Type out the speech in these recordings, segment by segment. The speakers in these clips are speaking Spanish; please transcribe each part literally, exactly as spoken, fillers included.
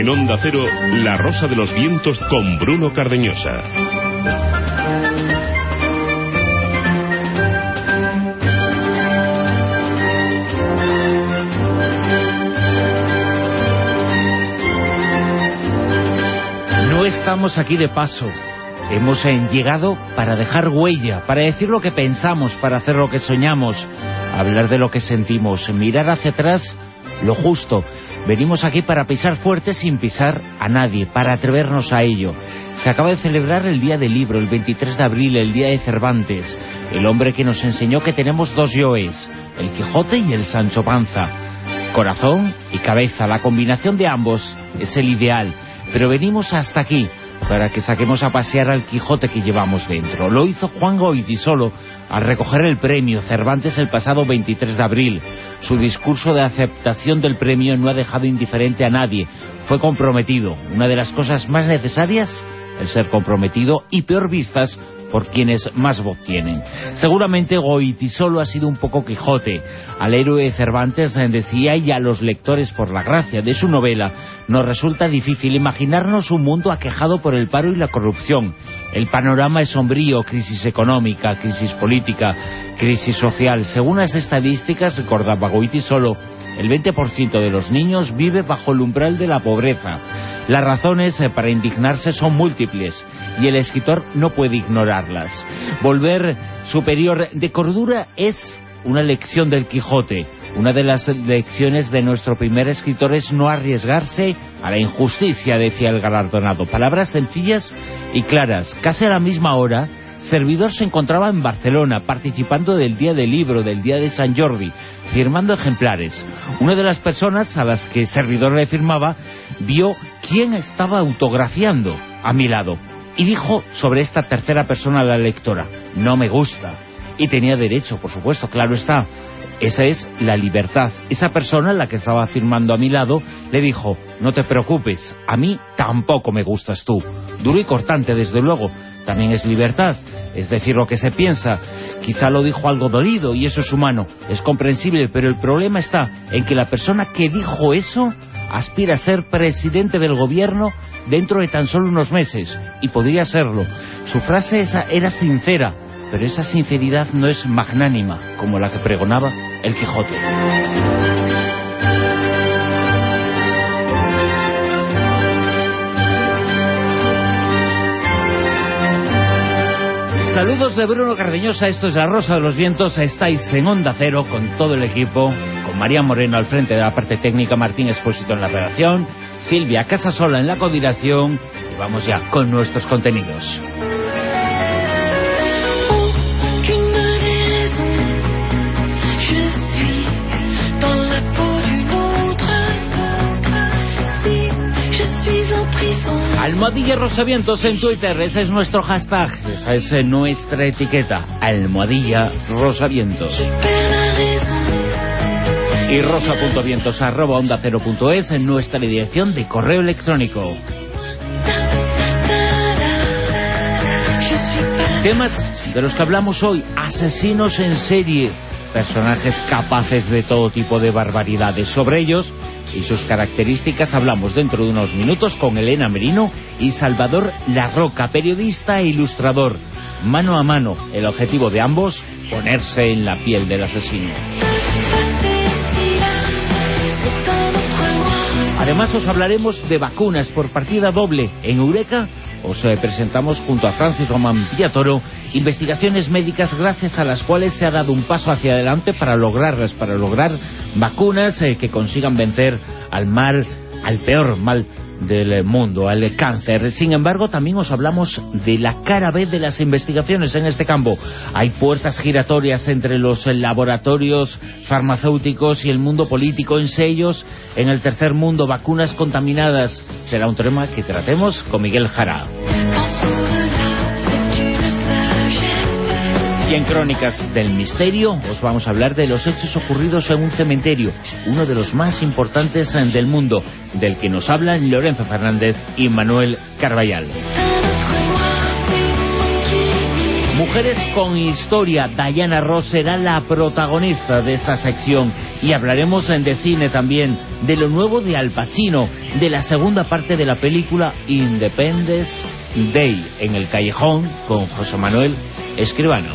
En Onda Cero, La Rosa de los Vientos con Bruno Cardeñosa. No estamos aquí de paso. Hemos llegado para dejar huella, para decir lo que pensamos, para hacer lo que soñamos, hablar de lo que sentimos, mirar hacia atrás lo justo. Venimos aquí para pisar fuerte sin pisar a nadie, para atrevernos a ello. Se acaba de celebrar el Día del Libro, el veintitrés de abril, el Día de Cervantes, el hombre que nos enseñó que tenemos dos yoes, el Quijote y el Sancho Panza. Corazón y cabeza, la combinación de ambos es el ideal, pero venimos hasta aquí para que saquemos a pasear al Quijote que llevamos dentro. Lo hizo Juan Goytisolo al recoger el premio Cervantes el pasado veintitrés de abril. Su discurso de aceptación del premio no ha dejado indiferente a nadie. Fue comprometido. Una de las cosas más necesarias, el ser comprometido, y peor vistas por quienes más voz tienen. Seguramente Goytisolo ha sido un poco Quijote. Al héroe de Cervantes decía, y a los lectores, por la gracia de su novela, nos resulta difícil imaginarnos un mundo aquejado por el paro y la corrupción. El panorama es sombrío: crisis económica, crisis política, crisis social. Según las estadísticas, recordaba Goytisolo, el veinte por ciento de los niños vive bajo el umbral de la pobreza. Las razones para indignarse son múltiples y el escritor no puede ignorarlas. Volver superior de cordura es una lección del Quijote. Una de las lecciones de nuestro primer escritor es no arriesgarse a la injusticia, decía el galardonado. Palabras sencillas y claras. Casi a la misma hora, Servidor se encontraba en Barcelona participando del Día del Libro, del Día de San Jordi, firmando ejemplares. Una de las personas a las que Servidor le firmaba vio quién estaba autografiando a mi lado y dijo sobre esta tercera persona a la lectora: no me gusta. Y tenía derecho, por supuesto, claro está. Esa es la libertad. Esa persona, la que estaba firmando a mi lado, le dijo: no te preocupes, a mí tampoco me gustas tú. Duro y cortante, desde luego. También es libertad, es decir lo que se piensa. Quizá lo dijo algo dolido y eso es humano, es comprensible, pero el problema está en que la persona que dijo eso aspira a ser presidente del gobierno dentro de tan solo unos meses, y podría serlo. Su frase esa era sincera, pero esa sinceridad no es magnánima, como la que pregonaba el Quijote. Saludos de Bruno Cardeñosa, esto es La Rosa de los Vientos, estáis en Onda Cero con todo el equipo, con María Moreno al frente de la parte técnica, Martín Expósito en la redacción, Silvia Casasola en la coordinación, y vamos ya con nuestros contenidos. Almohadilla Rosavientos en Twitter, ese es nuestro hashtag, esa es nuestra etiqueta, Almohadilla Rosavientos. Y rosa.vientos arroba onda cero punto es en nuestra dirección de correo electrónico. Temas de los que hablamos hoy: asesinos en serie, personajes capaces de todo tipo de barbaridades. Sobre ellos y sus características hablamos dentro de unos minutos con Elena Merino y Salvador Larroca, periodista e ilustrador. Mano a mano, el objetivo de ambos, ponerse en la piel del asesino. Además os hablaremos de vacunas por partida doble. En Eureka os eh, presentamos junto a Francis Román Villatoro investigaciones médicas gracias a las cuales se ha dado un paso hacia adelante para lograrlas, para lograr vacunas eh, que consigan vencer al mal, al peor mal del mundo, al cáncer. Sin embargo, también os hablamos de la cara B de las investigaciones en este campo. Hay puertas giratorias entre los laboratorios farmacéuticos y el mundo político. En sellos, en el tercer mundo, vacunas contaminadas. Será un tema que tratemos con Miguel Jara. Y en Crónicas del Misterio os vamos a hablar de los hechos ocurridos en un cementerio, uno de los más importantes del mundo, del que nos hablan Lorenzo Fernández y Manuel Carballal. Mujeres con historia, Diana Ross será la protagonista de esta sección y hablaremos de cine también, de lo nuevo de Al Pacino, de la segunda parte de la película Independence Day, en el Callejón, con José Manuel Escribano.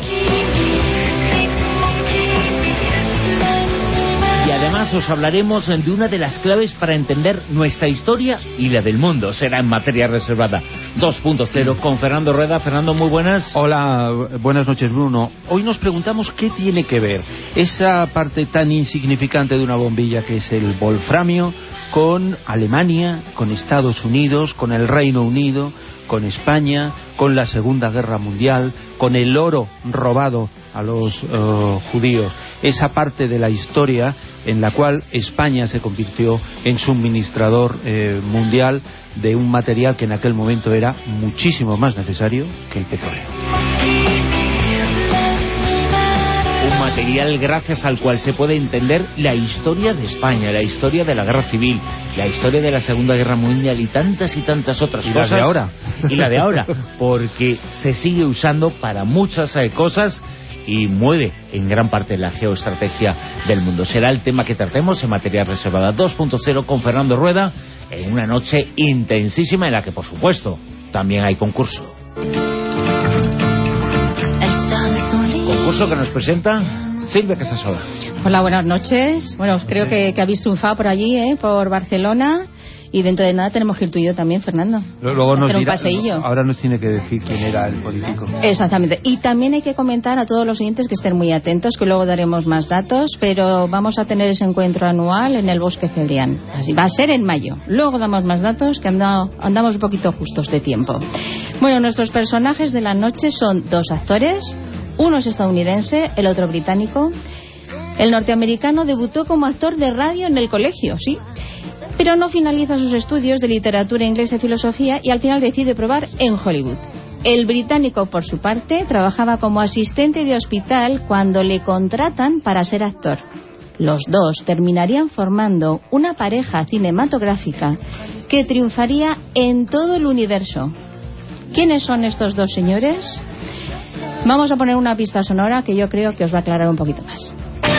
Y además os hablaremos de una de las claves para entender nuestra historia y la del mundo. Será en materia reservada dos punto cero con Fernando Rueda. Fernando, muy buenas. Hola, buenas noches, Bruno. Hoy nos preguntamos qué tiene que ver esa parte tan insignificante de una bombilla que es el wolframio con Alemania, con Estados Unidos, con el Reino Unido, con España, con la Segunda Guerra Mundial, con el oro robado a los uh, judíos. Esa parte de la historia en la cual España se convirtió en suministrador eh, mundial de un material que en aquel momento era muchísimo más necesario que el petróleo. Un material gracias al cual se puede entender la historia de España, la historia de la Guerra Civil, la historia de la Segunda Guerra Mundial y tantas y tantas otras y cosas. Y la de ahora. Y la de ahora, porque se sigue usando para muchas eh, cosas y mueve en gran parte la geoestrategia del mundo. Será el tema que tratemos en materia reservada dos punto cero con Fernando Rueda, en una noche intensísima en la que, por supuesto, también hay concurso. Concurso que nos presenta Silvia Casasola. Hola, buenas noches. Bueno, creo que, que habéis triunfado por allí, ¿eh? Por Barcelona. Y dentro de nada tenemos que ir tú y yo también, Fernando. Luego nos dirá, un paseillo. Ahora nos tiene que decir quién era el político. Exactamente. Y también hay que comentar a todos los oyentes que estén muy atentos, que luego daremos más datos, pero vamos a tener ese encuentro anual en el Bosque Cebrián. Así va a ser en mayo. Luego damos más datos, que andamos, andamos un poquito justos de tiempo. Bueno, nuestros personajes de la noche son dos actores. Uno es estadounidense, el otro británico. El norteamericano debutó como actor de radio en el colegio, sí, pero no finaliza sus estudios de literatura inglesa y filosofía y al final decide probar en Hollywood. El británico, por su parte, trabajaba como asistente de hospital cuando le contratan para ser actor. Los dos terminarían formando una pareja cinematográfica que triunfaría en todo el universo. ¿Quiénes son estos dos señores? Vamos a poner una pista sonora que yo creo que os va a aclarar un poquito más.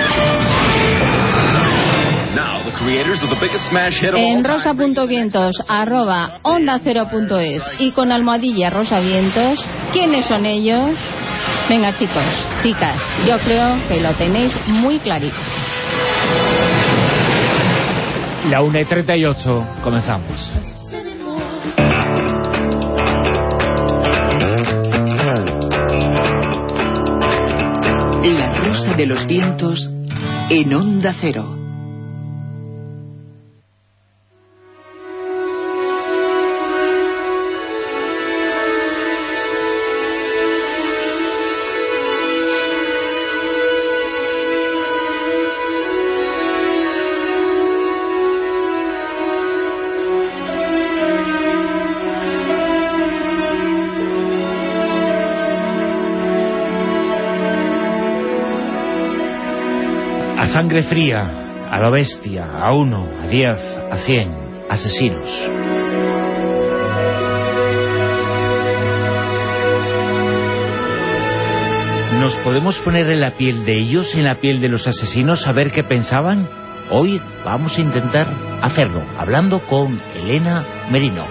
En rosa.vientos arroba onda cero punto es y con almohadilla rosavientos, ¿quiénes son ellos? Venga, chicos, chicas, yo creo que lo tenéis muy clarito. La una y treinta y ocho, comenzamos. La Rosa de los Vientos en Onda Cero. Sangre fría, a la bestia, a uno, a diez, a cien asesinos. ¿Nos podemos poner en la piel de ellos, en la piel de los asesinos, a ver qué pensaban? Hoy vamos a intentar hacerlo, hablando con Elena Merino,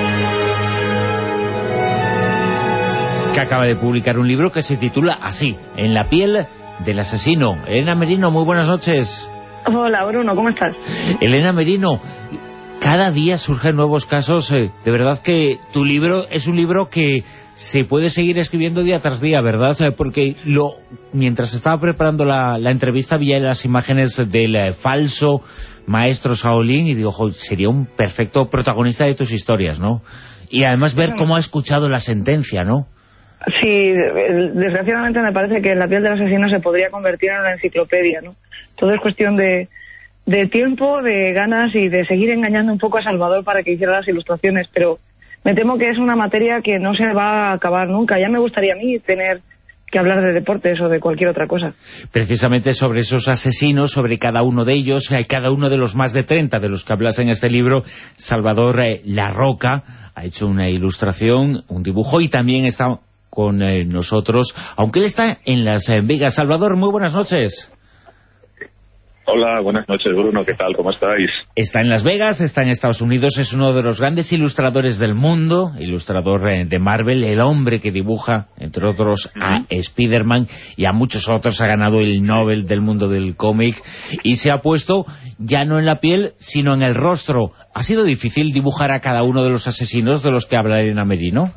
que acaba de publicar un libro que se titula así, En la piel del asesino. Elena Merino, muy buenas noches. Hola, Bruno, ¿cómo estás? Elena Merino, cada día surgen nuevos casos. Eh, de verdad que tu libro es un libro que se puede seguir escribiendo día tras día, ¿verdad? Eh, porque lo mientras estaba preparando la, la entrevista vi las imágenes del eh, falso maestro Shaolin y digo, ojo, sería un perfecto protagonista de tus historias, ¿no? Y además ver cómo ha escuchado la sentencia, ¿no? Sí, desgraciadamente me parece que La piel del asesino se podría convertir en una enciclopedia, ¿no? Todo es cuestión de, de tiempo, de ganas y de seguir engañando un poco a Salvador para que hiciera las ilustraciones, pero me temo que es una materia que no se va a acabar nunca. Ya me gustaría a mí tener que hablar de deportes o de cualquier otra cosa. Precisamente sobre esos asesinos, sobre cada uno de ellos, cada uno de los más de treinta de los que hablas en este libro, Salvador eh, La Roca ha hecho una ilustración, un dibujo y también está con eh, nosotros, aunque él está en Las eh, Vegas. Salvador, muy buenas noches. Hola, buenas noches, Bruno. ¿Qué tal? ¿Cómo estáis? Está en Las Vegas, está en Estados Unidos, es uno de los grandes ilustradores del mundo, ilustrador eh, de Marvel, el hombre que dibuja, entre otros, a uh-huh. Spider-Man y a muchos otros. Ha ganado el Nobel del mundo del cómic y se ha puesto ya no en la piel, sino en el rostro. ¿Ha sido difícil dibujar a cada uno de los asesinos de los que habla Elena Merino?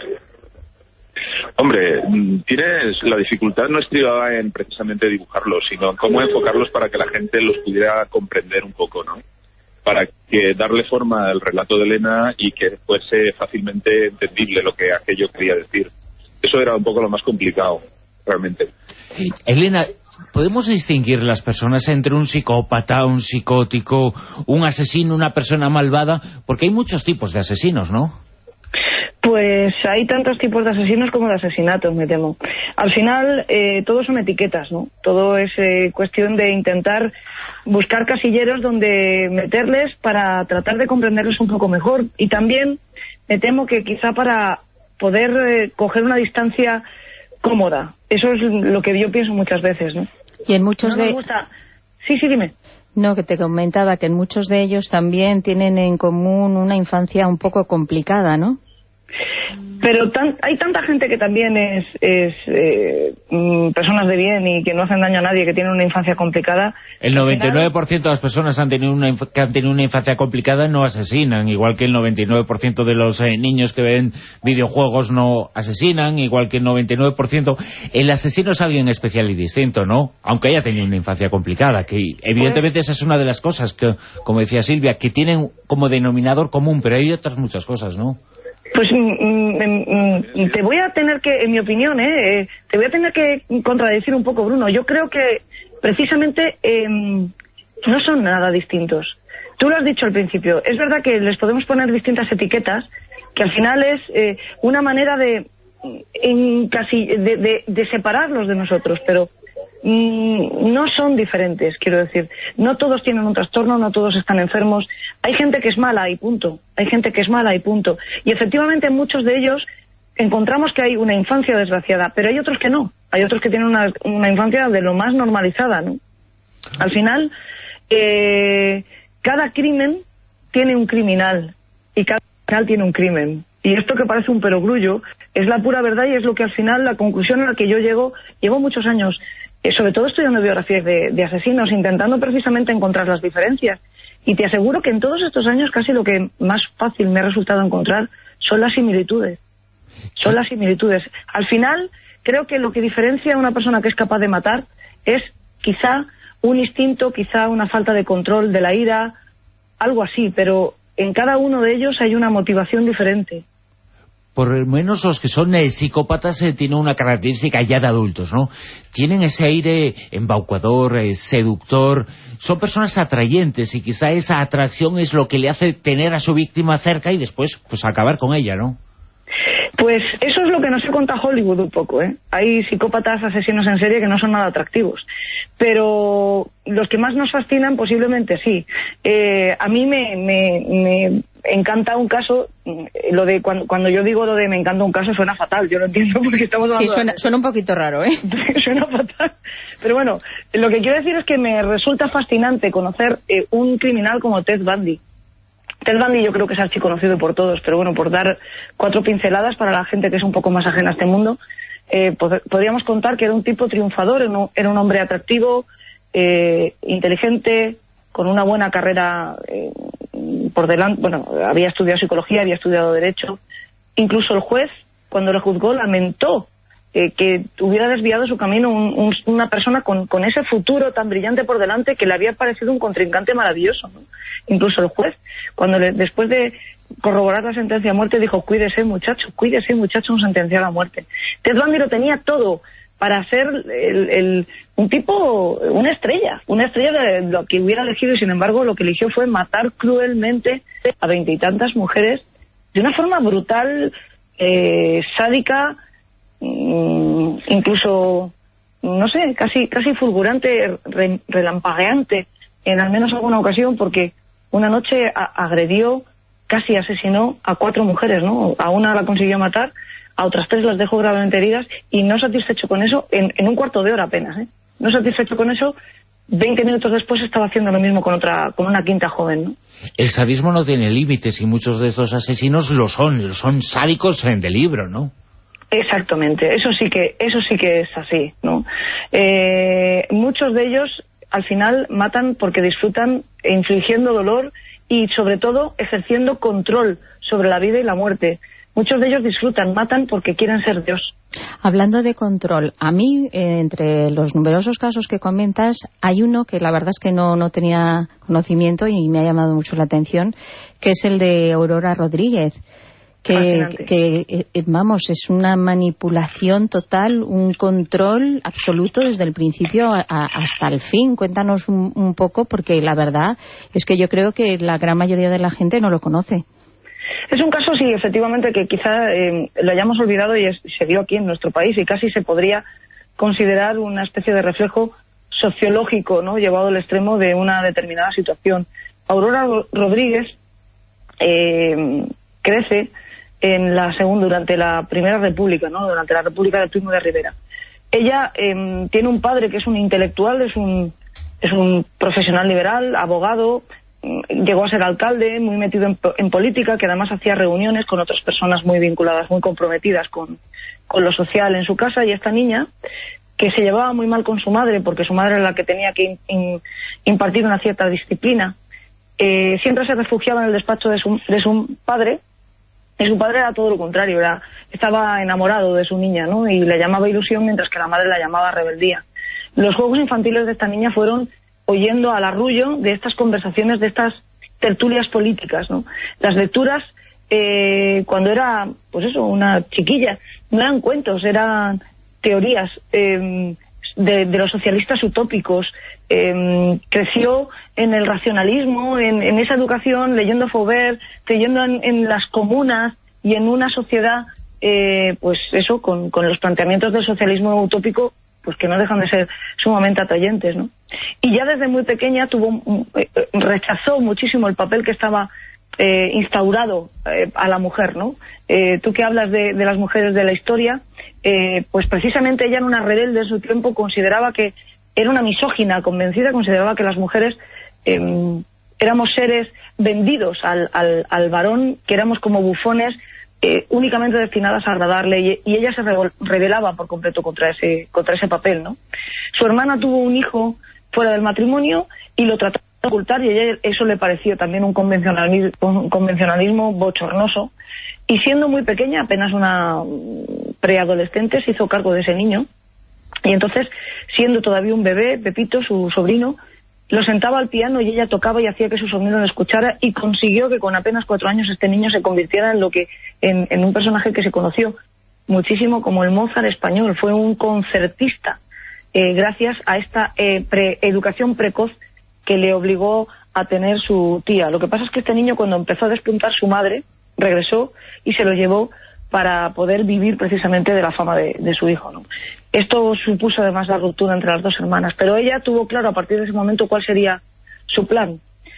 Hombre, tienes la dificultad no estribaba en precisamente dibujarlos, sino en cómo enfocarlos para que la gente los pudiera comprender un poco, ¿no? Para que darle forma al relato de Elena y que fuese fácilmente entendible lo que aquello quería decir. Eso era un poco lo más complicado, realmente. Elena, ¿podemos distinguir las personas entre un psicópata, un psicótico, un asesino, una persona malvada? Porque hay muchos tipos de asesinos, ¿no? Pues hay tantos tipos de asesinos como de asesinatos, me temo. Al final, eh, todo son etiquetas, ¿no? Todo es eh, cuestión de intentar buscar casilleros donde meterles para tratar de comprenderlos un poco mejor. Y también me temo que quizá para poder eh, coger una distancia cómoda. Eso es lo que yo pienso muchas veces, ¿no? Y en muchos no de... me gusta... Sí, sí, dime. No, que te comentaba que en muchos de ellos también tienen en común una infancia un poco complicada, ¿no? Pero tan, hay tanta gente que también es, es eh, personas de bien y que no hacen daño a nadie, que tienen una infancia complicada. El noventa y nueve por ciento de las personas han tenido una que han tenido una infancia complicada no asesinan, igual que el noventa y nueve por ciento de los eh, niños que ven videojuegos no asesinan, igual que el noventa y nueve por ciento. El asesino es alguien especial y distinto, ¿no? Aunque haya tenido una infancia complicada, que evidentemente esa es una de las cosas que, como decía Silvia, que tienen como denominador común, pero hay otras muchas cosas, ¿no? Pues mm, te voy a tener que, en mi opinión, eh, te voy a tener que contradecir un poco, Bruno. Yo creo que precisamente eh, no son nada distintos. Tú lo has dicho al principio. Es verdad que les podemos poner distintas etiquetas, que al final es eh, una manera de, en casi, de, de, de separarlos de nosotros, pero mm, no son diferentes, quiero decir. No todos tienen un trastorno, no todos están enfermos. Hay gente que es mala y punto. Hay gente que es mala y punto. Y efectivamente en muchos de ellos encontramos que hay una infancia desgraciada, pero hay otros que no. Hay otros que tienen una, una infancia de lo más normalizada, ¿no? Al final, eh, cada crimen tiene un criminal y cada criminal tiene un crimen. Y esto que parece un perogrullo es la pura verdad y es lo que al final, la conclusión a la que yo llego, llevo muchos años, eh, sobre todo estudiando biografías de, de asesinos, intentando precisamente encontrar las diferencias. Y te aseguro que en todos estos años casi lo que más fácil me ha resultado encontrar son las similitudes. Son las similitudes. Al final, creo que lo que diferencia a una persona que es capaz de matar es quizá un instinto, quizá una falta de control de la ira, algo así, pero en cada uno de ellos hay una motivación diferente. Por lo menos los que son eh, psicópatas eh, tienen una característica ya de adultos, ¿no? Tienen ese aire embaucador, eh, seductor, son personas atrayentes y quizá esa atracción es lo que le hace tener a su víctima cerca y después pues acabar con ella, ¿no? Pues eso es lo que nos cuenta Hollywood un poco, ¿eh? Hay psicópatas, asesinos en serie que no son nada atractivos, pero los que más nos fascinan posiblemente sí. Eh, a mí me, me, me encanta un caso, lo de cuando, cuando yo digo lo de me encanta un caso suena fatal, yo lo entiendo porque estamos hablando... Sí, suena, suena un poquito raro, ¿eh? Suena fatal, pero bueno, lo que quiero decir es que me resulta fascinante conocer eh, un criminal como Ted Bundy. Ted Bundy yo creo que es archiconocido por todos, pero bueno, por dar cuatro pinceladas para la gente que es un poco más ajena a este mundo, eh, pod- podríamos contar que era un tipo triunfador, era un, era un hombre atractivo, eh, inteligente, con una buena carrera eh, por delante. Bueno, había estudiado psicología, había estudiado derecho. Incluso el juez, cuando le juzgó, lamentó eh, que hubiera desviado su camino un, un, una persona con, con ese futuro tan brillante por delante que le había parecido un contrincante maravilloso, ¿no? Incluso el juez, cuando le, después de corroborar la sentencia a muerte, dijo: cuídese muchacho, cuídese muchacho, un sentenciado a muerte. Ted Bundy lo tenía todo para ser el, el, un tipo, una estrella, una estrella de lo que hubiera elegido, y sin embargo lo que eligió fue matar cruelmente a veintitantas mujeres de una forma brutal, eh, sádica, mmm, incluso, no sé, casi casi fulgurante, re, relampagueante en al menos alguna ocasión, porque una noche a, agredió, casi asesinó a cuatro mujeres, ¿no? A una la consiguió matar, a otras tres las dejó gravemente heridas, y no satisfecho con eso, en, en un cuarto de hora apenas, ¿eh? No satisfecho con eso, veinte minutos después estaba haciendo lo mismo con otra, con una quinta joven, ¿no? El sadismo no tiene límites y muchos de estos asesinos lo son, son sádicos en de libro, ¿no? Exactamente, eso sí que eso sí que es así, ¿no? Eh, muchos de ellos al final matan porque disfrutan infligiendo dolor y sobre todo ejerciendo control sobre la vida y la muerte. Muchos de ellos disfrutan, matan porque quieren ser Dios. Hablando de control, a mí, eh, entre los numerosos casos que comentas, hay uno que la verdad es que no, no tenía conocimiento y me ha llamado mucho la atención, que es el de Aurora Rodríguez. Que, que, que, vamos, es una manipulación total, un control absoluto desde el principio a, a, hasta el fin. Cuéntanos un, un poco, porque la verdad es que yo creo que la gran mayoría de la gente no lo conoce. Es un caso, sí, efectivamente, que quizá eh, lo hayamos olvidado y es, se dio aquí en nuestro país y casi se podría considerar una especie de reflejo sociológico, ¿no?, llevado al extremo de una determinada situación. Aurora Rodríguez eh, crece en la segunda, durante la Primera República, ¿no?, durante la República de Primo de Rivera. Ella eh, tiene un padre que es un intelectual, es un, es un profesional liberal, abogado, llegó a ser alcalde, muy metido en, en política, que además hacía reuniones con otras personas muy vinculadas, muy comprometidas con, con lo social en su casa, y esta niña, que se llevaba muy mal con su madre, porque su madre era la que tenía que in, in, impartir una cierta disciplina, eh, siempre se refugiaba en el despacho de su, de su padre, y su padre era todo lo contrario, era, estaba enamorado de su niña, ¿no?, y le llamaba ilusión, mientras que la madre la llamaba rebeldía. Los juegos infantiles de esta niña fueron oyendo al arrullo de estas conversaciones, de estas tertulias políticas, ¿no? Las lecturas, eh, cuando era, pues eso, una chiquilla, no eran cuentos, eran teorías eh, de, de los socialistas utópicos. Eh, creció en el racionalismo, en, en esa educación, leyendo Flaubert, leyendo en, en las comunas y en una sociedad, eh, pues eso, con, con los planteamientos del socialismo utópico, pues que no dejan de ser sumamente atrayentes, ¿no? Y ya desde muy pequeña tuvo eh, rechazó muchísimo el papel que estaba eh, instaurado eh, a la mujer, ¿no? Eh, tú que hablas de, de las mujeres de la historia, eh, pues precisamente ella, en una rebelde en su tiempo, consideraba que era una misógina convencida, consideraba que las mujeres eh, éramos seres vendidos al, al, al varón, que éramos como bufones, Eh, únicamente destinadas a agradarle, y, y ella se rebelaba por completo contra ese contra ese papel, ¿no? Su hermana tuvo un hijo fuera del matrimonio y lo trató de ocultar, y a ella eso le pareció también un convencionalismo, un convencionalismo bochornoso, y siendo muy pequeña, apenas una preadolescente, se hizo cargo de ese niño, y entonces, siendo todavía un bebé, Pepito, su sobrino, lo sentaba al piano y ella tocaba y hacía que su sobrino lo escuchara, y consiguió que con apenas cuatro años este niño se convirtiera en lo que en, en un personaje que se conoció muchísimo como el Mozart español. Fue un concertista eh, gracias a esta eh, pre educación precoz que le obligó a tener su tía. Lo que pasa es que este niño, cuando empezó a despuntar, su madre regresó y se lo llevó para poder vivir precisamente de la fama de, de su hijo, ¿no? Esto supuso además la ruptura entre las dos hermanas, pero ella tuvo claro a partir de ese momento cuál sería su plan.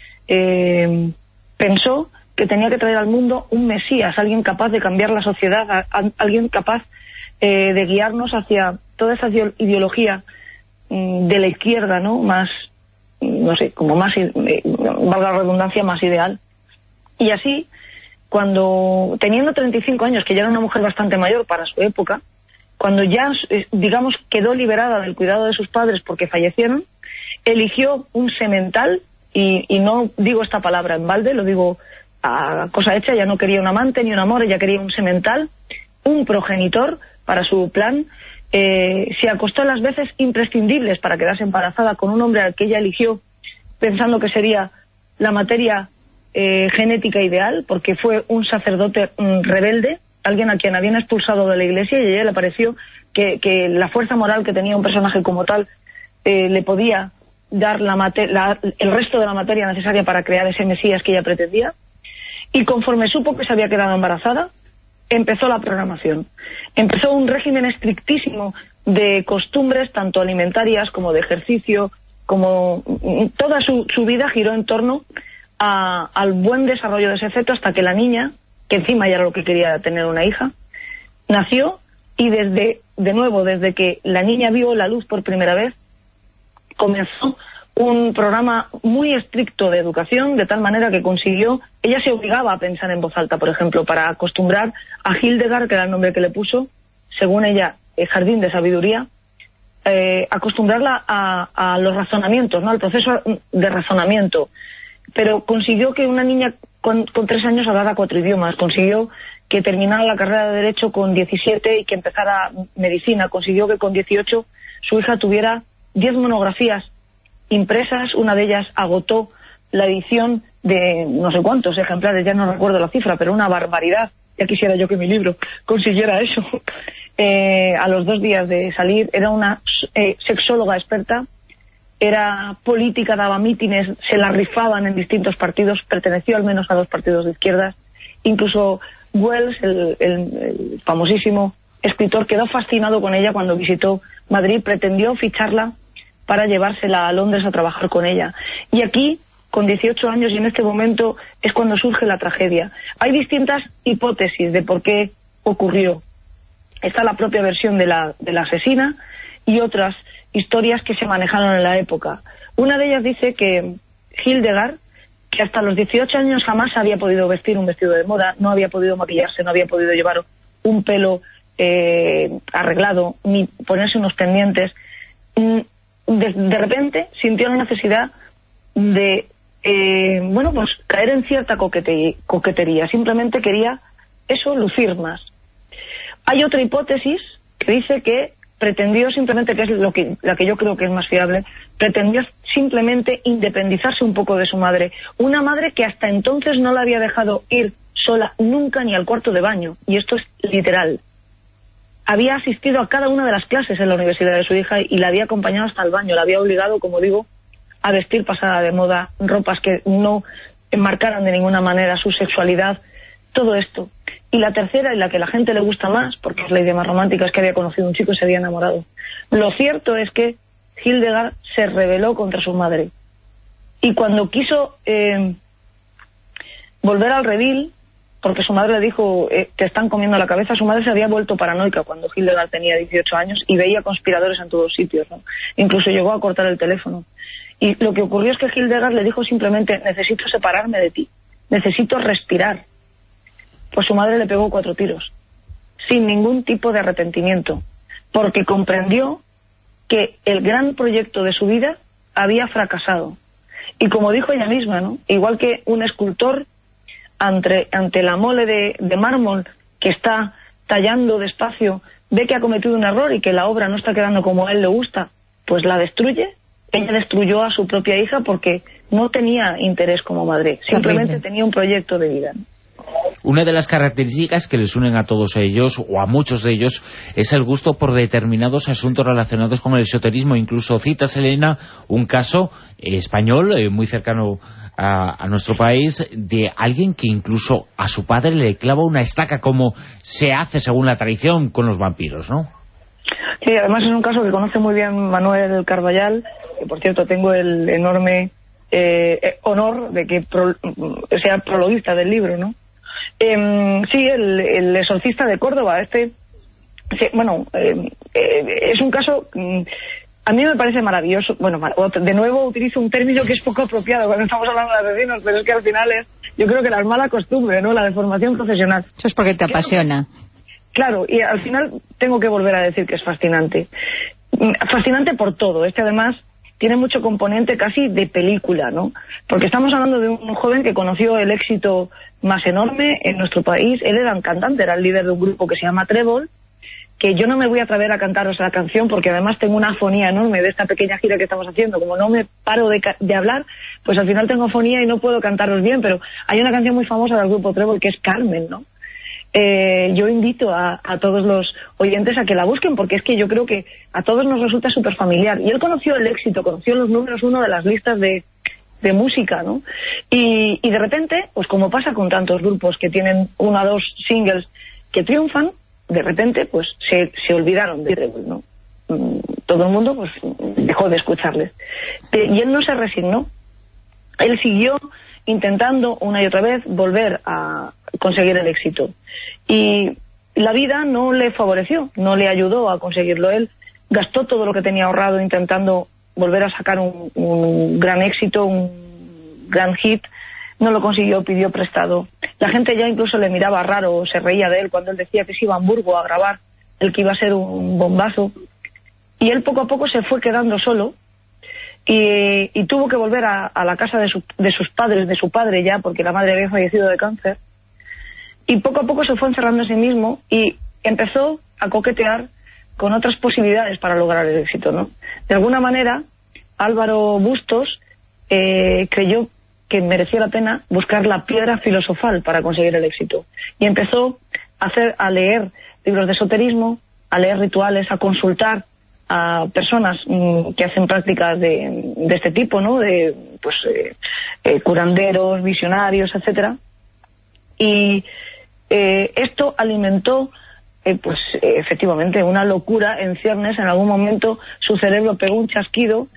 Eh, pensó que tenía que traer al mundo un Mesías, alguien capaz de cambiar la sociedad, a, a, alguien capaz eh, de guiarnos hacia toda esa ideología mm, de la izquierda, ¿no?, más, no sé, como más, eh, valga la redundancia, más ideal. Y así, cuando, teniendo treinta y cinco años, que ya era una mujer bastante mayor para su época, cuando ya, digamos, quedó liberada del cuidado de sus padres porque fallecieron, eligió un semental, y, y no digo esta palabra en balde, lo digo a cosa hecha. Ya no quería un amante ni un amor, ella quería un semental, un progenitor para su plan. Eh, se acostó las veces imprescindibles para quedarse embarazada con un hombre al que ella eligió, pensando que sería la materia eh, genética ideal, porque fue un sacerdote mm, rebelde, alguien a quien habían expulsado de la iglesia, y a ella le pareció que, que la fuerza moral que tenía un personaje como tal eh, le podía dar la la, el resto de la materia necesaria para crear ese Mesías que ella pretendía. Y conforme supo que se había quedado embarazada, empezó la programación. Empezó un régimen estrictísimo de costumbres, tanto alimentarias como de ejercicio, como toda su, su vida giró en torno a, al buen desarrollo de ese feto, hasta que la niña, que encima ya era lo que quería, tener una hija, nació, y desde, de nuevo, desde que la niña vio la luz por primera vez, comenzó un programa muy estricto de educación, de tal manera que consiguió, ella se obligaba a pensar en voz alta, por ejemplo, para acostumbrar a Hildegard, que era el nombre que le puso, según ella, el jardín de sabiduría, eh, acostumbrarla a, a los razonamientos, ¿no?, al proceso de razonamiento. Pero consiguió que una niña con, con tres años hablara cuatro idiomas, consiguió que terminara la carrera de Derecho con diecisiete y que empezara Medicina, consiguió que con dieciocho su hija tuviera diez monografías impresas, una de ellas agotó la edición de no sé cuántos ejemplares, ya no recuerdo la cifra, pero una barbaridad. Ya quisiera yo que mi libro consiguiera eso. Eh, a los dos días de salir, era una eh, sexóloga experta, era política, daba mítines, se la rifaban en distintos partidos, perteneció al menos a dos partidos de izquierdas. Incluso Wells, el, el, el famosísimo escritor, quedó fascinado con ella cuando visitó Madrid, pretendió ficharla para llevársela a Londres a trabajar con ella. Y aquí, con dieciocho años, y en este momento, es cuando surge la tragedia. Hay distintas hipótesis de por qué ocurrió. Está la propia versión de la, de la asesina y otras historias que se manejaron en la época. Una de ellas dice que Hildegard, que hasta los dieciocho años jamás había podido vestir un vestido de moda, no había podido maquillarse, no había podido llevar un pelo eh, arreglado, ni ponerse unos pendientes, de, de repente sintió la necesidad de eh, bueno, pues caer en cierta coquetería, coquetería. Simplemente quería eso, lucir más. Hay otra hipótesis que dice que pretendió simplemente, que es lo que, la que yo creo que es más fiable, pretendió simplemente independizarse un poco de su madre. Una madre que hasta entonces no la había dejado ir sola nunca ni al cuarto de baño, y esto es literal. Había asistido a cada una de las clases en la universidad de su hija y la había acompañado hasta el baño, la había obligado, como digo, a vestir pasada de moda, ropas que no enmarcaran de ninguna manera su sexualidad, todo esto. Y la tercera, y la que a la gente le gusta más, porque es la idea más romántica, es que había conocido a un chico y se había enamorado. Lo cierto es que Hildegard se rebeló contra su madre. Y cuando quiso eh, volver al redil, porque su madre le dijo, eh, te están comiendo la cabeza, su madre se había vuelto paranoica cuando Hildegard tenía dieciocho años y veía conspiradores en todos sitios, ¿no? Incluso llegó a cortar el teléfono. Y lo que ocurrió es que Hildegard le dijo simplemente, necesito separarme de ti, necesito respirar. Pues su madre le pegó cuatro tiros, sin ningún tipo de arrepentimiento, porque comprendió que el gran proyecto de su vida había fracasado. Y como dijo ella misma, ¿no?, igual que un escultor ante, ante la mole de, de mármol que está tallando despacio, ve que ha cometido un error y que la obra no está quedando como a él le gusta, pues la destruye. Ella destruyó a su propia hija porque no tenía interés como madre, simplemente tenía un proyecto de vida, ¿no? Una de las características que les unen a todos ellos, o a muchos de ellos, es el gusto por determinados asuntos relacionados con el esoterismo. Incluso citas, Elena, un caso eh, español, eh, muy cercano a, a nuestro país, de alguien que incluso a su padre le clava una estaca, como se hace según la tradición con los vampiros, ¿no? Sí, además es un caso que conoce muy bien Manuel Carballal, que por cierto tengo el enorme eh, honor de que pro, sea prologuista del libro, ¿no? Eh, sí, el, el exorcista de Córdoba, este, sí, bueno, eh, eh, es un caso, mm, a mí me parece maravilloso. Bueno, de nuevo utilizo un término que es poco apropiado cuando estamos hablando de asesinos, pero es que al final es, yo creo que la mala costumbre, ¿no?, la deformación profesional. Eso es porque te apasiona. Claro, y al final tengo que volver a decir que es fascinante. Fascinante por todo, este además tiene mucho componente casi de película, ¿no? Porque estamos hablando de un joven que conoció el éxito más enorme en nuestro país. Él era un cantante, era el líder de un grupo que se llama Trébol, que yo no me voy a atrever a cantaros la canción porque además tengo una afonía enorme de esta pequeña gira que estamos haciendo. Como no me paro de, de hablar, pues al final tengo afonía y no puedo cantaros bien, pero hay una canción muy famosa del grupo Trébol que es Carmen, ¿no? Eh, yo invito a, a todos los oyentes a que la busquen, porque es que yo creo que a todos nos resulta súper familiar. Y él conoció el éxito, conoció los números uno de las listas de, de música, ¿no? Y, y de repente, pues como pasa con tantos grupos que tienen uno o dos singles que triunfan, de repente pues se, se olvidaron de Trébol, ¿no? Todo el mundo pues dejó de escucharles. Y él no se resignó. Él siguió intentando una y otra vez volver a conseguir el éxito. Y la vida no le favoreció, no le ayudó a conseguirlo. Él gastó todo lo que tenía ahorrado intentando volver a sacar un, un gran éxito, un gran hit. No lo consiguió, pidió prestado. La gente ya incluso le miraba raro, se reía de él cuando él decía que se iba a Hamburgo a grabar el que iba a ser un bombazo. Y él poco a poco se fue quedando solo y, y tuvo que volver a, a la casa de, su, de sus padres, de su padre ya, porque la madre había fallecido de cáncer. Y poco a poco se fue encerrando en sí mismo y empezó a coquetear con otras posibilidades para lograr el éxito, ¿no? De alguna manera, Álvaro Bustos eh, creyó que merecía la pena buscar la piedra filosofal para conseguir el éxito. Y empezó a, hacer, a leer libros de esoterismo, a leer rituales, a consultar a personas mmm, que hacen prácticas de, de este tipo, ¿no? De pues eh, eh, curanderos, visionarios, etcétera. Y eh, esto alimentó eh, pues eh, efectivamente una locura en ciernes. En algún momento su cerebro pegó un chasquido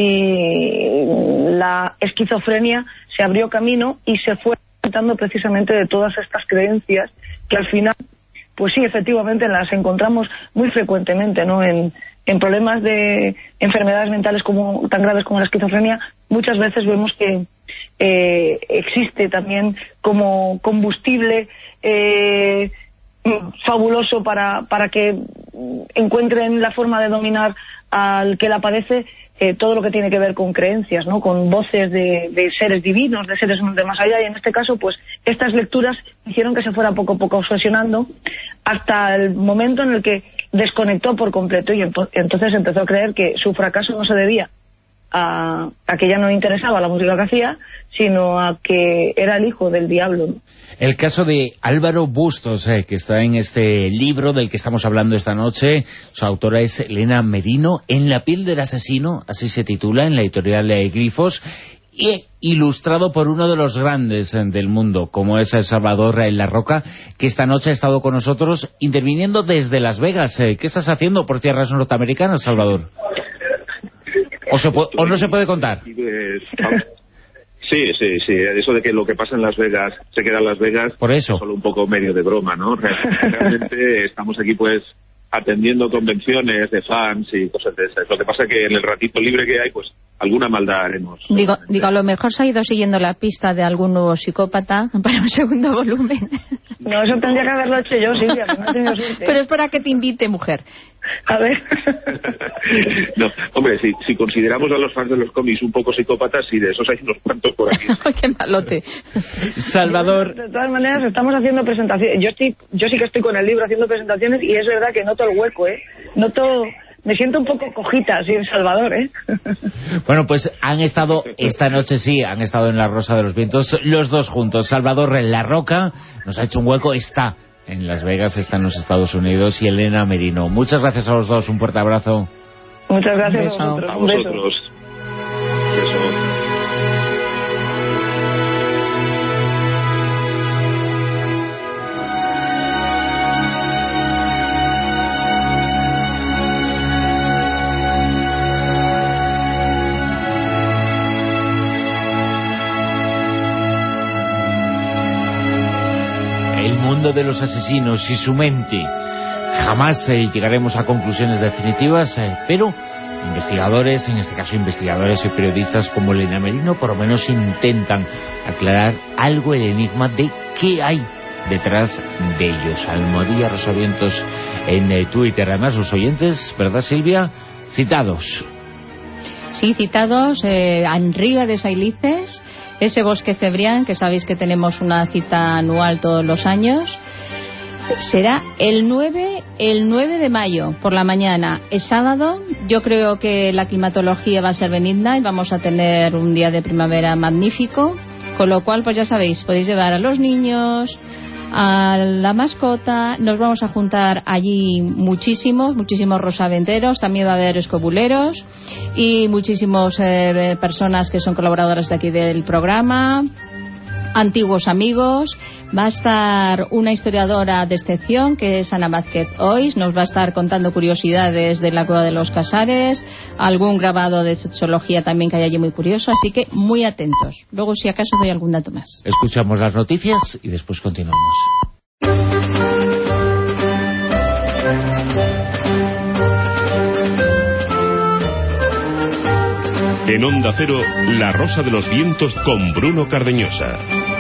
y la esquizofrenia se abrió camino y se fue alimentando precisamente de todas estas creencias que al final, pues sí, efectivamente las encontramos muy frecuentemente, ¿no? En, en problemas de enfermedades mentales como tan graves como la esquizofrenia, muchas veces vemos que eh, existe también como combustible eh, fabuloso para, para que encuentren la forma de dominar al que la padece, eh, todo lo que tiene que ver con creencias, ¿no? Con voces de, de seres divinos, de seres de más allá, y en este caso, pues, estas lecturas hicieron que se fuera poco a poco obsesionando hasta el momento en el que desconectó por completo y entonces empezó a creer que su fracaso no se debía a, a que ya no le interesaba la música que hacía, sino a que era el hijo del diablo, ¿no? El caso de Álvaro Bustos, eh, que está en este libro del que estamos hablando esta noche. Su autora es Elena Merino, En la piel del asesino, así se titula, en la editorial de Grifos, y ilustrado por uno de los grandes eh, del mundo, como es el Salvador La Roca, que esta noche ha estado con nosotros interviniendo desde Las Vegas. Eh, ¿Qué estás haciendo por tierras norteamericanas, Salvador? ¿O, se ¿O no se puede contar? Sí, sí, sí. Eso de que lo que pasa en Las Vegas se queda en Las Vegas. Por eso. Es solo un poco medio de broma, ¿no? Realmente estamos aquí, pues, atendiendo convenciones de fans y cosas de esas. Lo que pasa es que en el ratito libre que hay, pues, alguna maldad haremos. Digo, digo, a lo mejor se ha ido siguiendo la pista de algún nuevo psicópata para un segundo volumen. No, eso tendría que haberlo hecho yo, Silvia, que no he tenido suerte. Pero es para que te invite, mujer. A ver. No, hombre, si, si consideramos a los fans de los cómics un poco psicópatas, sí, de esos hay unos cuantos por aquí. ¡Qué malote! Salvador. De todas maneras, estamos haciendo presentaciones. Yo estoy, yo sí que estoy con el libro haciendo presentaciones y es verdad que noto el hueco, ¿eh? Noto... Me siento un poco cojita, sí, en Salvador, ¿eh? Bueno, pues han estado, esta noche sí, han estado en La Rosa de los Vientos, los dos juntos. Salvador La Roca nos ha hecho un hueco, está en Las Vegas, está en los Estados Unidos, y Elena Merino. Muchas gracias a los dos, un fuerte abrazo. Muchas gracias a vosotros. A vosotros. Un beso. De los asesinos y su mente. Jamás eh, llegaremos a conclusiones definitivas, eh, pero investigadores, en este caso investigadores y periodistas como Elena Merino, por lo menos intentan aclarar algo, el enigma de qué hay detrás de ellos. Almohadilla Rosavientos en eh, Twitter. Además, los oyentes, ¿verdad, Silvia? Citados. Sí, citados, eh, arriba de Sailices, ese bosque cebrián, que sabéis que tenemos una cita anual todos los años, será el nueve, el nueve de mayo, por la mañana. Es sábado, yo creo que la climatología va a ser benigna y vamos a tener un día de primavera magnífico, con lo cual, pues ya sabéis, podéis llevar a los niños, a la mascota, nos vamos a juntar allí muchísimos, muchísimos rosaventeros, también va a haber escobuleros y muchísimas eh, personas que son colaboradoras de aquí del programa, antiguos amigos. Va a estar una historiadora de excepción, que es Ana Vázquez Ois, nos va a estar contando curiosidades de la Cueva de los Casares, algún grabado de sexología también que hay allí muy curioso, así que muy atentos. Luego, si acaso, doy algún dato más. Escuchamos las noticias y después continuamos. En Onda Cero, La Rosa de los Vientos con Bruno Cardeñosa.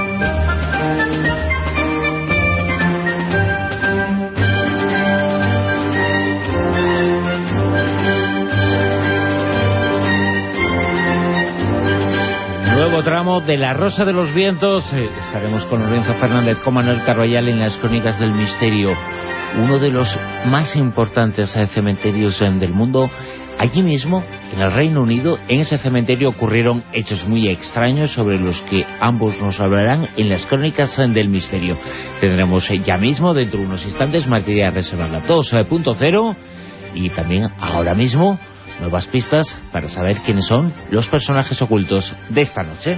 Nuevo tramo de La Rosa de los Vientos. Eh, estaremos con Lorenzo Fernández, con Manuel Carballal en las Crónicas del Misterio, uno de los más importantes eh, cementerios eh, del mundo. Allí mismo, en el Reino Unido, en ese cementerio ocurrieron hechos muy extraños sobre los que ambos nos hablarán en las Crónicas eh, del Misterio. Tendremos eh, ya mismo, dentro de unos instantes, materia reservada dos punto cero y también ahora mismo nuevas pistas para saber quiénes son los personajes ocultos de esta noche.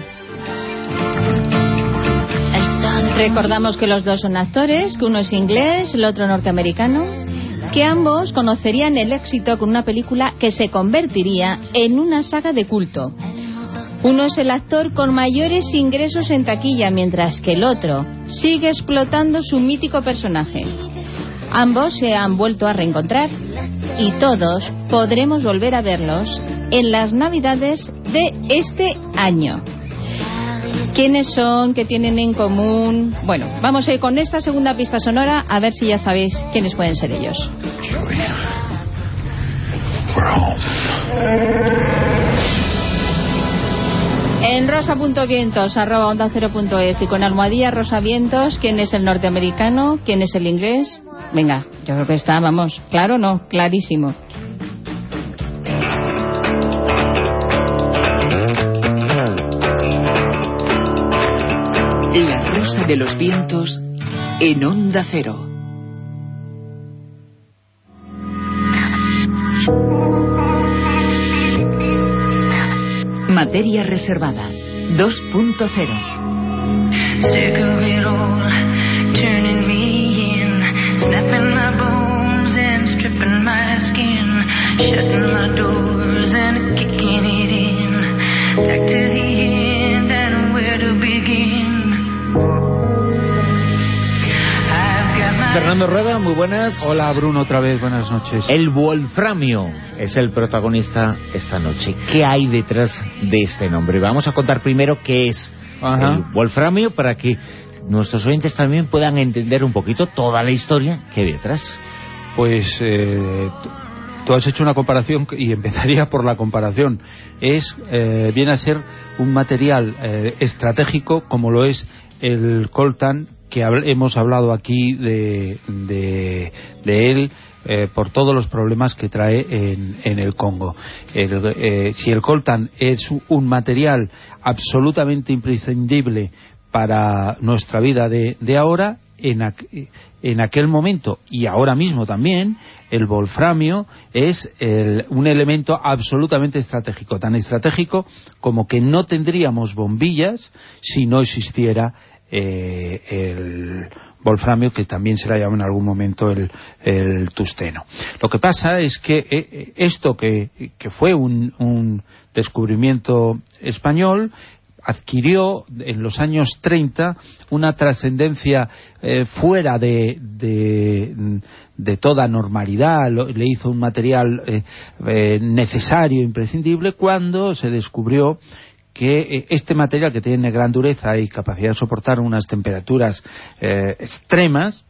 Recordamos que los dos son actores, que uno es inglés, el otro norteamericano, que ambos conocerían el éxito con una película que se convertiría en una saga de culto. Uno es el actor con mayores ingresos en taquilla, mientras que el otro sigue explotando su mítico personaje. Ambos se han vuelto a reencontrar y todos podremos volver a verlos en las Navidades de este año. ¿Quiénes son? ¿Qué tienen en común? Bueno, vamos a ir con esta segunda pista sonora a ver si ya sabéis quiénes pueden ser ellos. En rosa.vientos arroba onda cero punto es y con almohadilla rosavientos, ¿quién es el norteamericano? ¿Quién es el inglés? Venga, yo creo que está, vamos, claro, no, clarísimo. La Rosa de los Vientos en Onda Cero. Materia reservada dos punto cero. Snapping my bones and stripping my skin, shutting my doors and kicking it in, back to the end and where to begin. Fernando Rueda, muy buenas. Hola Bruno, otra vez, buenas noches. El wolframio es el protagonista esta noche. ¿Qué hay detrás de este nombre? Vamos a contar primero qué es Ajá. el wolframio para que nuestros oyentes también puedan entender un poquito toda la historia que hay detrás. Pues eh, tú has hecho una comparación y empezaría por la comparación. Es eh, viene a ser un material eh, estratégico como lo es el coltan, que hemos hablado aquí de, de, de él eh, por todos los problemas que trae en, en el Congo. El, eh, si el coltan es un material absolutamente imprescindible para nuestra vida de, de ahora, en, aqu, en aquel momento y ahora mismo también, el wolframio es el, un elemento absolutamente estratégico, tan estratégico como que no tendríamos bombillas si no existiera eh, el wolframio, que también se le llama en algún momento el, el tusteno. Lo que pasa es que eh, esto que, que fue un, un descubrimiento español adquirió en los años treinta una trascendencia eh, fuera de, de, de toda normalidad. Lo, le hizo un material eh, eh, necesario, imprescindible, cuando se descubrió que eh, este material, que tiene gran dureza y capacidad de soportar unas temperaturas eh, extremas,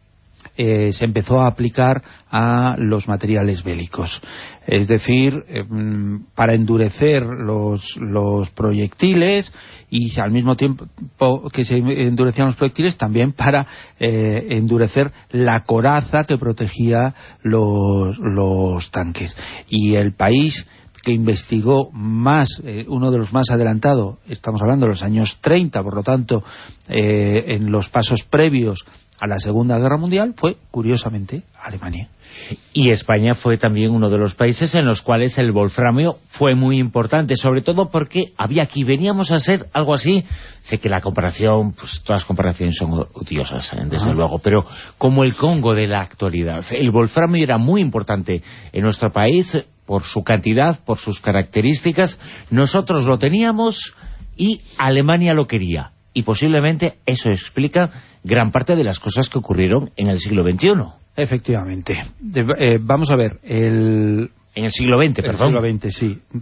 Eh, se empezó a aplicar a los materiales bélicos. Es decir, eh, para endurecer los, los proyectiles, y al mismo tiempo que se endurecían los proyectiles, también para eh, endurecer la coraza que protegía los, los tanques. Y el país que investigó más, eh, uno de los más adelantados, estamos hablando de los años treinta, por lo tanto, eh, en los pasos previos a la Segunda Guerra Mundial, fue, curiosamente, Alemania. Y España fue también uno de los países en los cuales el wolframio fue muy importante, sobre todo porque había aquí, veníamos a ser algo así, sé que la comparación, pues todas las comparaciones son odiosas, ¿eh? desde ah. luego, pero como el Congo de la actualidad, el wolframio era muy importante en nuestro país por su cantidad, por sus características. Nosotros lo teníamos y Alemania lo quería, y posiblemente eso explica gran parte de las cosas que ocurrieron en el siglo veintiuno. Efectivamente. De, eh, vamos a ver, el... En el siglo veinte, el perdón. siglo veinte, sí.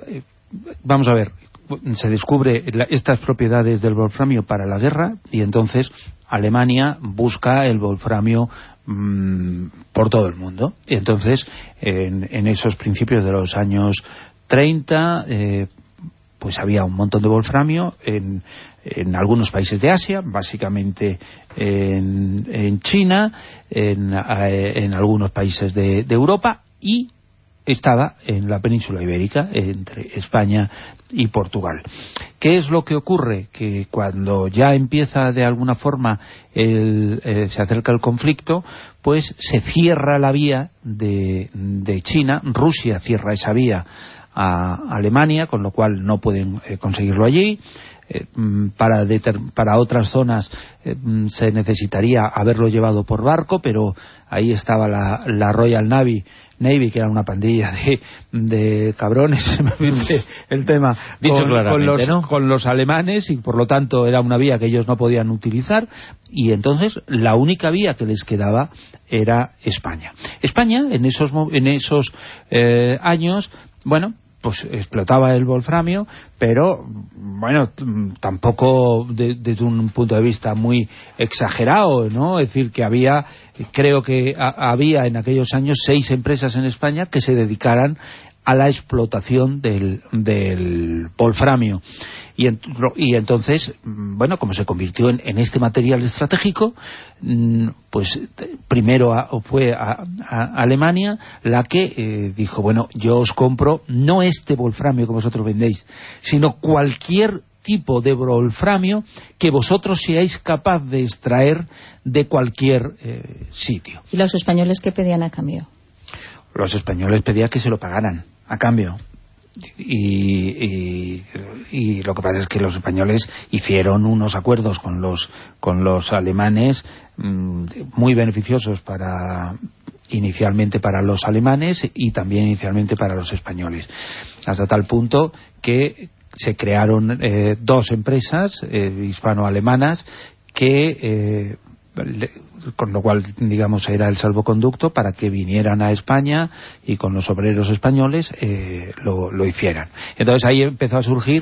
vamos a ver, se descubre la, estas propiedades del wolframio para la guerra, y entonces Alemania busca el wolframio mmm, por todo el mundo. Y entonces, en, en esos principios de los años treinta, eh, pues había un montón de wolframio en, en algunos países de Asia, básicamente en, en China, en, en algunos países de, de Europa, y estaba en la península ibérica, entre España y Portugal. ¿Qué es lo que ocurre? Que cuando ya empieza de alguna forma, el, eh, se acerca el conflicto, pues se cierra la vía de, de China, Rusia cierra esa vía a Alemania, con lo cual no pueden eh, conseguirlo allí. Eh, para, para otras zonas eh, se necesitaría haberlo llevado por barco, pero ahí estaba la, la Royal Navy, Navy, que era una pandilla de, de cabrones, el tema, dicho con, con, los, ¿no? con los alemanes, y por lo tanto era una vía que ellos no podían utilizar, y entonces la única vía que les quedaba era España. España en esos, en esos eh, años, bueno, pues explotaba el wolframio, pero bueno, tampoco de, desde un punto de vista muy exagerado, ¿no? Es decir, que había, creo que a, había en aquellos años seis empresas en España que se dedicaran a la explotación del, del wolframio. Y, en, y entonces, bueno, como se convirtió en, en este material estratégico, pues primero a, fue a, a Alemania la que eh, dijo, bueno, yo os compro no este wolframio que vosotros vendéis, sino cualquier tipo de wolframio que vosotros seáis capaz de extraer de cualquier eh, sitio. ¿Y los españoles qué pedían a cambio? Los españoles pedían que se lo pagaran a cambio. Y, y, y lo que pasa es que los españoles hicieron unos acuerdos con los con los alemanes mmm, muy beneficiosos para inicialmente para los alemanes y también inicialmente para los españoles, hasta tal punto que se crearon eh, dos empresas eh, hispano-alemanas que eh, con lo cual, digamos, era el salvoconducto para que vinieran a España y con los obreros españoles eh, lo, lo hicieran. Entonces ahí empezó a surgir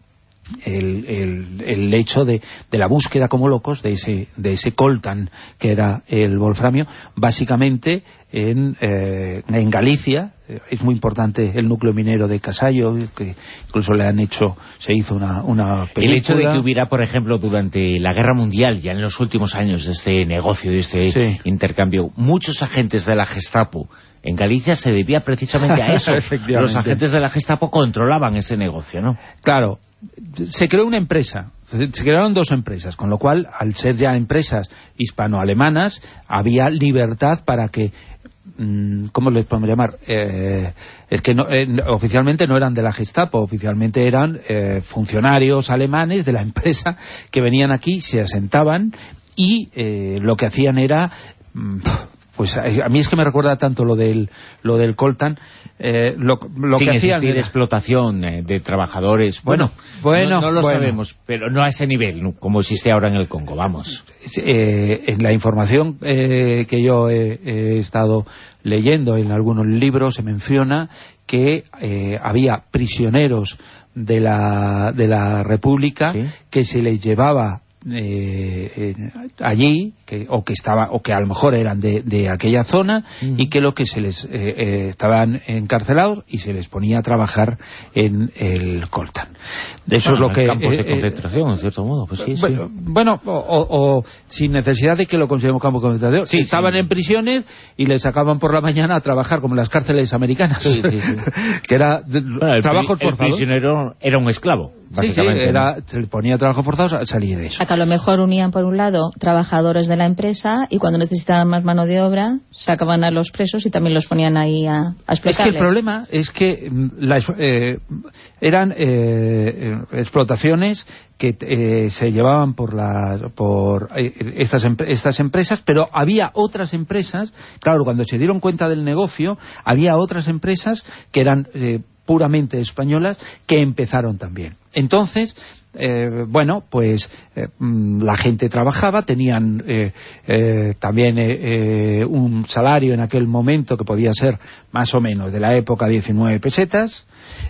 el, el, el hecho de, de la búsqueda como locos de ese, de ese coltan que era el wolframio, básicamente en, eh, en Galicia. Es muy importante el núcleo minero de Casallo, que incluso le han hecho, se hizo una, una película. El hecho de que hubiera, por ejemplo, durante la Guerra Mundial, ya en los últimos años de este negocio, de este sí. intercambio, muchos agentes de la Gestapo en Galicia se debía precisamente a eso. Los agentes de la Gestapo controlaban ese negocio, ¿no? Claro. Se creó una empresa, se crearon dos empresas, con lo cual, al ser ya empresas hispano-alemanas, había libertad para que, ¿cómo les podemos llamar? Eh, es que no, eh, oficialmente no eran de la Gestapo, oficialmente eran eh, funcionarios alemanes de la empresa que venían aquí, se asentaban y eh, lo que hacían era... Pues a mí es que me recuerda tanto lo del lo del coltan, eh, lo, lo Sin que hacían existir explotación eh, de trabajadores. Bueno, bueno, no, no lo bueno. sabemos, pero no a ese nivel, ¿no? Como existe ahora en el Congo, vamos. Eh, en la información eh, que yo he, he estado leyendo en algunos libros se menciona que eh, había prisioneros de la de la República ¿sí? que se les llevaba Eh, eh, allí que, o que estaba o que a lo mejor eran de, de aquella zona uh-huh. y que lo que se les eh, eh, estaban encarcelados y se les ponía a trabajar en el coltan. Eso bueno, es lo que campos eh, de concentración, en cierto modo, pues sí, bueno, sí. bueno o, o, o sin necesidad de que lo consideremos campo de concentración. Sí, estaban sí. en prisiones y les sacaban por la mañana a trabajar como en las cárceles americanas, sí, sí, sí. que era de, bueno, trabajos el, forzados. El prisionero era un esclavo. Sí, sí, era, se le ponía trabajo forzado a salir de eso. A lo mejor unían por un lado trabajadores de la empresa y cuando necesitaban más mano de obra sacaban a los presos y también los ponían ahí a, a explicarles. Es que el problema es que la, eh, eran eh, explotaciones que eh, se llevaban por la, por eh, estas, estas empresas, pero había otras empresas, claro, cuando se dieron cuenta del negocio, había otras empresas que eran... Eh, puramente españolas que empezaron también. Entonces, eh, bueno, pues eh, la gente trabajaba, tenían eh, eh, también eh, eh, un salario en aquel momento que podía ser más o menos de la época diecinueve pesetas,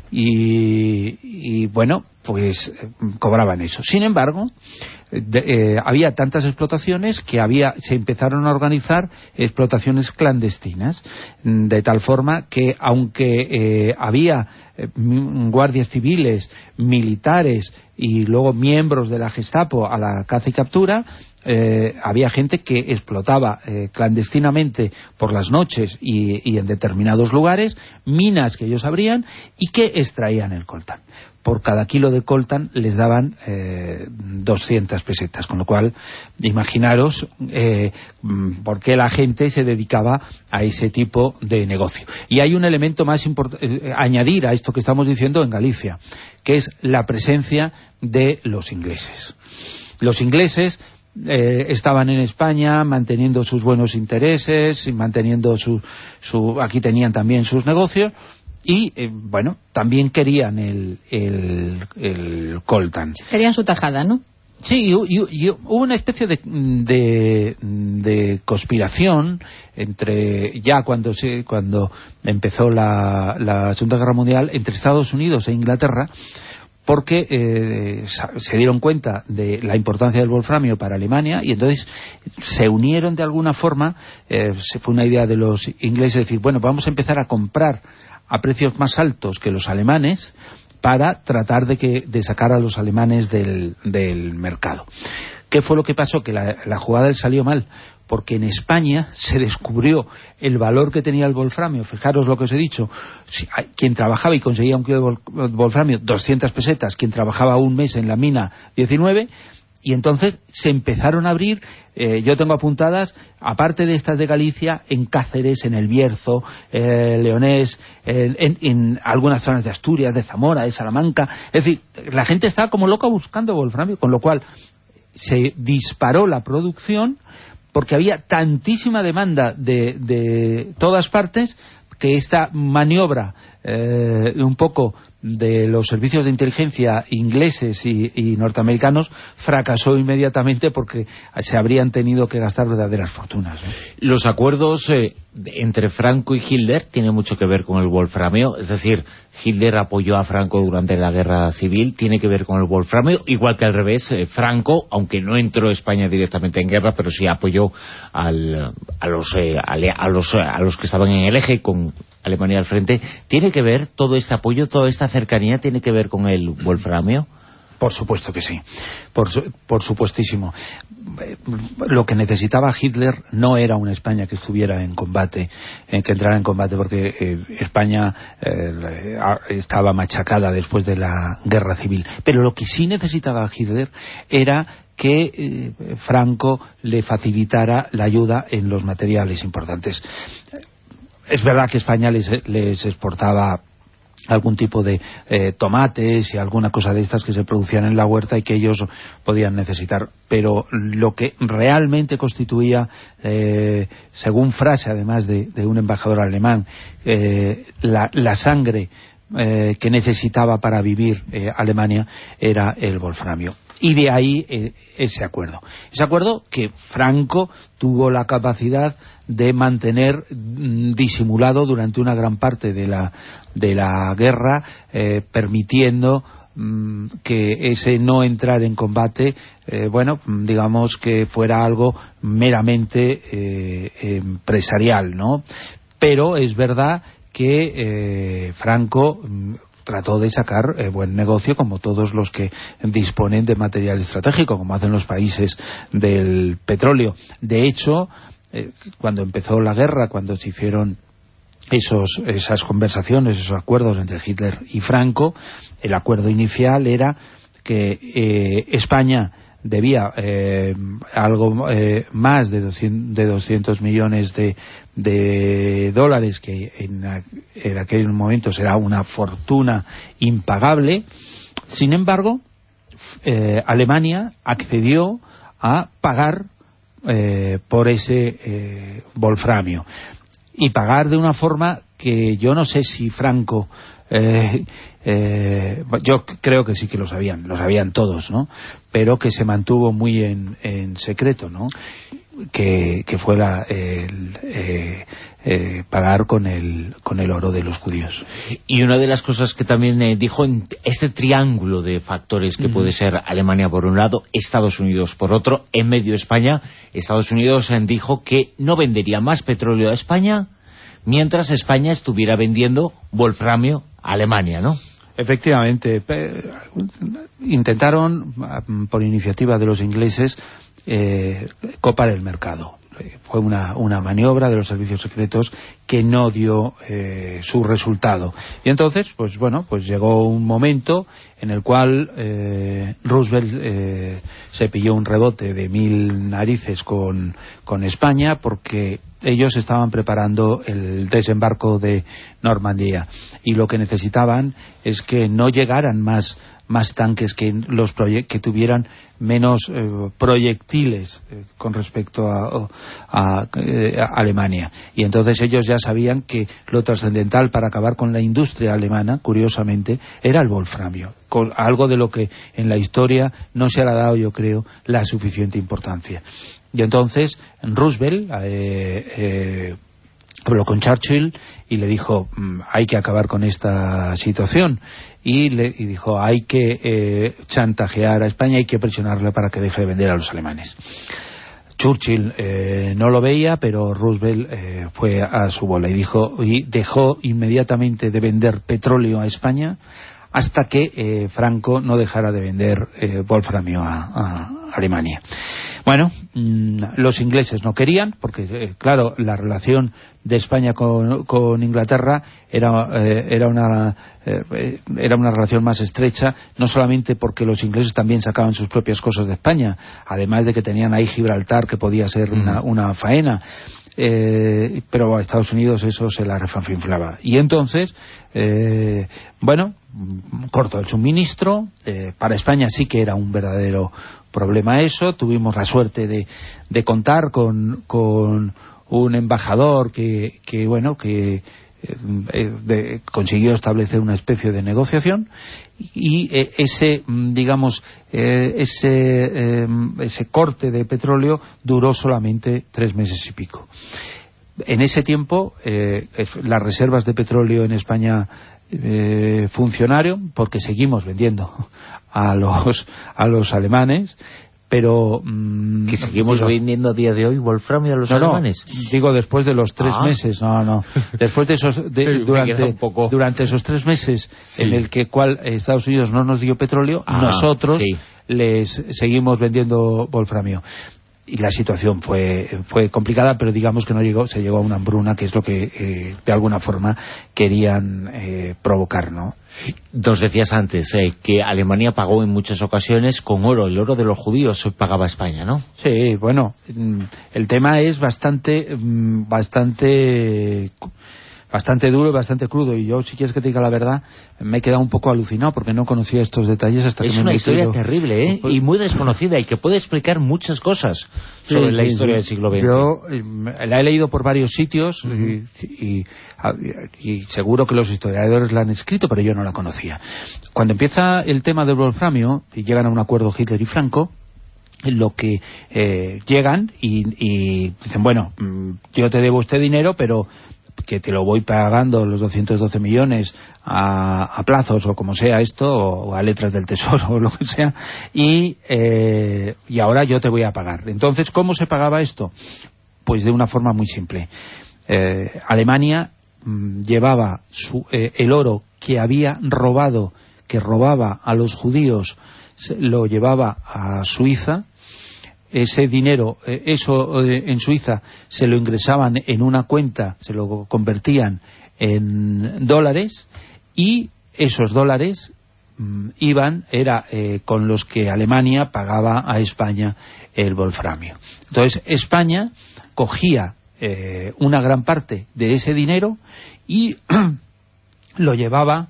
y, y bueno, pues eh, cobraban eso. Sin embargo, de, eh, había tantas explotaciones que había se empezaron a organizar explotaciones clandestinas, de tal forma que aunque eh, había eh, guardias civiles, militares y luego miembros de la Gestapo a la caza y captura, Eh, había gente que explotaba eh, clandestinamente por las noches y, y en determinados lugares minas que ellos abrían y que extraían el coltán. Por cada kilo de coltán les daban eh, doscientas pesetas, con lo cual imaginaros eh, por qué la gente se dedicaba a ese tipo de negocio. Y hay un elemento más importante, eh, añadir a esto que estamos diciendo en Galicia, que es la presencia de los ingleses. Los ingleses Eh, estaban en España manteniendo sus buenos intereses y manteniendo su, su aquí tenían también sus negocios y eh, bueno, también querían el, el, el coltán. Querían su tajada, ¿no? Sí, y, y, y hubo una especie de, de, de conspiración entre ya cuando se, cuando empezó la, la Segunda Guerra Mundial entre Estados Unidos e Inglaterra, porque eh, se dieron cuenta de la importancia del wolframio para Alemania y entonces se unieron de alguna forma. Eh, se fue una idea de los ingleses decir, bueno, vamos a empezar a comprar a precios más altos que los alemanes para tratar de que de sacar a los alemanes del, del mercado. ¿Qué fue lo que pasó? Que la, la jugada les salió mal, porque en España se descubrió el valor que tenía el wolframio. Fijaros lo que os he dicho, si, quien trabajaba y conseguía un kilo de vol, wolframio, doscientas pesetas, quien trabajaba un mes en la mina, diecinueve, y entonces se empezaron a abrir, eh, yo tengo apuntadas, aparte de estas de Galicia, en Cáceres, en El Bierzo, eh, Leonés, eh, en, en algunas zonas de Asturias, de Zamora, de Salamanca. Es decir, la gente estaba como loca buscando wolframio, con lo cual se disparó la producción porque había tantísima demanda de, de todas partes que esta maniobra eh, un poco de los servicios de inteligencia ingleses y, y norteamericanos fracasó inmediatamente porque se habrían tenido que gastar verdaderas fortunas, ¿eh? Los acuerdos eh, entre Franco y Hitler tienen mucho que ver con el wolframio, es decir, Hitler apoyó a Franco durante la guerra civil, tiene que ver con el wolframio, igual que al revés, eh, Franco, aunque no entró España directamente en guerra, pero sí apoyó al, a, los, eh, a, los, a los que estaban en el eje con Alemania al frente. ¿Tiene que ver todo este apoyo, toda esta cercanía, tiene que ver con el wolframio? Por supuesto que sí, por, su, por supuestísimo. Lo que necesitaba Hitler no era una España que estuviera en combate, eh, que entrara en combate, porque eh, España eh, estaba machacada después de la guerra civil. Pero lo que sí necesitaba Hitler era que eh, Franco le facilitara la ayuda en los materiales importantes. Es verdad que España les, les exportaba algún tipo de eh, tomates y alguna cosa de estas que se producían en la huerta y que ellos podían necesitar, pero lo que realmente constituía, eh, según frase además de, de un embajador alemán, eh, la, la sangre eh, que necesitaba para vivir eh, Alemania era el wolframio. Y de ahí eh, ese acuerdo. Ese acuerdo que Franco tuvo la capacidad de mantener mm, disimulado durante una gran parte de la, de la guerra, eh, permitiendo mm, que ese no entrar en combate, eh, bueno, digamos que fuera algo meramente eh, empresarial, ¿no? Pero es verdad que eh, Franco mm, trató de sacar eh, buen negocio, como todos los que disponen de material estratégico, como hacen los países del petróleo. De hecho, eh, cuando empezó la guerra, cuando se hicieron esos, esas conversaciones, esos acuerdos entre Hitler y Franco, el acuerdo inicial era que eh, España debía eh, algo eh, más de doscientos, de doscientos millones de, de dólares, que en, en aquel momento será una fortuna impagable. Sin embargo, eh, Alemania accedió a pagar eh, por ese eh, wolframio, y pagar de una forma que yo no sé si Franco Eh, eh, yo creo que sí que lo sabían, lo sabían todos, ¿no? Pero que se mantuvo muy en, en secreto, ¿no? Que, que fue la, el, eh, eh, pagar con el, con el oro de los judíos. Y una de las cosas que también eh, dijo en este triángulo de factores que mm. puede ser Alemania por un lado, Estados Unidos por otro, en medio España, Estados Unidos eh, dijo que no vendería más petróleo a España mientras España estuviera vendiendo wolframio a Alemania, ¿no? Efectivamente, intentaron, por iniciativa de los ingleses, eh, copar el mercado. Fue una, una maniobra de los servicios secretos que no dio eh, su resultado. Y entonces, pues bueno, pues llegó un momento en el cual eh, Roosevelt eh, se pilló un rebote de mil narices con, con España, porque ellos estaban preparando el desembarco de Normandía y lo que necesitaban es que no llegaran más más tanques, que los que tuvieran menos eh, proyectiles eh, con respecto a, a, eh, a Alemania. Y entonces ellos ya sabían que lo trascendental para acabar con la industria alemana, curiosamente, era el wolframio, con algo de lo que en la historia no se ha dado, yo creo, la suficiente importancia. Y entonces Roosevelt eh, eh, habló con Churchill y le dijo, hay que acabar con esta situación, y le y dijo, hay que eh, chantajear a España, hay que presionarle para que deje de vender a los alemanes. Churchill eh, no lo veía, pero Roosevelt eh, fue a su bola y dijo y dejó inmediatamente de vender petróleo a España hasta que eh, Franco no dejara de vender eh, wolframio a, a Alemania. Bueno, mmm, los ingleses no querían, porque eh, claro, la relación de España con, con Inglaterra era, eh, era, una, eh, era una relación más estrecha, no solamente porque los ingleses también sacaban sus propias cosas de España, además de que tenían ahí Gibraltar, que podía ser mm. una, una faena. Eh, pero a Estados Unidos eso se la refanfinflaba. Y entonces, eh, bueno, cortó el suministro. Eh, para España sí que era un verdadero problema eso. Tuvimos la suerte de, de contar con, con un embajador que, que bueno, que eh, de, consiguió establecer una especie de negociación, y eh, ese, digamos, eh, ese, eh, ese corte de petróleo duró solamente tres meses y pico. En ese tiempo eh, las reservas de petróleo en España eh, funcionaron, porque seguimos vendiendo a los a los alemanes, pero mmm, que seguimos digo, vendiendo a día de hoy wolframio a los no, alemanes. No, digo después de los tres ah. meses, no, no, después de esos de, durante durante esos tres meses sí. en el que cual Estados Unidos no nos dio petróleo, ah, nosotros sí. les seguimos vendiendo wolframio. Y la situación fue fue complicada, pero digamos que no llegó, se llegó a una hambruna, que es lo que eh, de alguna forma querían eh, provocar, ¿no? Nos decías antes eh, que Alemania pagó en muchas ocasiones con oro, el oro de los judíos pagaba España, ¿no? Sí, bueno, el tema es bastante bastante bastante duro y bastante crudo, y yo, si quieres que te diga la verdad, me he quedado un poco alucinado porque no conocía estos detalles hasta es que me una he historia metido. terrible, ¿eh? Y muy desconocida, y que puede explicar muchas cosas sobre sí, la sí, historia sí. del siglo veinte. Yo eh, la he leído por varios sitios, uh-huh. y, y, y seguro que los historiadores la han escrito, pero yo no la conocía. Cuando empieza el tema del wolframio y llegan a un acuerdo Hitler y Franco, lo que eh, llegan y, y dicen, bueno, yo te debo este dinero, pero que te lo voy pagando los doscientos doce millones a, a plazos, o como sea esto, o a letras del tesoro, o lo que sea, y, eh, y ahora yo te voy a pagar. Entonces, ¿cómo se pagaba esto? Pues de una forma muy simple. Eh, Alemania mmm, llevaba su, eh, el oro que había robado, que robaba a los judíos, se, lo llevaba a Suiza. Ese dinero, eso en Suiza se lo ingresaban en una cuenta, se lo convertían en dólares, y esos dólares mmm, iban, era eh, con los que Alemania pagaba a España el wolframio. Entonces España cogía eh, una gran parte de ese dinero y lo llevaba,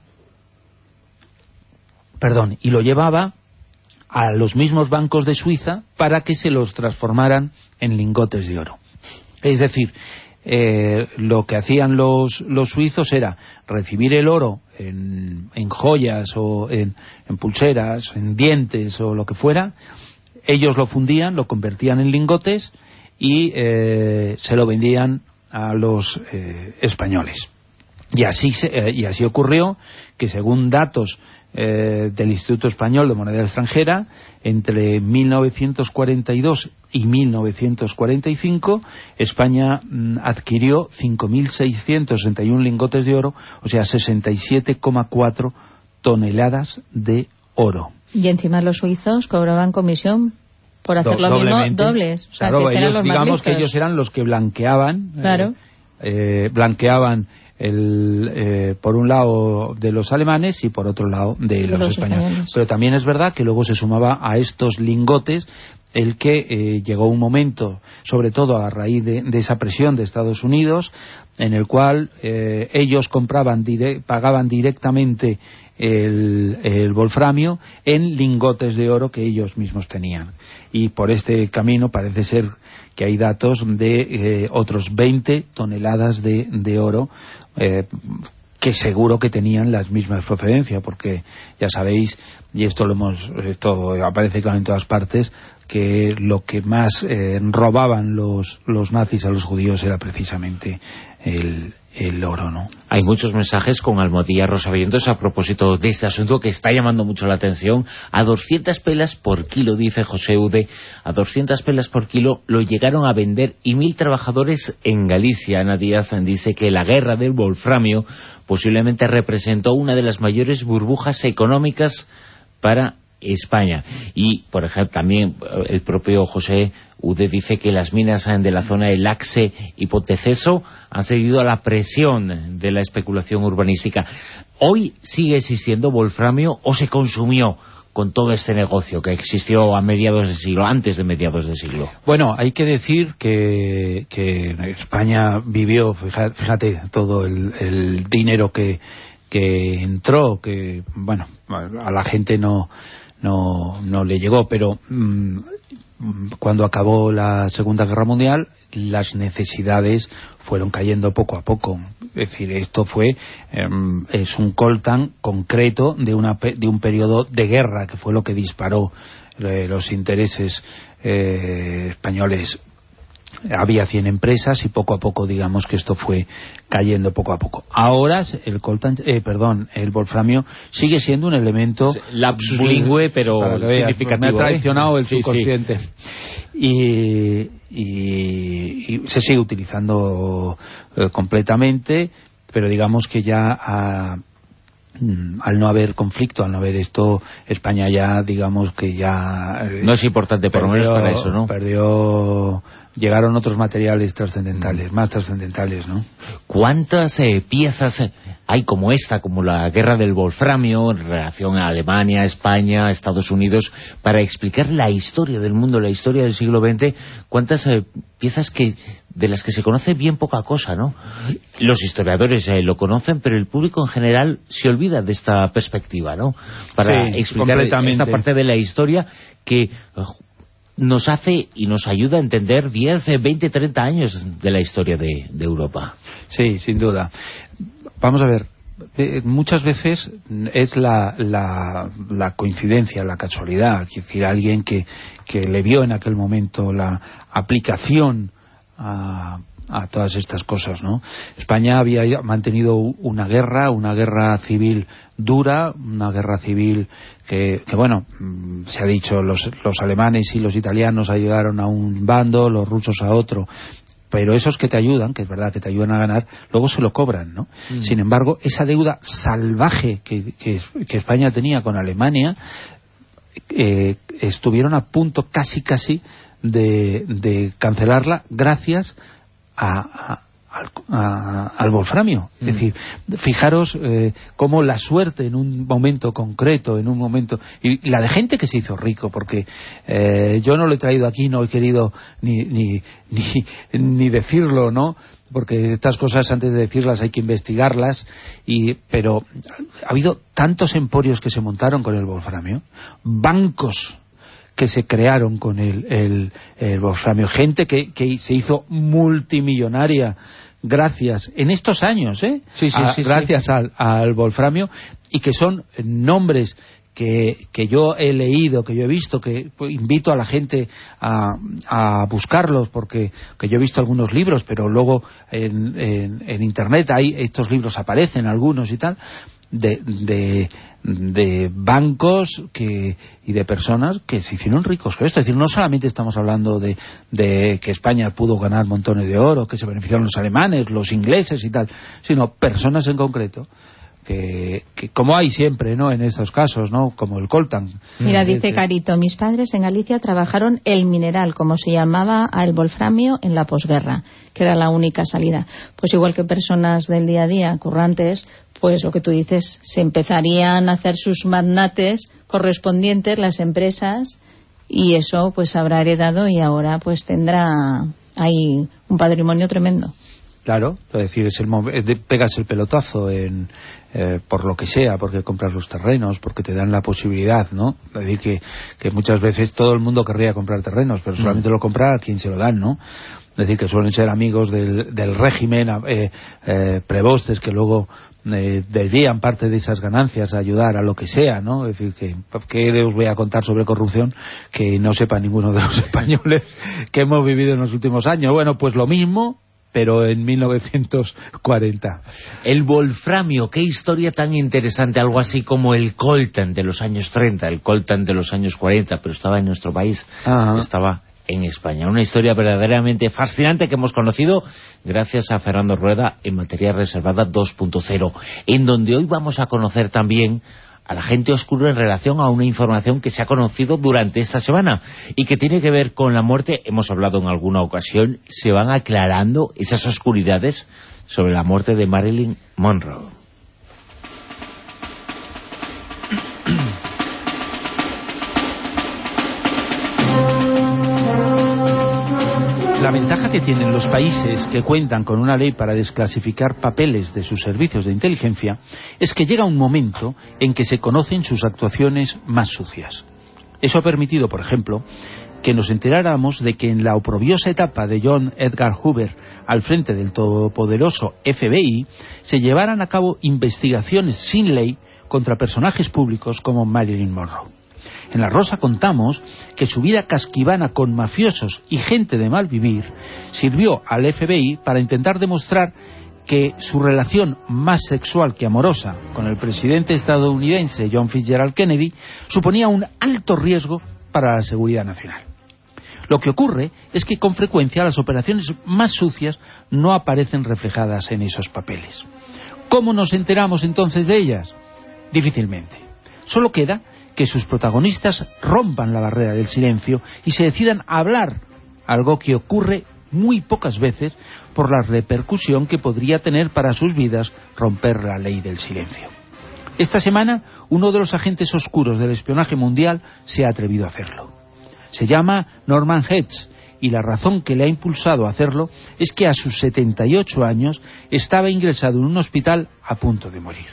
perdón, y lo llevaba a los mismos bancos de Suiza para que se los transformaran en lingotes de oro. Es decir, eh, lo que hacían los, los suizos era recibir el oro en, en joyas o en, en pulseras, en dientes o lo que fuera. Ellos lo fundían, lo convertían en lingotes y eh, se lo vendían a los eh, españoles. Y así, se, eh, y así ocurrió que, según datos eh, del Instituto Español de Moneda Extranjera, entre mil novecientos cuarenta y dos y mil novecientos cuarenta y cinco, España mm, adquirió cinco mil seiscientos sesenta y uno lingotes de oro, o sea, sesenta y siete coma cuatro toneladas de oro. Y encima los suizos cobraban comisión por hacer lo mismo dobles. O sea, claro, que ellos, los digamos que ellos eran los que blanqueaban, claro. eh, eh, blanqueaban el, eh, por un lado de los alemanes y por otro lado de los, los españoles. españoles. Pero también es verdad que luego se sumaba a estos lingotes el que eh, llegó un momento, sobre todo a raíz de, de esa presión de Estados Unidos, en el cual eh, ellos compraban dire- pagaban directamente el, el wolframio en lingotes de oro que ellos mismos tenían. Y por este camino parece ser que hay datos de eh, otros veinte toneladas de, de oro eh, que seguro que tenían las mismas procedencias, porque ya sabéis, y esto lo hemos esto aparece claro en todas partes, que lo que más eh, robaban los, los nazis a los judíos era precisamente el, el oro, ¿no? Hay muchos mensajes con Almohadilla Rosavientos a propósito de este asunto que está llamando mucho la atención. A doscientas pelas por kilo, dice José Ude, a doscientas pelas por kilo lo llegaron a vender y mil trabajadores en Galicia. Ana Díaz dice que la guerra del wolframio posiblemente representó una de las mayores burbujas económicas para España. Y, por ejemplo, también el propio José Ude dice que las minas de la zona de Laxe y Ponteceso han seguido a la presión de la especulación urbanística. ¿Hoy sigue existiendo wolframio o se consumió con todo este negocio que existió a mediados del siglo, antes de mediados del siglo? Bueno, hay que decir que, que España vivió, fíjate, fíjate todo el, el dinero que, que entró, que, bueno, a la gente no no no le llegó, pero mmm, cuando acabó la Segunda Guerra Mundial las necesidades fueron cayendo poco a poco. Es decir, esto fue eh, es un coltán concreto de una de un periodo de guerra que fue lo que disparó eh, los intereses eh, españoles. Había cien empresas y poco a poco, digamos que esto fue cayendo poco a poco. Ahora el coltan, eh, perdón, el wolframio sigue siendo un elemento lapsus lingüe, pero significativo. Me ha traicionado ¿eh? el sí, subconsciente. Sí. Y, y, y se sigue utilizando eh, completamente, pero digamos que ya a, al no haber conflicto, al no haber esto, España ya, digamos que ya... Eh, no es importante, por lo menos para eso, ¿no? Perdió... Llegaron otros materiales trascendentales, mm. más trascendentales, ¿no? ¿Cuántas eh, piezas hay como esta, como la guerra del wolframio, en relación a Alemania, España, Estados Unidos, para explicar la historia del mundo, la historia del siglo veinte? ¿Cuántas eh, piezas que de las que se conoce bien poca cosa, ¿no? Los historiadores eh, lo conocen, pero el público en general se olvida de esta perspectiva, ¿no? Para sí, explicar esta parte de la historia que... nos hace y nos ayuda a entender diez, veinte, treinta años de la historia de, de Europa. Sí, sin duda. Vamos a ver, eh, muchas veces es la, la, la coincidencia, la casualidad, es decir, alguien que, que le vio en aquel momento la aplicación a, a todas estas cosas, ¿no? España había mantenido una guerra, una guerra civil dura, una guerra civil que, que bueno, se ha dicho, los, los alemanes y los italianos ayudaron a un bando, los rusos a otro, pero esos que te ayudan, que es verdad que te ayudan a ganar, luego se lo cobran, ¿no? Mm. Sin embargo, esa deuda salvaje que, que, que España tenía con Alemania, eh, estuvieron a punto casi casi de, de cancelarla gracias a, a, al, a, al wolframio. Mm. Es decir, fijaros eh, cómo la suerte en un momento concreto, en un momento, y, y la de gente que se hizo rico, porque eh, yo no lo he traído aquí, no he querido ni, ni, ni, ni decirlo, ¿no? Porque estas cosas antes de decirlas hay que investigarlas, y pero ha habido tantos emporios que se montaron con el wolframio, bancos que se crearon con el, el, el wolframio. Gente que, que se hizo multimillonaria gracias, en estos años, ¿eh? Sí, sí, a, sí, gracias sí. Al, al wolframio, y que son nombres que, que yo he leído, que yo he visto, que pues, invito a la gente a, a buscarlos, porque que yo he visto algunos libros, pero luego en, en, en internet hay estos libros, aparecen algunos y tal, de, de, de bancos que y de personas que se hicieron ricos con esto. Es decir, no solamente estamos hablando de, de que España pudo ganar montones de oro, que se beneficiaron los alemanes, los ingleses y tal, sino personas en concreto que, que como hay siempre, ¿no?, en estos casos, ¿no?, como el coltan. Mira, Mm. dice Carito, mis padres en Galicia trabajaron el mineral, como se llamaba al wolframio en la posguerra, que era la única salida. Pues igual que personas del día a día, currantes, pues lo que tú dices, se empezarían a hacer sus magnates correspondientes, las empresas, y eso pues habrá heredado y ahora pues tendrá ahí un patrimonio tremendo. Claro, es decir, es el pegas el pelotazo en, eh, por lo que sea, porque compras los terrenos, porque te dan la posibilidad, ¿no? Es decir, que, que muchas veces todo el mundo querría comprar terrenos, pero solamente mm. lo compra a quien se lo dan, ¿no? Es decir, que suelen ser amigos del, del régimen, eh, eh, prebostes que luego eh, desvían parte de esas ganancias a ayudar a lo que sea, ¿no? Es decir, que, que os voy a contar sobre corrupción que no sepa ninguno de los españoles que hemos vivido en los últimos años. Bueno, pues lo mismo, pero en mil novecientos cuarenta. El wolframio, qué historia tan interesante, algo así como el coltan de los años treinta, el coltan de los años cuarenta, pero estaba en nuestro país, Ajá. estaba en España. Una historia verdaderamente fascinante que hemos conocido gracias a Fernando Rueda en Materia Reservada dos punto cero, en donde hoy vamos a conocer también a la gente oscura en relación a una información que se ha conocido durante esta semana y que tiene que ver con la muerte. Hemos hablado en alguna ocasión, se van aclarando esas oscuridades sobre la muerte de Marilyn Monroe. La ventaja que tienen los países que cuentan con una ley para desclasificar papeles de sus servicios de inteligencia es que llega un momento en que se conocen sus actuaciones más sucias. Eso ha permitido, por ejemplo, que nos enteráramos de que en la oprobiosa etapa de John Edgar Hoover al frente del todopoderoso F B I se llevaran a cabo investigaciones sin ley contra personajes públicos como Marilyn Monroe. En La Rosa contamos que su vida casquivana con mafiosos y gente de mal vivir sirvió al F B I para intentar demostrar que su relación más sexual que amorosa con el presidente estadounidense John Fitzgerald Kennedy suponía un alto riesgo para la seguridad nacional. Lo que ocurre es que con frecuencia las operaciones más sucias no aparecen reflejadas en esos papeles. ¿Cómo nos enteramos entonces de ellas? Difícilmente. Solo queda que sus protagonistas rompan la barrera del silencio y se decidan a hablar, algo que ocurre muy pocas veces por la repercusión que podría tener para sus vidas romper la ley del silencio. Esta semana, uno de los agentes oscuros del espionaje mundial se ha atrevido a hacerlo. Se llama Norman Hedges, y la razón que le ha impulsado a hacerlo es que a sus setenta y ocho años estaba ingresado en un hospital a punto de morir.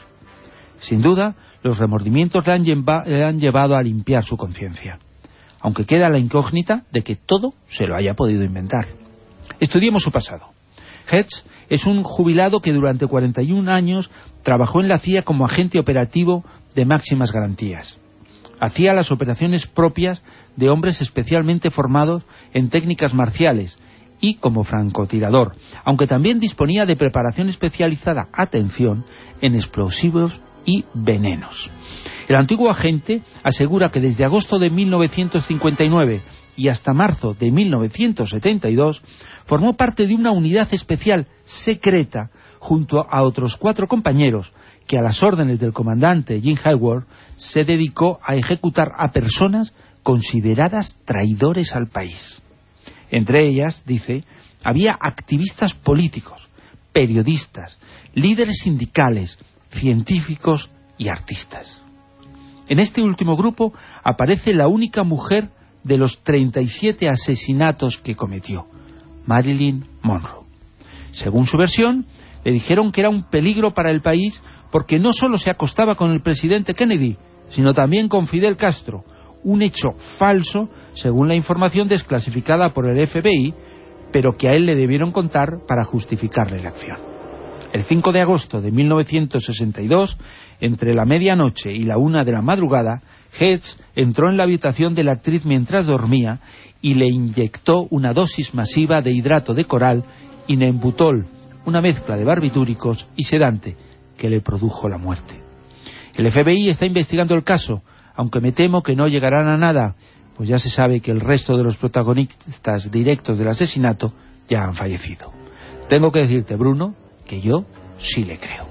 Sin duda, los remordimientos le han, lleva, le han llevado a limpiar su conciencia, aunque queda la incógnita de que todo se lo haya podido inventar. Estudiemos su pasado. Hedges es un jubilado que durante cuarenta y un años trabajó en la C I A como agente operativo de máximas garantías. Hacía las operaciones propias de hombres especialmente formados en técnicas marciales y como francotirador, aunque también disponía de preparación especializada, atención, en explosivos y venenos. El antiguo agente asegura que desde agosto de mil novecientos cincuenta y nueve y hasta marzo de mil novecientos setenta y dos formó parte de una unidad especial secreta junto a otros cuatro compañeros que a las órdenes del comandante Jim Hayward se dedicó a ejecutar a personas consideradas traidores al país. Entre ellas, dice, había activistas políticos, periodistas, líderes sindicales, científicos y artistas. En este último grupo aparece la única mujer de los treinta y siete asesinatos que cometió, Marilyn Monroe. Según su versión, le dijeron que era un peligro para el país porque no solo se acostaba con el presidente Kennedy, sino también con Fidel Castro, un hecho falso según la información desclasificada por el F B I, pero que a él le debieron contar para justificarle la acción. El cinco de agosto de mil novecientos sesenta y dos, entre la medianoche y la una de la madrugada, Hedges entró en la habitación de la actriz mientras dormía y le inyectó una dosis masiva de hidrato de coral y nembutol, una mezcla de barbitúricos y sedante que le produjo la muerte. El F B I está investigando el caso, aunque me temo que no llegarán a nada, pues ya se sabe que el resto de los protagonistas directos del asesinato ya han fallecido. Tengo que decirte, Bruno, que yo sí le creo.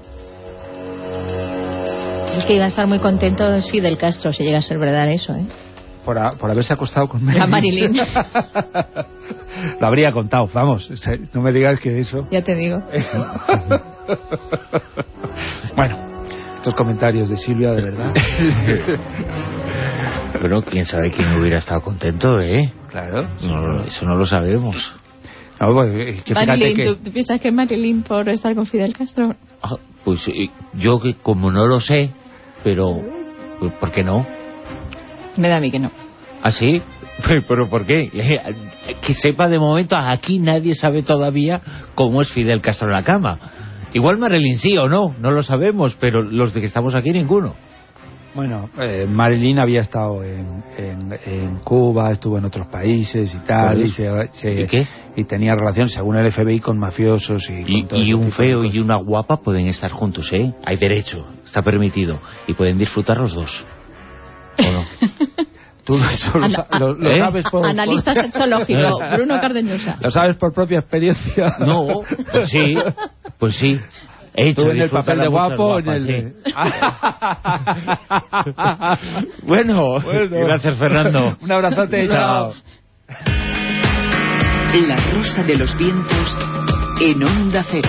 Es que iba a estar muy contento es Fidel Castro si llega a ser verdad eso, ¿eh? Por, a, por haberse acostado con Marilyn. A Marilyn. Lo habría contado, vamos, no me digas que eso... Ya te digo. Bueno, estos comentarios de Silvia, de verdad. Bueno, quién sabe quién hubiera estado contento, ¿eh? Claro. No, eso no lo sabemos. No, pues, que Marilyn, que... ¿tú, ¿tú piensas que es Marilyn por estar con Fidel Castro? Ah, pues yo que como no lo sé, pero pues, ¿por qué no? Me da a mí que no. ¿Ah, sí? ¿Pero por qué? Que sepa de momento, aquí nadie sabe todavía cómo es Fidel Castro en la cama. Igual Marilyn sí o no, no lo sabemos, pero los de que estamos aquí ninguno. Bueno, eh, Marilyn había estado en, en, en Cuba, estuvo en otros países y tal, y, se, se, ¿Y qué? Y tenía relación, según el F B I, con mafiosos y... Y, con todo y un feo y una una guapa pueden estar juntos, ¿eh? Hay derecho, está permitido, y pueden disfrutar los dos. ¿O no? Tú eso lo, Ana, lo, lo ¿eh? sabes por... Analista por... sexológico, Bruno Cardeñosa. Lo sabes por propia experiencia. No, pues sí, pues sí. He hecho Tú en el papel de guapo, en el... Sí. bueno, bueno, gracias, Fernando. Un abrazote, chao. La Rosa de los Vientos en Onda Cero.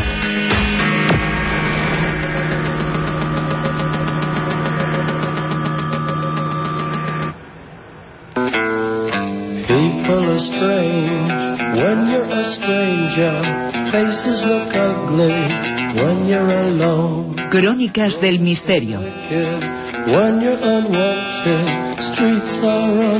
People are strange when you're a stranger. Faces look ugly when you're alone. Crónicas del misterio. When you're unwanted, streets are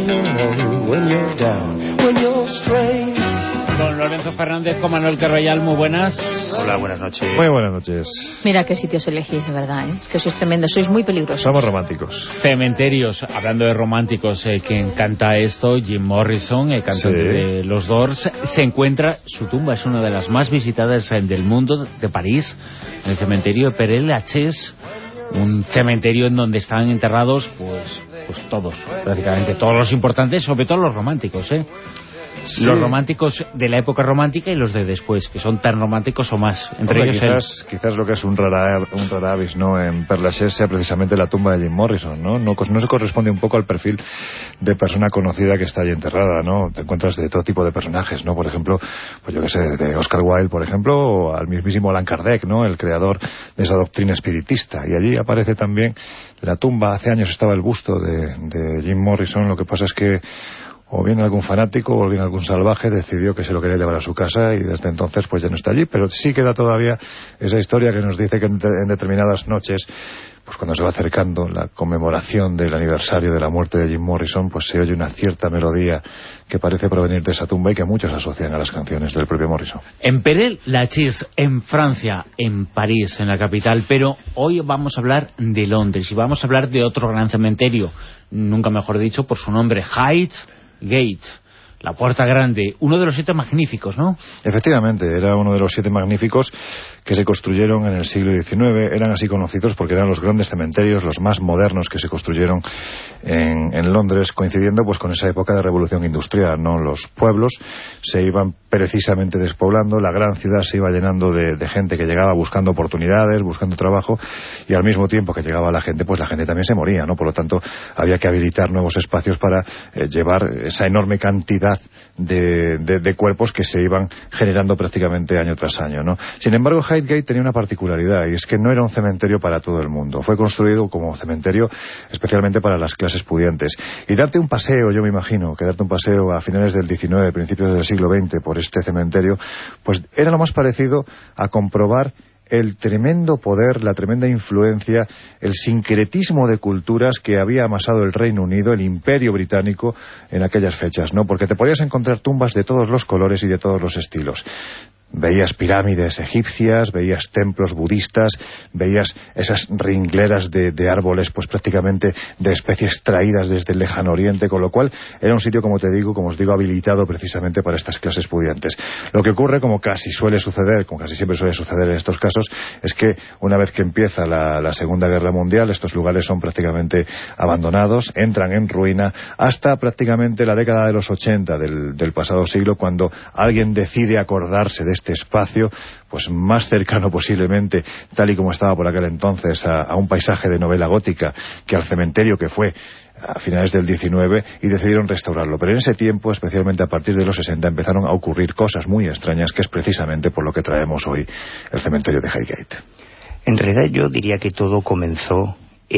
uneven when you're down, when you're strange. Con Lorenzo Fernández, con Manuel Carvallal, muy buenas. Hola, buenas noches. Muy buenas noches. Mira qué sitios elegís, de verdad, ¿eh? Es que sois tremendo, sois muy peligrosos. Somos románticos. Cementerios, hablando de románticos, eh, quien canta esto, Jim Morrison, el cantante Sí. de los Doors, se encuentra, su tumba es una de las más visitadas eh, del mundo, de París, en el cementerio de Père Lachaise, un cementerio en donde están enterrados, pues, pues todos, prácticamente todos los importantes, sobre todo los románticos, ¿eh? Sí. Los románticos de la época romántica y los de después, que son tan románticos o más. Entre Hombre, ellos quizás, el... quizás lo que es un rara, un rara avis, ¿no? En Père Lachaise sea precisamente la tumba de Jim Morrison, ¿no? No, no se corresponde un poco al perfil de persona conocida que está allí enterrada, ¿no? Te encuentras de todo tipo de personajes, ¿no? Por ejemplo, pues yo qué sé, de Oscar Wilde, por ejemplo, o al mismísimo Allan Kardec, ¿no? El creador de esa doctrina espiritista. Y allí aparece también la tumba. Hace años estaba el busto de, de Jim Morrison. Lo que pasa es que o bien algún fanático o bien algún salvaje decidió que se lo quería llevar a su casa y desde entonces pues ya no está allí, pero sí queda todavía esa historia que nos dice que en, de, en determinadas noches, pues cuando se va acercando la conmemoración del aniversario de la muerte de Jim Morrison, pues se oye una cierta melodía que parece provenir de esa tumba y que muchos asocian a las canciones del propio Morrison. En Père Lachaise, en Francia, en París, en la capital, pero hoy vamos a hablar de Londres y vamos a hablar de otro gran cementerio, nunca mejor dicho por su nombre, Highgate Gate, la Puerta Grande, uno de los siete magníficos, ¿no? Efectivamente, era uno de los siete magníficos que se construyeron en el siglo diecinueve. Eran así conocidos porque eran los grandes cementerios, los más modernos que se construyeron en, en Londres, coincidiendo pues con esa época de revolución industrial, ¿no? Los pueblos se iban precisamente despoblando, la gran ciudad se iba llenando de, de gente que llegaba buscando oportunidades, buscando trabajo, y al mismo tiempo que llegaba la gente, pues la gente también se moría, ¿no? Por lo tanto, había que habilitar nuevos espacios para eh, llevar esa enorme cantidad de, de, de cuerpos que se iban generando prácticamente año tras año, ¿no? Sin embargo, Highgate tenía una particularidad, y es que no era un cementerio para todo el mundo. Fue construido como cementerio especialmente para las clases pudientes. Y darte un paseo, yo me imagino, que darte un paseo a finales del diecinueve, principios del siglo veinte, por este cementerio, pues era lo más parecido a comprobar el tremendo poder, la tremenda influencia, el sincretismo de culturas que había amasado el Reino Unido, el Imperio Británico, en aquellas fechas, ¿no? Porque te podías encontrar tumbas de todos los colores y de todos los estilos. Veías pirámides egipcias, veías templos budistas, veías esas ringleras de, de árboles, pues prácticamente de especies traídas desde el lejano oriente, con lo cual era un sitio, como te digo, como os digo, habilitado precisamente para estas clases pudientes. Lo que ocurre, como casi suele suceder, como casi siempre suele suceder en estos casos, es que una vez que empieza la, la Segunda Guerra Mundial, estos lugares son prácticamente abandonados, entran en ruina, hasta prácticamente la década de los ochenta del, del pasado siglo, cuando alguien decide acordarse de este espacio, pues más cercano posiblemente, tal y como estaba por aquel entonces, a, a un paisaje de novela gótica, que al cementerio que fue a finales del diecinueve, y decidieron restaurarlo. Pero en ese tiempo, especialmente a partir de los sesenta, empezaron a ocurrir cosas muy extrañas, que es precisamente por lo que traemos hoy el cementerio de Highgate. En realidad yo diría que todo comenzó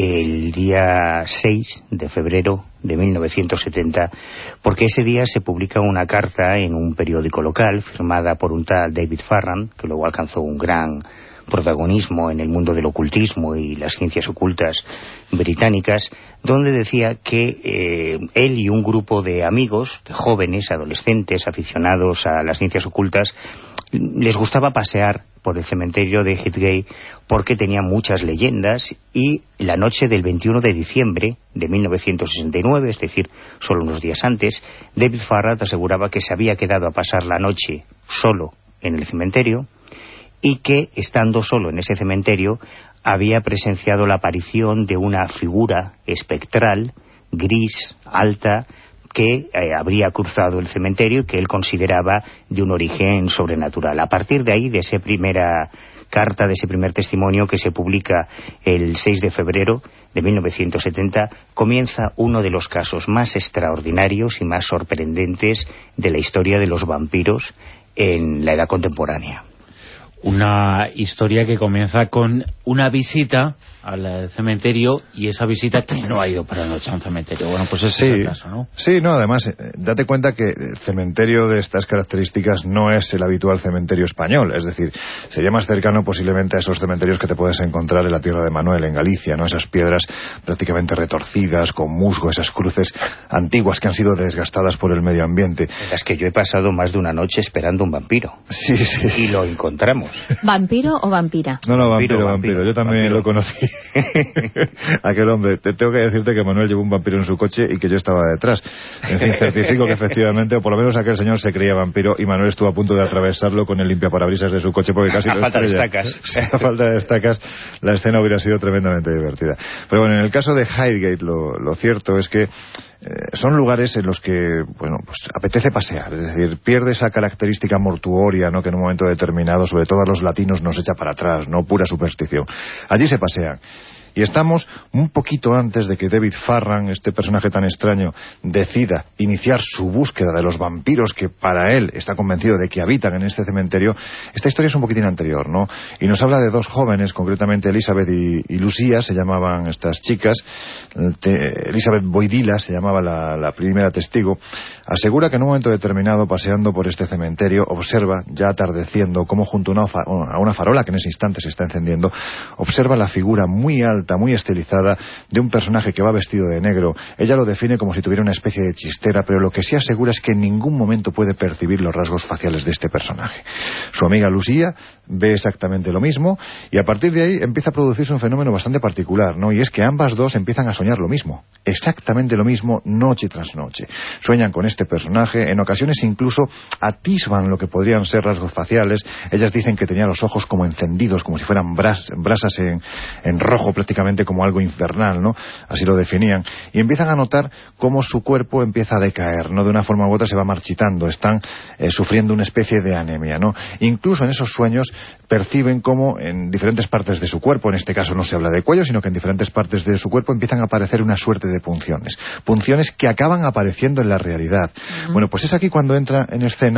el día seis de febrero de mil novecientos setenta, porque ese día se publica una carta en un periódico local firmada por un tal David Farran, que luego alcanzó un gran protagonismo en el mundo del ocultismo y las ciencias ocultas británicas, donde decía que eh, él y un grupo de amigos, de jóvenes, adolescentes, aficionados a las ciencias ocultas, les gustaba pasear por el cementerio de Highgate porque tenía muchas leyendas, y la noche del veintiuno de diciembre de mil novecientos sesenta y nueve, es decir, solo unos días antes, David Farran aseguraba que se había quedado a pasar la noche solo en el cementerio, y que, estando solo en ese cementerio, había presenciado la aparición de una figura espectral, gris, alta, que eh, habría cruzado el cementerio y que él consideraba de un origen sobrenatural. A partir de ahí, de esa primera carta, de ese primer testimonio que se publica el seis de febrero de mil novecientos setenta, comienza uno de los casos más extraordinarios y más sorprendentes de la historia de los vampiros en la edad contemporánea. Una historia que comienza con una visita al cementerio, y esa visita que no ha ido para la noche a un cementerio. Bueno, pues ese sí, es el caso, ¿no? Sí, no, además, eh, date cuenta que el cementerio de estas características no es el habitual cementerio español, es decir, sería más cercano posiblemente a esos cementerios que te puedes encontrar en la tierra de Manuel, en Galicia, ¿no? Esas piedras prácticamente retorcidas, con musgo, esas cruces antiguas que han sido desgastadas por el medio ambiente. En las que yo he pasado más de una noche esperando un vampiro. Sí, sí. Y lo encontramos. ¿Vampiro o vampira? No, no, vampiro, vampiro. vampiro. vampiro. Yo también vampiro. Lo conocí. Aquel hombre. Te tengo que decirte que Manuel llevó un vampiro en su coche y que yo estaba detrás. En fin, certifico que efectivamente, o por lo menos aquel señor se creía vampiro, y Manuel estuvo a punto de atravesarlo con el limpiaparabrisas de su coche porque casi a lo falta estrella. de estacas. A falta de estacas, la escena hubiera sido tremendamente divertida. Pero bueno, en el caso de Highgate, lo, lo cierto es que Eh, son lugares en los que, bueno, pues apetece pasear, es decir, pierde esa característica mortuoria, ¿no?, que en un momento determinado, sobre todo a los latinos, nos echa para atrás, ¿no?, pura superstición. Allí se pasean. Y estamos un poquito antes de que David Farran, este personaje tan extraño, decida iniciar su búsqueda de los vampiros que para él está convencido de que habitan en este cementerio. Esta historia es un poquitín anterior, ¿no? Y nos habla de dos jóvenes, concretamente Elizabeth y, y Lucía, se llamaban estas chicas. Te, Elizabeth Boydila se llamaba la, la primera testigo. Asegura que en un momento determinado, paseando por este cementerio, observa, ya atardeciendo, como junto a una, a una farola que en ese instante se está encendiendo, observa la figura muy alta, muy estilizada, de un personaje que va vestido de negro. Ella lo define como si tuviera una especie de chistera, pero lo que sí asegura es que en ningún momento puede percibir los rasgos faciales de este personaje. Su amiga Lucía ve exactamente lo mismo, y a partir de ahí empieza a producirse un fenómeno bastante particular, ¿no? Y es que ambas dos empiezan a soñar lo mismo, exactamente lo mismo, noche tras noche. Sueñan con este personaje, en ocasiones incluso atisban lo que podrían ser rasgos faciales. Ellas dicen que tenía los ojos como encendidos, como si fueran bras, brasas en, en rojo, prácticamente como algo infernal, ¿no? Así lo definían. Y empiezan a notar cómo su cuerpo empieza a decaer, ¿no? De una forma u otra se va marchitando, están eh, sufriendo una especie de anemia, ¿no? Incluso en esos sueños perciben cómo en diferentes partes de su cuerpo, en este caso no se habla de cuello, sino que en diferentes partes de su cuerpo empiezan a aparecer una suerte de punciones. Punciones que acaban apareciendo en la realidad. Uh-huh. Bueno, pues es aquí cuando entra en escena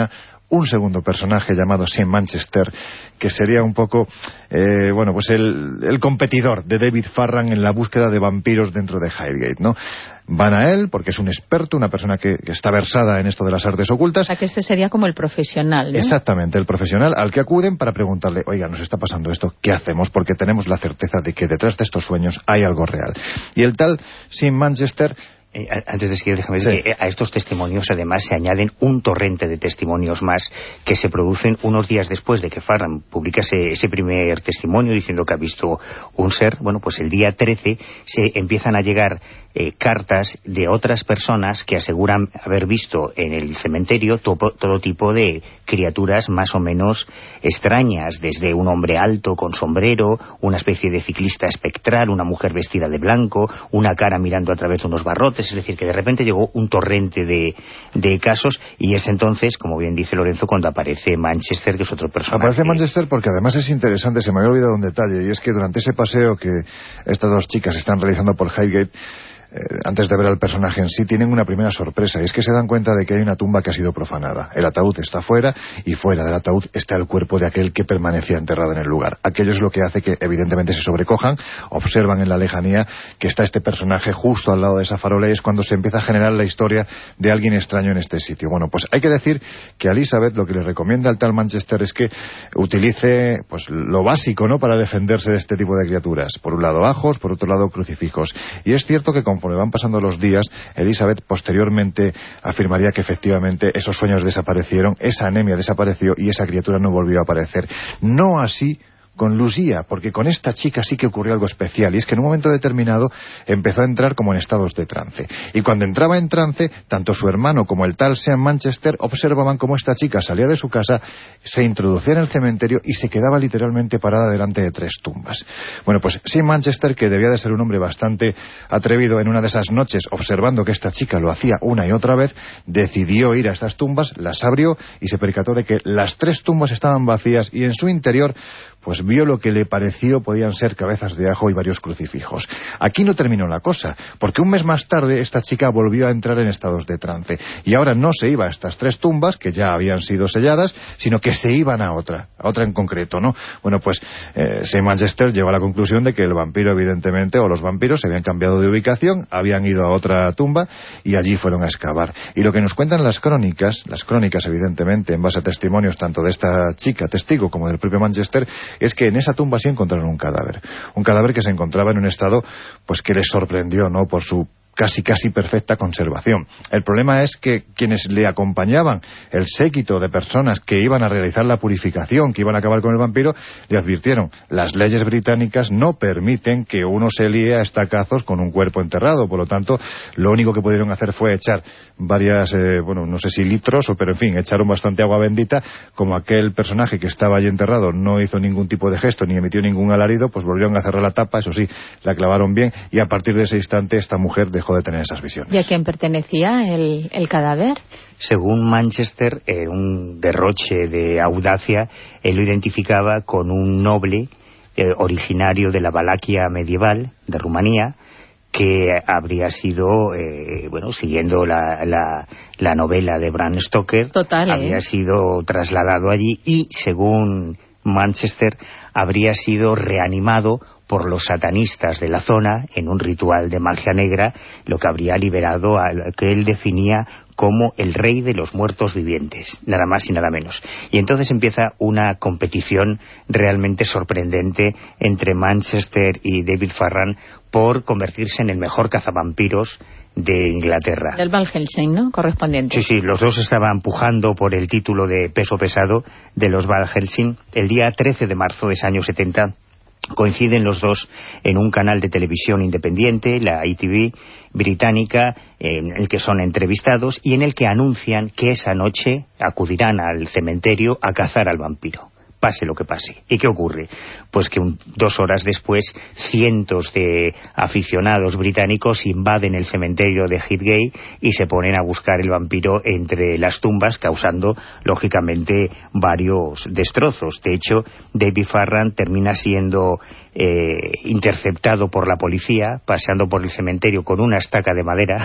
un segundo personaje llamado Sam Manchester, que sería un poco eh, bueno pues el, el competidor de David Farran en la búsqueda de vampiros dentro de Highgate, ¿no? Van a él porque es un experto, una persona que, que está versada en esto de las artes ocultas. O sea, que este sería como el profesional, ¿no? Exactamente, el profesional al que acuden para preguntarle, oiga, nos está pasando esto, ¿qué hacemos? Porque tenemos la certeza de que detrás de estos sueños hay algo real. Y el tal Sam Manchester... Eh, antes de seguir, déjame decir sí. que a estos testimonios además se añaden un torrente de testimonios más que se producen unos días después de que Farran publica ese, ese primer testimonio diciendo que ha visto un ser. Bueno, pues el día trece se empiezan a llegar eh, cartas de otras personas que aseguran haber visto en el cementerio to todo tipo de criaturas más o menos extrañas, desde un hombre alto con sombrero, una especie de ciclista espectral, una mujer vestida de blanco, una cara mirando a través de unos barrotes. Es decir, que de repente llegó un torrente de, de casos, y es entonces, como bien dice Lorenzo, cuando aparece Manchester, que es otro personaje. Aparece Manchester porque además es interesante, se me había olvidado un detalle, y es que durante ese paseo que estas dos chicas están realizando por Highgate, Eh, antes de ver al personaje en sí, tienen una primera sorpresa, y es que se dan cuenta de que hay una tumba que ha sido profanada. El ataúd está fuera, y fuera del ataúd está el cuerpo de aquel que permanecía enterrado en el lugar. Aquello es lo que hace que evidentemente se sobrecojan, observan en la lejanía que está este personaje justo al lado de esa farola, y es cuando se empieza a generar la historia de alguien extraño en este sitio. Bueno, pues hay que decir que a Elizabeth lo que le recomienda al tal Manchester es que utilice pues lo básico, ¿no?, para defenderse de este tipo de criaturas. Por un lado ajos, por otro lado crucifijos. Y es cierto que conforme van pasando los días, Elizabeth posteriormente afirmaría que efectivamente esos sueños desaparecieron, esa anemia desapareció y esa criatura no volvió a aparecer. No así con Lucía, porque con esta chica sí que ocurrió algo especial, y es que en un momento determinado empezó a entrar como en estados de trance. Y cuando entraba en trance, tanto su hermano como el tal Sam Manchester observaban cómo esta chica salía de su casa, se introducía en el cementerio y se quedaba literalmente parada delante de tres tumbas. Bueno, pues Sam Manchester, que debía de ser un hombre bastante atrevido, en una de esas noches, observando que esta chica lo hacía una y otra vez, decidió ir a estas tumbas, las abrió y se percató de que las tres tumbas estaban vacías, y en su interior pues vio lo que le pareció podían ser cabezas de ajo y varios crucifijos. Aquí no terminó la cosa, porque un mes más tarde esta chica volvió a entrar en estados de trance, y ahora no se iba a estas tres tumbas, que ya habían sido selladas, sino que se iban a otra, a otra en concreto, ¿no? Bueno, pues eh, Sam Manchester llegó a la conclusión de que el vampiro, evidentemente, o los vampiros se habían cambiado de ubicación, habían ido a otra tumba, y allí fueron a excavar. Y lo que nos cuentan las crónicas, las crónicas, evidentemente, en base a testimonios tanto de esta chica testigo como del propio Manchester, es que en esa tumba sí encontraron un cadáver. Un cadáver que se encontraba en un estado pues que les sorprendió, ¿no?, por su casi casi perfecta conservación. El problema es que quienes le acompañaban, el séquito de personas que iban a realizar la purificación, que iban a acabar con el vampiro, le advirtieron: las leyes británicas no permiten que uno se líe a estacazos con un cuerpo enterrado. Por lo tanto, lo único que pudieron hacer fue echar varias, eh, bueno, no sé si litros, o pero en fin, echaron bastante agua bendita. Como aquel personaje que estaba allí enterrado no hizo ningún tipo de gesto ni emitió ningún alarido, pues volvieron a cerrar la tapa, eso sí, la clavaron bien, y a partir de ese instante esta mujer dejó de tener esas visiones. ¿Y a quién pertenecía el, el cadáver? Según Manchester, eh, un derroche de audacia, él lo identificaba con un noble eh, originario de la Valaquia medieval, de Rumanía, que habría sido, eh, bueno, siguiendo la, la, la novela de Bram Stoker, Total, habría ¿eh? sido trasladado allí y, según Manchester, habría sido reanimado por los satanistas de la zona en un ritual de magia negra, lo que habría liberado a lo que él definía como el rey de los muertos vivientes, nada más y nada menos. Y entonces empieza una competición realmente sorprendente entre Manchester y David Farran por convertirse en el mejor cazavampiros de Inglaterra. Del Van Helsing, ¿no?, correspondiente. Sí, sí, los dos estaban pujando por el título de peso pesado de los Van Helsing. El día trece de marzo de ese año setenta coinciden los dos en un canal de televisión independiente, la I T V británica, en el que son entrevistados y en el que anuncian que esa noche acudirán al cementerio a cazar al vampiro, pase lo que pase. ¿Y qué ocurre? Pues que un, dos horas después, cientos de aficionados británicos invaden el cementerio de Highgate y se ponen a buscar el vampiro entre las tumbas, causando, lógicamente, varios destrozos. De hecho, David Farran termina siendo eh, interceptado por la policía, paseando por el cementerio con una estaca de madera,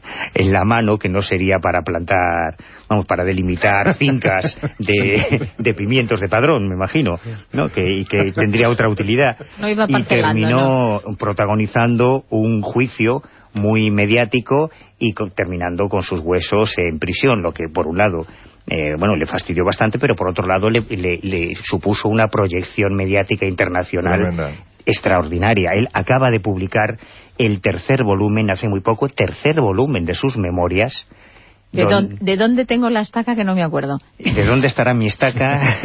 en la mano, que no sería para plantar, vamos, para delimitar fincas de, de pimientos de Padrón, me imagino, ¿no? Que, y que tendría otra utilidad. No iba y terminó ¿no? protagonizando un juicio muy mediático y con, terminando con sus huesos en prisión, lo que por un lado eh, bueno, le fastidió bastante, pero por otro lado le, le, le supuso una proyección mediática internacional Tremenda. extraordinaria. Él acaba de publicar el tercer volumen, hace muy poco, tercer volumen de sus memorias. ¿De, don, ¿De dónde tengo la estaca que no me acuerdo? ¿De dónde estará mi estaca?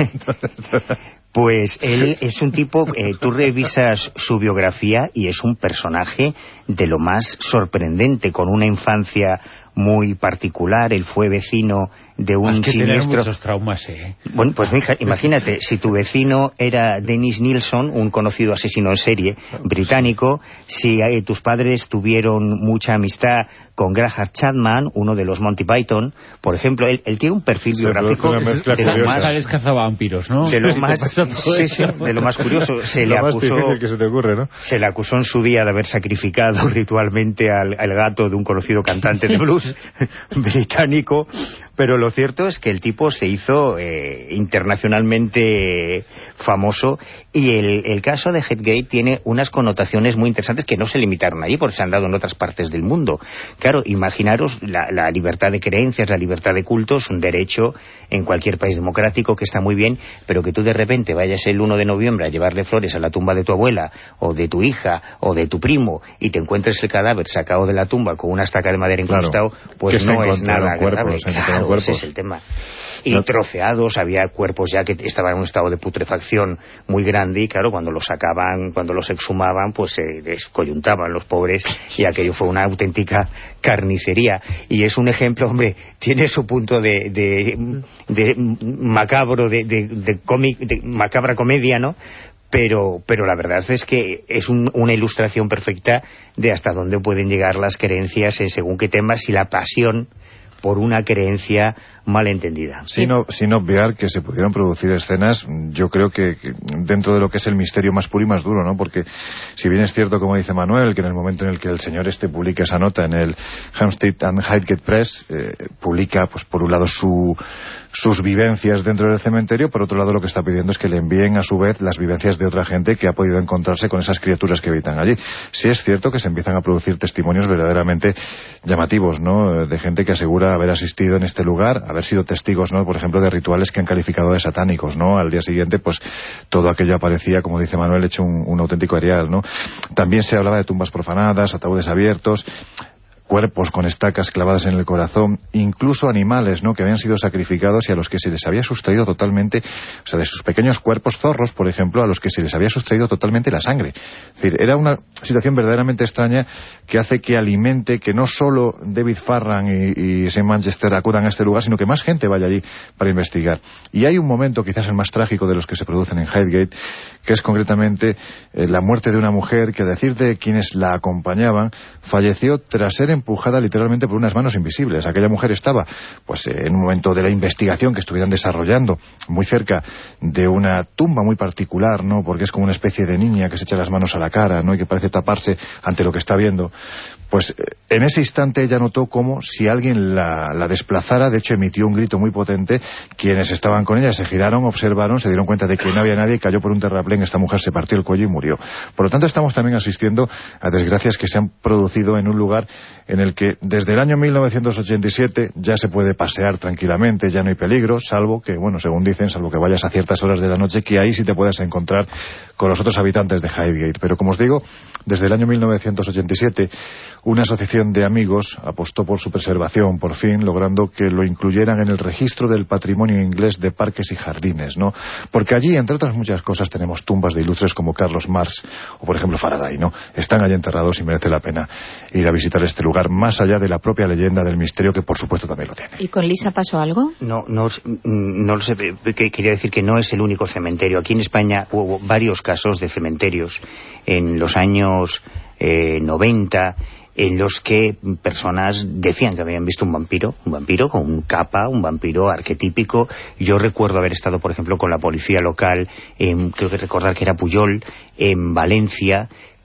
Pues él es un tipo, eh, tú revisas su biografía y es un personaje de lo más sorprendente, con una infancia muy particular. Él fue vecino de un Hay que siniestro... tener muchos traumas, ¿eh? Bueno, pues mija, imagínate, si tu vecino era Dennis Nilsson, un conocido asesino en serie británico, si eh, tus padres tuvieron mucha amistad con Graham Chapman, uno de los Monty Python, por ejemplo, él, él tiene un perfil Se biográfico de lo más... Sabes cazavampiros, ¿no? De lo más, sí, sí, de lo más curioso. Se lo le más acusó, difícil que se te ocurre, ¿no? Se le acusó en su día de haber sacrificado ritualmente al, al gato de un conocido cantante de blues británico, pero lo cierto es que el tipo se hizo eh, internacionalmente famoso, y el, el caso de Headgate tiene unas connotaciones muy interesantes que no se limitaron allí, porque se han dado en otras partes del mundo. Claro, imaginaros la, la libertad de creencias, la libertad de cultos, un derecho en cualquier país democrático que está muy bien, pero que tú de repente vayas el uno de noviembre a llevarle flores a la tumba de tu abuela, o de tu hija, o de tu primo, y te encuentres el cadáver sacado de la tumba con una estaca de madera incrustado, claro, pues no es nada agradable. Claro, ese es el tema. Y no. troceados, había cuerpos ya que estaban en un estado de putrefacción muy grande, y claro, cuando los sacaban, cuando los exhumaban, pues se descoyuntaban los pobres, y aquello fue una auténtica carnicería. Y es un ejemplo, hombre, tiene su punto de, de, de macabro, de, de, de, cómic, de macabra comedia, ¿no? Pero, pero la verdad es que es un, una ilustración perfecta de hasta dónde pueden llegar las creencias en según qué temas, y la pasión por una creencia malentendida. Sin, sin obviar que se pudieron producir escenas, yo creo que, que dentro de lo que es el misterio más puro y más duro, ¿no? Porque si bien es cierto, como dice Manuel, que en el momento en el que el señor este publica esa nota en el Hampstead and Highgate Press, eh, publica, pues por un lado, su sus vivencias dentro del cementerio, por otro lado lo que está pidiendo es que le envíen a su vez las vivencias de otra gente que ha podido encontrarse con esas criaturas que habitan allí. Sí es cierto que se empiezan a producir testimonios verdaderamente llamativos, ¿no? De gente que asegura haber asistido en este lugar, haber sido testigos, ¿no? Por ejemplo, de rituales que han calificado de satánicos, ¿no? Al día siguiente, pues todo aquello aparecía, como dice Manuel, hecho un, un auténtico erial, ¿no? También se hablaba de tumbas profanadas, ataúdes abiertos, cuerpos con estacas clavadas en el corazón, incluso animales, ¿no?, que habían sido sacrificados y a los que se les había sustraído totalmente, o sea, de sus pequeños cuerpos, zorros, por ejemplo, a los que se les había sustraído totalmente la sangre. Es decir, era una situación verdaderamente extraña que hace que alimente que no solo David Farran y, y Saint Manchester acudan a este lugar, sino que más gente vaya allí para investigar. Y hay un momento, quizás el más trágico de los que se producen en Highgate, que es concretamente eh, la muerte de una mujer que, a decir de quienes la acompañaban, falleció tras ser empujada literalmente por unas manos invisibles. Aquella mujer estaba, pues, eh, en un momento de la investigación que estuvieran desarrollando, muy cerca de una tumba muy particular, ¿no?, porque es como una especie de niña que se echa las manos a la cara, ¿no?, y que parece taparse ante lo que está viendo. Pues eh, en ese instante ella notó como si alguien la, la desplazara. De hecho emitió un grito muy potente. Quienes estaban con ella se giraron, observaron, se dieron cuenta de que no había nadie, cayó por un terraplén, esta mujer se partió el cuello y murió. Por lo tanto, estamos también asistiendo a desgracias que se han producido en un lugar en el que desde el año mil novecientos ochenta y siete ya se puede pasear tranquilamente, ya no hay peligro, salvo que, bueno, según dicen, salvo que vayas a ciertas horas de la noche, que ahí sí te puedas encontrar con los otros habitantes de Highgate. Pero como os digo, desde el año mil novecientos ochenta y siete una asociación de amigos apostó por su preservación, por fin, logrando que lo incluyeran en el registro del patrimonio inglés de parques y jardines, ¿no? Porque allí, entre otras muchas cosas, tenemos tumbas de ilustres como Carlos Marx o, por ejemplo, Faraday, ¿no? Están allí enterrados y merece la pena ir a visitar este lugar, más allá de la propia leyenda del misterio, que por supuesto también lo tiene. ¿Y con Lisa pasó algo? No, no, no lo sé, que quería decir que no es el único cementerio. Aquí en España hubo varios casos de cementerios en los años eh, noventa, en los que personas decían que habían visto un vampiro, un vampiro con un capa, un vampiro arquetípico. Yo recuerdo haber estado, por ejemplo, con la policía local, en, creo que recordar que era Pujol, en Valencia,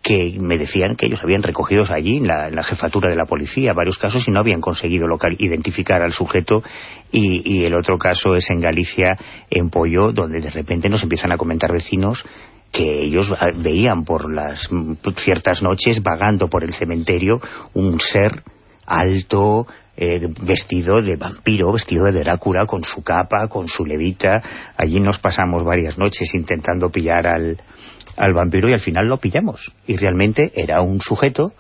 que me decían que ellos habían recogido allí en la, en la jefatura de la policía varios casos y no habían conseguido local, identificar al sujeto, y, y el otro caso es en Galicia, en Polló, donde de repente nos empiezan a comentar vecinos que ellos veían por las ciertas noches, vagando por el cementerio, un ser alto, eh, vestido de vampiro, vestido de Drácula, con su capa, con su levita. Allí nos pasamos varias noches intentando pillar al, al vampiro y al final lo pillamos. Y realmente era un sujeto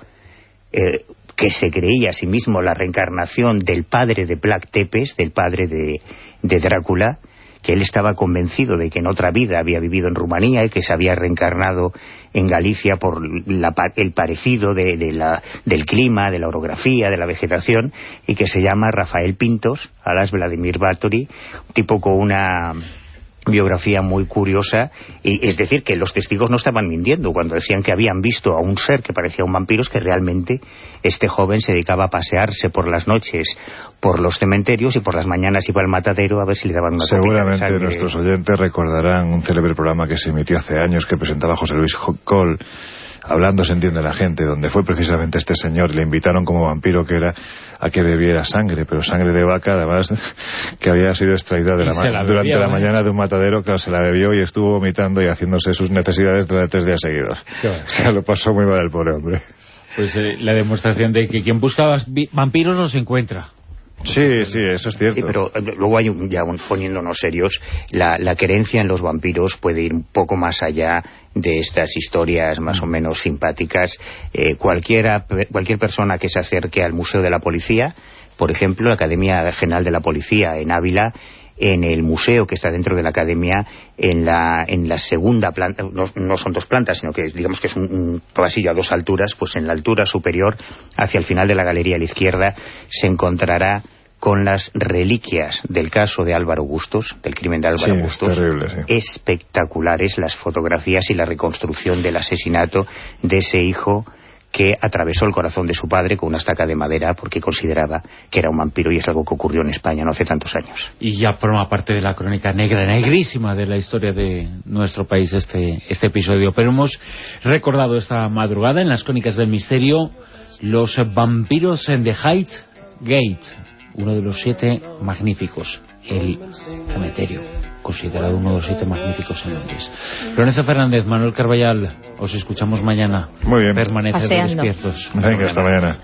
eh, que se creía a sí mismo la reencarnación del padre de Vlad Tepes, del padre de, de Drácula, que él estaba convencido de que en otra vida había vivido en Rumanía y que se había reencarnado en Galicia por la, el parecido de, de la, del clima, de la orografía, de la vegetación, y que se llama Rafael Pintos, alias Vladimir Báthory, un tipo con una biografía muy curiosa, y es decir, que los testigos no estaban mintiendo cuando decían que habían visto a un ser que parecía un vampiro, es que realmente este joven se dedicaba a pasearse por las noches por los cementerios y por las mañanas iba al matadero a ver si le daban una Seguramente nuestros oyentes recordarán un célebre programa que se emitió hace años que presentaba José Luis Coll, Hablando se entiende la gente, donde fue precisamente este señor, le invitaron como vampiro que era a que bebiera sangre, pero sangre de vaca, además, que había sido extraída de la ma la durante bebió, la ¿eh? mañana de un matadero. Claro, se la bebió y estuvo vomitando y haciéndose sus necesidades durante tres días seguidos. O sea, lo pasó muy mal el pobre hombre. Pues eh, la demostración de que quien busca vampiros los encuentra. Sí, sí, eso es cierto. Sí, pero luego hay, un, ya un, poniéndonos serios, la, la creencia en los vampiros puede ir un poco más allá de estas historias más o menos simpáticas. Eh, cualquiera, cualquier persona que se acerque al Museo de la Policía, por ejemplo, la Academia General de la Policía en Ávila, en el museo que está dentro de la academia, en la, en la segunda planta, no, no son dos plantas, sino que digamos que es un, un pasillo a dos alturas, pues en la altura superior, hacia el final de la galería a la izquierda, se encontrará con las reliquias del caso de Álvaro Bustos, del crimen de Álvaro sí, Bustos. Terrible, sí. Espectaculares las fotografías y la reconstrucción del asesinato de ese hijo que atravesó el corazón de su padre con una estaca de madera porque consideraba que era un vampiro, y es algo que ocurrió en España no hace tantos años. Y ya forma parte de la crónica negra, negrísima de la historia de nuestro país este, este episodio. Pero hemos recordado esta madrugada en las crónicas del misterio los vampiros en The Hyde Gate, uno de los siete magníficos, el cementerio, considerado uno de los siete magníficos en Londres. Lorenzo Fernández, Manuel Carballal, os escuchamos mañana. Muy bien. Permaneced despiertos. Venga, hasta mañana.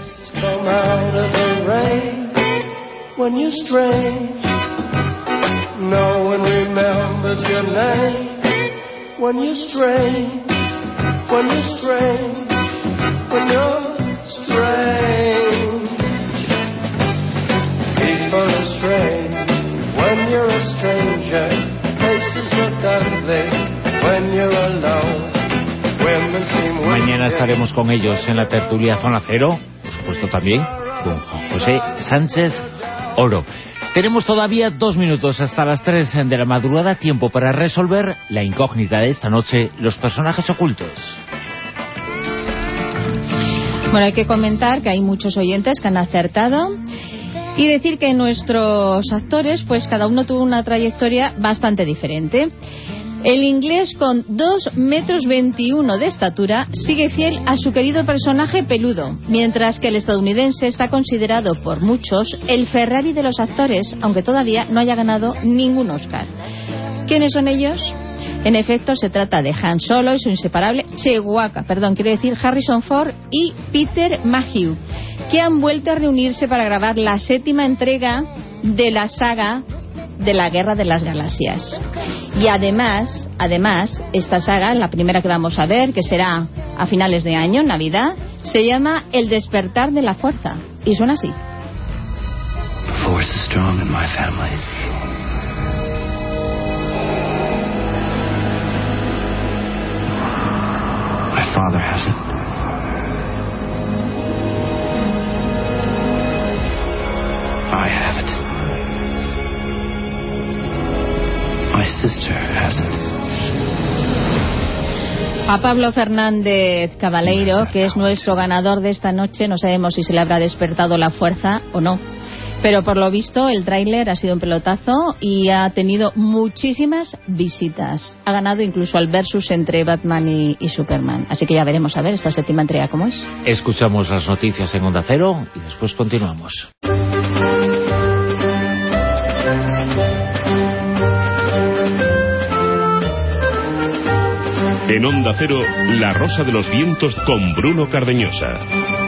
When you're a stranger, faces look ugly. When you're alone, women seem weak. Mañana estaremos con ellos en la tertulia Zona Cero, por supuesto también con José Sánchez Oro. Tenemos todavía dos minutos hasta las tres de la madrugada, tiempo para resolver la incógnita de esta noche, los personajes ocultos. Bueno, hay que comentar que hay muchos oyentes que han acertado. Y decir que nuestros actores, pues cada uno tuvo una trayectoria bastante diferente. El inglés, con dos metros veintiuno de estatura, sigue fiel a su querido personaje peludo, mientras que el estadounidense está considerado por muchos el Ferrari de los actores, aunque todavía no haya ganado ningún Oscar. ¿Quiénes son ellos? En efecto, se trata de Han Solo y su inseparable Chewbacca, perdón, quiero decir Harrison Ford y Peter Mayhew, que han vuelto a reunirse para grabar la séptima entrega de la saga de la Guerra de las Galaxias. Y además, además, esta saga, la primera que vamos a ver, que será a finales de año, Navidad, se llama El despertar de la fuerza, y suena así. The force is strong in my family. My father has it. I have it. My sister has it. A Pablo Fernández Cabaleiro, que es nuestro ganador de esta noche, no sabemos si se le habrá despertado la fuerza o no, Pero por lo visto el tráiler ha sido un pelotazo y ha tenido muchísimas visitas. Ha ganado incluso al versus entre Batman y, y Superman. Así que ya veremos a ver esta séptima entrega cómo es. Escuchamos las noticias en Onda Cero y después continuamos. En Onda Cero, La Rosa de los Vientos con Bruno Cardeñosa.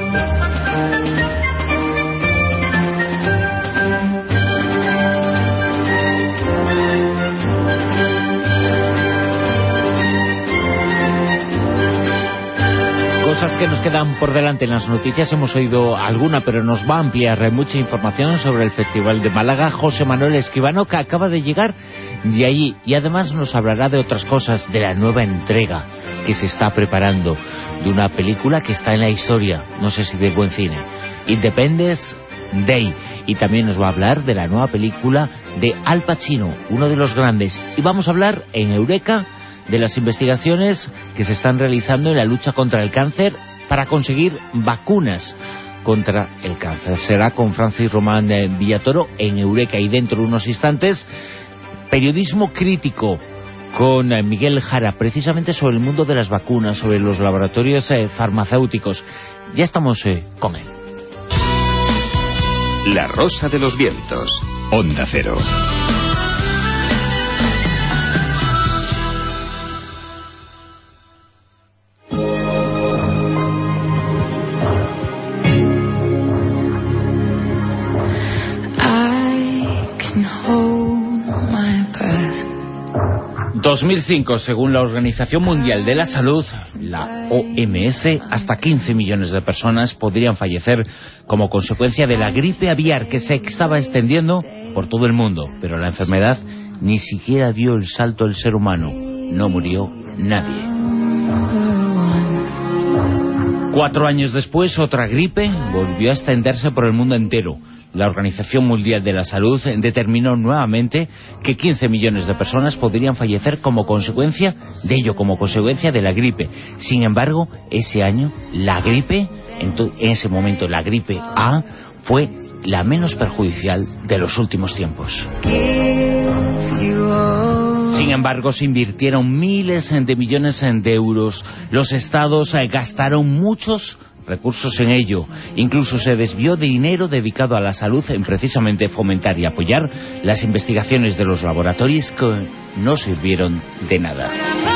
Cosas que nos quedan por delante en las noticias, hemos oído alguna, pero nos va a ampliar mucha información sobre el Festival de Málaga. José Manuel Escribano, que acaba de llegar de allí, y además nos hablará de otras cosas, de la nueva entrega que se está preparando, de una película que está en la historia, no sé si de buen cine, Independence Day, y también nos va a hablar de la nueva película de Al Pacino, uno de los grandes, y vamos a hablar en Eureka de las investigaciones que se están realizando en la lucha contra el cáncer para conseguir vacunas contra el cáncer. Será con Francis Román Villatoro en Eureka, y dentro de unos instantes periodismo crítico con Miguel Jara, precisamente sobre el mundo de las vacunas, sobre los laboratorios eh, farmacéuticos. Ya estamos eh, con él. La Rosa de los Vientos, Onda Cero. dos mil cinco, según la Organización Mundial de la Salud, la O M S, hasta quince millones de personas podrían fallecer como consecuencia de la gripe aviar que se estaba extendiendo por todo el mundo. Pero la enfermedad ni siquiera dio el salto al ser humano. No murió nadie. Cuatro años después, otra gripe volvió a extenderse por el mundo entero. La Organización Mundial de la Salud determinó nuevamente que quince millones de personas podrían fallecer como consecuencia de ello, como consecuencia de la gripe. Sin embargo, ese año, la gripe, en, en ese momento la gripe A, fue la menos perjudicial de los últimos tiempos. Sin embargo, se invirtieron miles de millones de euros. Los estados gastaron muchos recursos en ello. Incluso se desvió de dinero dedicado a la salud en precisamente fomentar y apoyar las investigaciones de los laboratorios que no sirvieron de nada.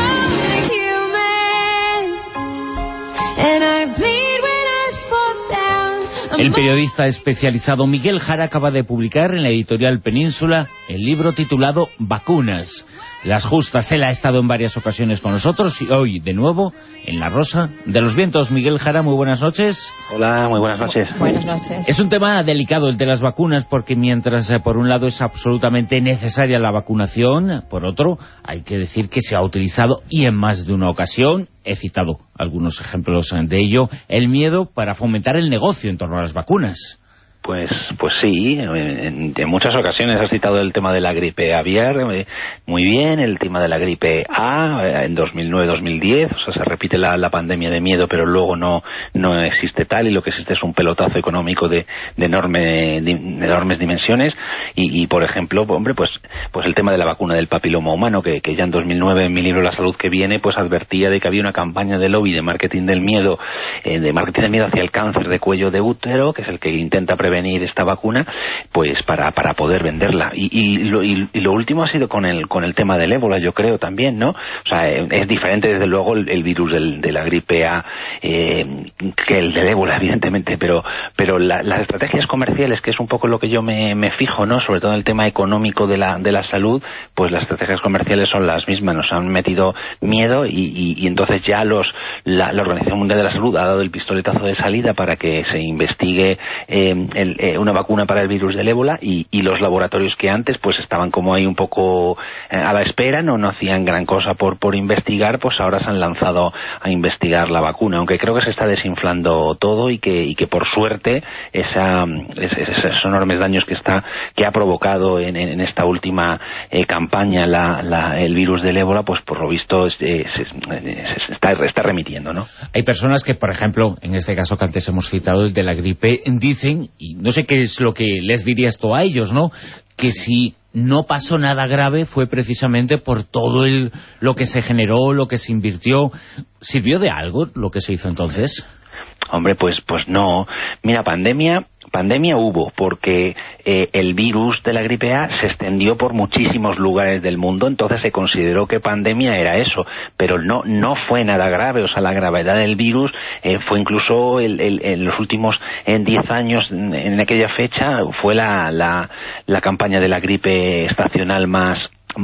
El periodista especializado Miguel Jara acaba de publicar en la editorial Península el libro titulado Vacunas. Las justas. Él ha estado en varias ocasiones con nosotros y hoy de nuevo en La Rosa de los Vientos. Miguel Jara, muy buenas noches. Hola, muy buenas noches. Buenas noches. Es un tema delicado el de las vacunas, porque mientras eh, por un lado es absolutamente necesaria la vacunación, por otro hay que decir que se ha utilizado, y en más de una ocasión, he citado algunos ejemplos de ello, el miedo para fomentar el negocio en torno a las vacunas. Pues pues sí, en, en muchas ocasiones has citado el tema de la gripe aviar, muy bien, el tema de la gripe A, en dos mil nueve dos mil diez, o sea, se repite la, la pandemia de miedo, pero luego no no existe tal, y lo que existe es un pelotazo económico de, de, enorme, de enormes dimensiones, y, y por ejemplo, hombre, pues pues el tema de la vacuna del papiloma humano, que, que ya en dos mil nueve, en mi libro La Salud que viene, pues advertía de que había una campaña de lobby de marketing del miedo, eh, de marketing del miedo hacia el cáncer de cuello de útero, que es el que intenta prevenir venir esta vacuna, pues para para poder venderla. Y, y, lo, y, y lo último ha sido con el con el tema del ébola, yo creo también, ¿no? O sea, es diferente desde luego el, el virus del, de la gripe A eh, que el del ébola, evidentemente, pero pero la, las estrategias comerciales, que es un poco lo que yo me, me fijo, ¿no? Sobre todo en el tema económico de la de la salud, pues las estrategias comerciales son las mismas, nos han metido miedo, y, y, y entonces ya los la, la Organización Mundial de la Salud ha dado el pistoletazo de salida para que se investigue eh, el, eh, una vacuna para el virus del ébola, y, y los laboratorios que antes pues estaban como ahí un poco eh, a la espera, no, no hacían gran cosa por, por investigar, pues ahora se han lanzado a investigar la vacuna, aunque creo que se está desinflando todo, y que, y que por suerte esa, es, esos enormes daños que está que ha provocado en, en esta última eh, campaña la, la, el virus del ébola, pues por lo visto eh, se, se está, está remitiendo, ¿no? Hay personas que, por ejemplo, en este caso que antes hemos citado, el de la gripe, dicen, y y no sé qué es lo que les diría esto a ellos, ¿no? Que si no pasó nada grave fue precisamente por todo el, lo que se generó, lo que se invirtió. ¿Sirvió de algo lo que se hizo entonces? Hombre, pues pues no. Mira, pandemia pandemia hubo, porque eh, el virus de la gripe A se extendió por muchísimos lugares del mundo, entonces se consideró que pandemia era eso, pero no no fue nada grave. O sea, la gravedad del virus eh, fue incluso el, el, en los últimos en diez años, en, en aquella fecha, fue la, la, la campaña de la gripe estacional más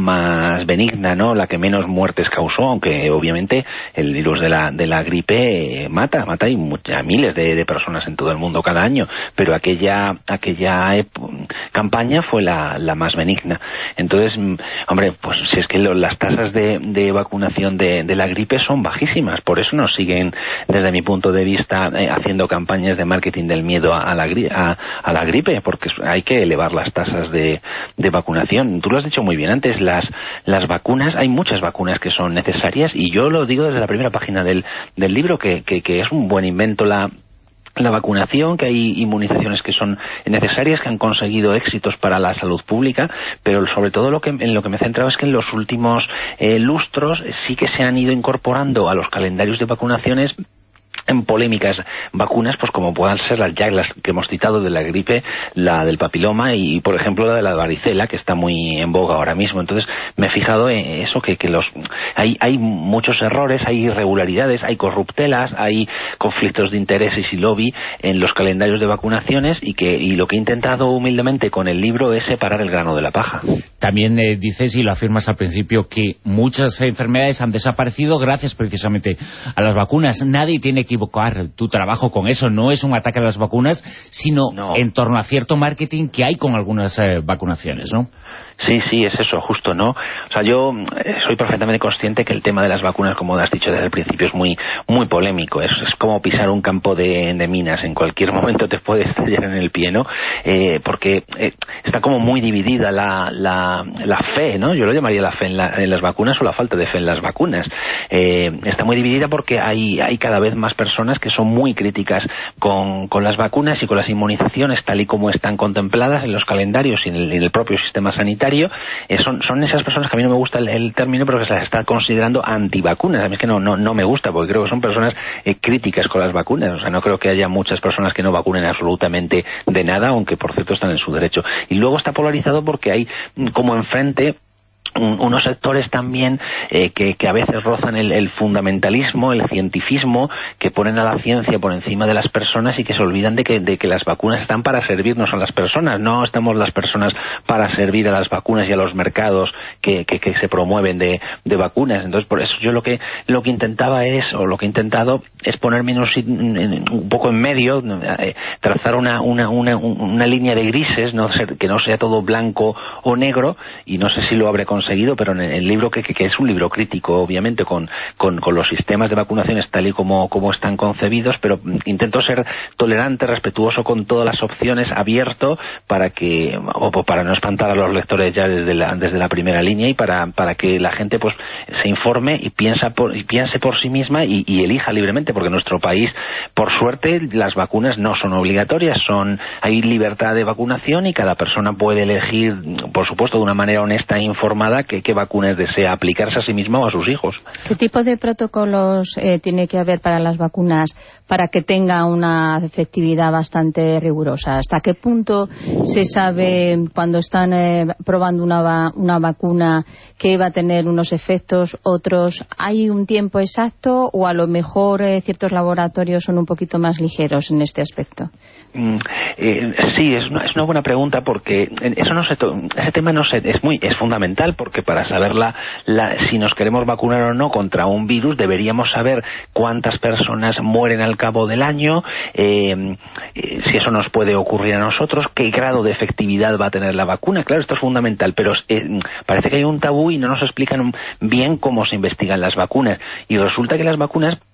más benigna, ¿no? La que menos muertes causó, aunque obviamente el virus de la de la gripe eh, mata, mata y a miles de, de personas en todo el mundo cada año, pero aquella aquella campaña fue la, la más benigna. Entonces, hombre, pues si es que lo, las tasas de, de vacunación de, de la gripe son bajísimas, por eso nos siguen, desde mi punto de vista, eh, haciendo campañas de marketing del miedo a, a, la, a, a la gripe, porque hay que elevar las tasas de, de vacunación. Tú lo has dicho muy bien antes, las las vacunas, hay muchas vacunas que son necesarias, y yo lo digo desde la primera página del, del libro, que, que, que es un buen invento la la vacunación, que hay inmunizaciones que son necesarias, que han conseguido éxitos para la salud pública, pero sobre todo lo que en lo que me he centrado es que en los últimos eh, lustros sí que se han ido incorporando a los calendarios de vacunaciones en polémicas vacunas, pues como puedan ser las ya las que hemos citado de la gripe, la del papiloma y, por ejemplo, la de la varicela, que está muy en boga ahora mismo. Entonces me he fijado en eso, que, que los hay, hay muchos errores, hay irregularidades, hay corruptelas, hay conflictos de intereses y lobby en los calendarios de vacunaciones, y que y lo que he intentado humildemente con el libro es separar el grano de la paja. También eh, dices, y lo afirmas al principio, que muchas enfermedades han desaparecido gracias precisamente a las vacunas. Nadie tiene que equivocar tu trabajo con eso, no es un ataque a las vacunas, sino no. En torno a cierto marketing que hay con algunas eh, vacunaciones, ¿no? Sí, sí, es eso, justo, ¿no? O sea, yo soy perfectamente consciente que el tema de las vacunas, como has dicho desde el principio, es muy muy polémico. Es, es como pisar un campo de, de minas. En cualquier momento te puede estallar en el pie, ¿no? Eh, porque eh, está como muy dividida la, la, la fe, ¿no? Yo lo llamaría la fe en, la, en las vacunas, o la falta de fe en las vacunas. Eh, está muy dividida porque hay, hay cada vez más personas que son muy críticas con, con las vacunas y con las inmunizaciones, tal y como están contempladas en los calendarios y en el, en el propio sistema sanitario. Eh, son, son esas personas que a mí no me gusta el, el término, pero que se las está considerando antivacunas. A mí es que no, no, no me gusta, porque creo que son personas eh, críticas con las vacunas. O sea, no creo que haya muchas personas que no vacunen absolutamente de nada, aunque por cierto están en su derecho. Y luego está polarizado porque hay como enfrente unos sectores también eh, que, que a veces rozan el, el fundamentalismo, el cientifismo, que ponen a la ciencia por encima de las personas y que se olvidan de que, de que las vacunas están para servirnos a las personas. No estamos las personas para servir a las vacunas y a los mercados que, que, que se promueven de, de vacunas. Entonces, por eso yo lo que lo que intentaba es, o lo que he intentado es ponerme en un, en, un poco en medio, eh, trazar una, una, una, una línea de grises, no ser, que no sea todo blanco o negro, y no sé si lo habré conseguido, pero en el libro, que, que, que es un libro crítico, obviamente, con, con, con los sistemas de vacunaciones tal y como, como están concebidos, pero intento ser tolerante, respetuoso con todas las opciones, abierto, para que, o para no espantar a los lectores ya desde la, desde la primera línea, y para, para que la gente pues se informe y piensa por, y piense por sí misma y, y elija libremente, porque en nuestro país, por suerte, las vacunas no son obligatorias, son hay libertad de vacunación y cada persona puede elegir, por supuesto, de una manera honesta e informada, qué, qué vacunas desea aplicarse a sí misma o a sus hijos. ¿Qué tipo de protocolos eh, tiene que haber para las vacunas para que tenga una efectividad bastante rigurosa? ¿Hasta qué punto se sabe, cuando están eh, probando una, va una vacuna, que va a tener unos efectos, otros? ¿Hay un tiempo exacto, o a lo mejor eh, ciertos laboratorios son un poquito más ligeros en este aspecto? Mm, eh, sí, es una, es una buena pregunta, porque eso no se ese tema no se es muy es fundamental, porque para saber la, la, si nos queremos vacunar o no contra un virus, deberíamos saber cuántas personas mueren al cabo del año, eh, eh, si eso nos puede ocurrir a nosotros, qué grado de efectividad va a tener la vacuna. Claro, esto es fundamental, pero eh, parece que hay un tabú y no nos explican bien cómo se investigan las vacunas, y resulta que las vacunas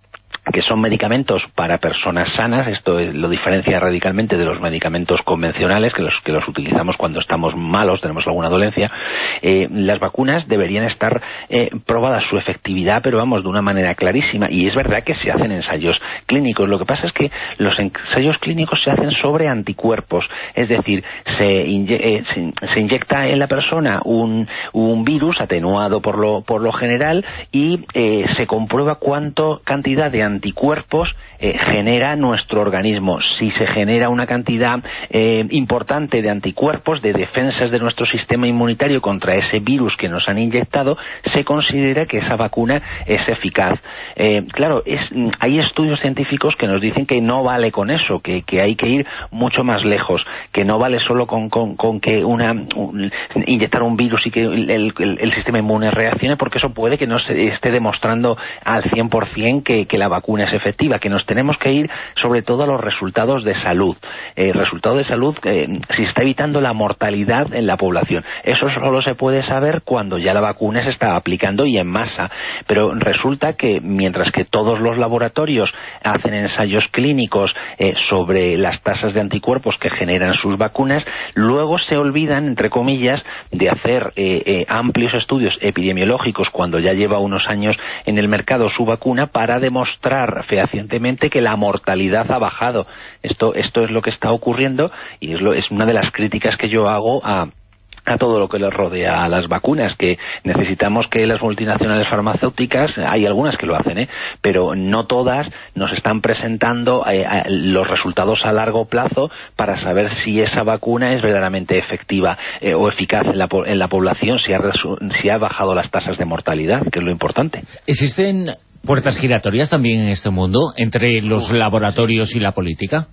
que son medicamentos para personas sanas. Esto lo diferencia radicalmente de los medicamentos convencionales que los que los utilizamos cuando estamos malos, tenemos alguna dolencia. Eh, las vacunas deberían estar eh, probadas su efectividad, pero vamos, de una manera clarísima, y es verdad que se hacen ensayos clínicos. Lo que pasa es que los ensayos clínicos se hacen sobre anticuerpos, es decir, se, inye eh, se, se inyecta en la persona un, un virus atenuado por lo, por lo general y eh, se comprueba cuánto cantidad de anticuerpos eh, genera nuestro organismo. Si se genera una cantidad eh, importante de anticuerpos, de defensas de nuestro sistema inmunitario contra ese virus que nos han inyectado, se considera que esa vacuna es eficaz. Eh, claro, es, hay estudios científicos que nos dicen que no vale con eso, que, que hay que ir mucho más lejos, que no vale solo con, con, con que una un, inyectar un virus y que el, el, el sistema inmune reaccione, porque eso puede que no se esté demostrando al cien por cien que, que la vacuna es efectiva, que nos tenemos que ir sobre todo a los resultados de salud. Eh, resultado de salud, eh, si está evitando la mortalidad en la población. Eso solo se puede saber cuando ya la vacuna se está aplicando y en masa. Pero resulta que mientras que todos los laboratorios hacen ensayos clínicos eh, sobre las tasas de anticuerpos que generan sus vacunas, luego se olvidan, entre comillas, de hacer eh, eh, amplios estudios epidemiológicos cuando ya lleva unos años en el mercado su vacuna para demostrar fehacientemente que la mortalidad ha bajado. Esto, esto es lo que está ocurriendo y es, lo, es una de las críticas que yo hago a a todo lo que les rodea a las vacunas, que necesitamos que las multinacionales farmacéuticas, hay algunas que lo hacen, ¿eh? pero no todas nos están presentando eh, los resultados a largo plazo para saber si esa vacuna es verdaderamente efectiva eh, o eficaz en la, en la población, si ha, si ha bajado las tasas de mortalidad, que es lo importante. ¿Existen puertas giratorias también en este mundo entre los laboratorios y la política?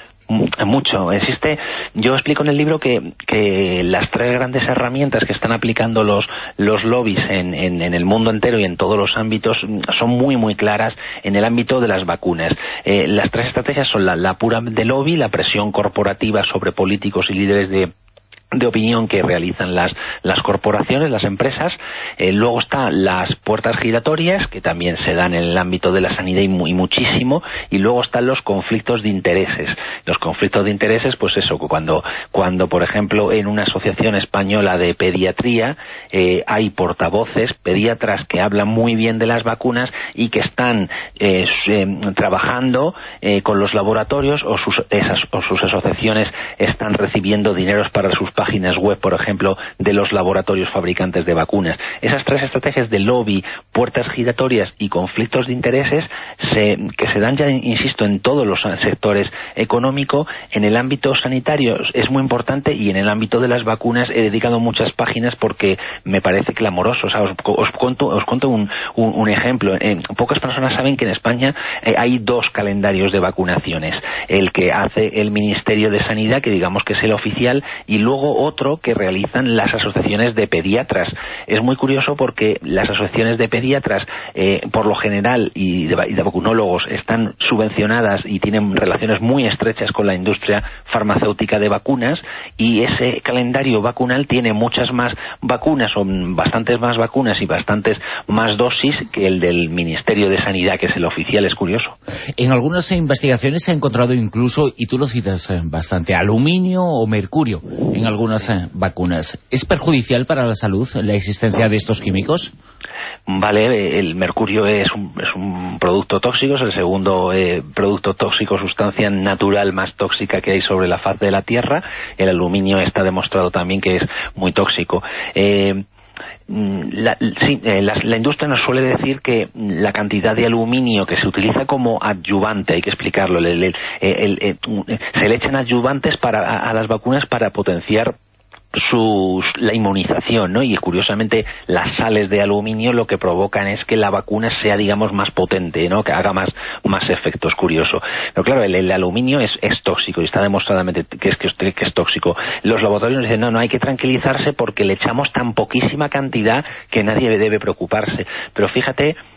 Mucho. Existe, yo explico en el libro que, que las tres grandes herramientas que están aplicando los, los lobbies en, en, en el mundo entero y en todos los ámbitos son muy muy claras en el ámbito de las vacunas. Eh, las tres estrategias son la, la pura de lobby, la presión corporativa sobre políticos y líderes de de opinión que realizan las, las corporaciones, las empresas. Eh, luego están las puertas giratorias, que también se dan en el ámbito de la sanidad y, muy, y muchísimo, y luego están los conflictos de intereses. Los conflictos de intereses, pues eso, cuando, cuando por ejemplo, en una asociación española de pediatría eh, hay portavoces, pediatras que hablan muy bien de las vacunas y que están eh, eh, trabajando eh, con los laboratorios o sus, esas, o sus asociaciones están recibiendo dineros para sus páginas web, por ejemplo, de los laboratorios fabricantes de vacunas. Esas tres estrategias de lobby, puertas giratorias y conflictos de intereses se, que se dan ya, insisto, en todos los sectores económicos. En el ámbito sanitario es muy importante y en el ámbito de las vacunas he dedicado muchas páginas porque me parece clamoroso. O sea, os, os cuento, os cuento un, un, un ejemplo. Eh, pocas personas saben que en España eh, hay dos calendarios de vacunaciones. El que hace el Ministerio de Sanidad, que digamos que es el oficial, y luego otro que realizan las asociaciones de pediatras. Es muy curioso porque las asociaciones de pediatras, eh, por lo general, y de, y de vacunólogos, están subvencionadas y tienen relaciones muy estrechas con la industria farmacéutica de vacunas, y ese calendario vacunal tiene muchas más vacunas, o bastantes más vacunas y bastantes más dosis que el del Ministerio de Sanidad, que es el oficial. Es curioso. En algunas investigaciones se ha encontrado incluso, y tú lo citas bastante, aluminio o mercurio en algunas eh, vacunas. ¿Es perjudicial para la salud la existencia de estos químicos? Vale, el mercurio es un, es un producto tóxico, es el segundo eh, producto tóxico, sustancia natural más tóxica que hay sobre la faz de la Tierra. El aluminio está demostrado también que es muy tóxico. Eh, La, sí, eh, la, la industria nos suele decir que la cantidad de aluminio que se utiliza como adyuvante, hay que explicarlo, el, el, el, el, se le echan adyuvantes para, a, a las vacunas para potenciar sus, la inmunización, ¿no? Y curiosamente las sales de aluminio lo que provocan es que la vacuna sea, digamos, más potente, ¿no? Que haga más, más efectos. Curioso. Pero claro, el, el aluminio es, es tóxico y está demostradamente que es, que, es, que es tóxico. Los laboratorios dicen, no, no hay que tranquilizarse porque le echamos tan poquísima cantidad que nadie debe preocuparse. Pero fíjate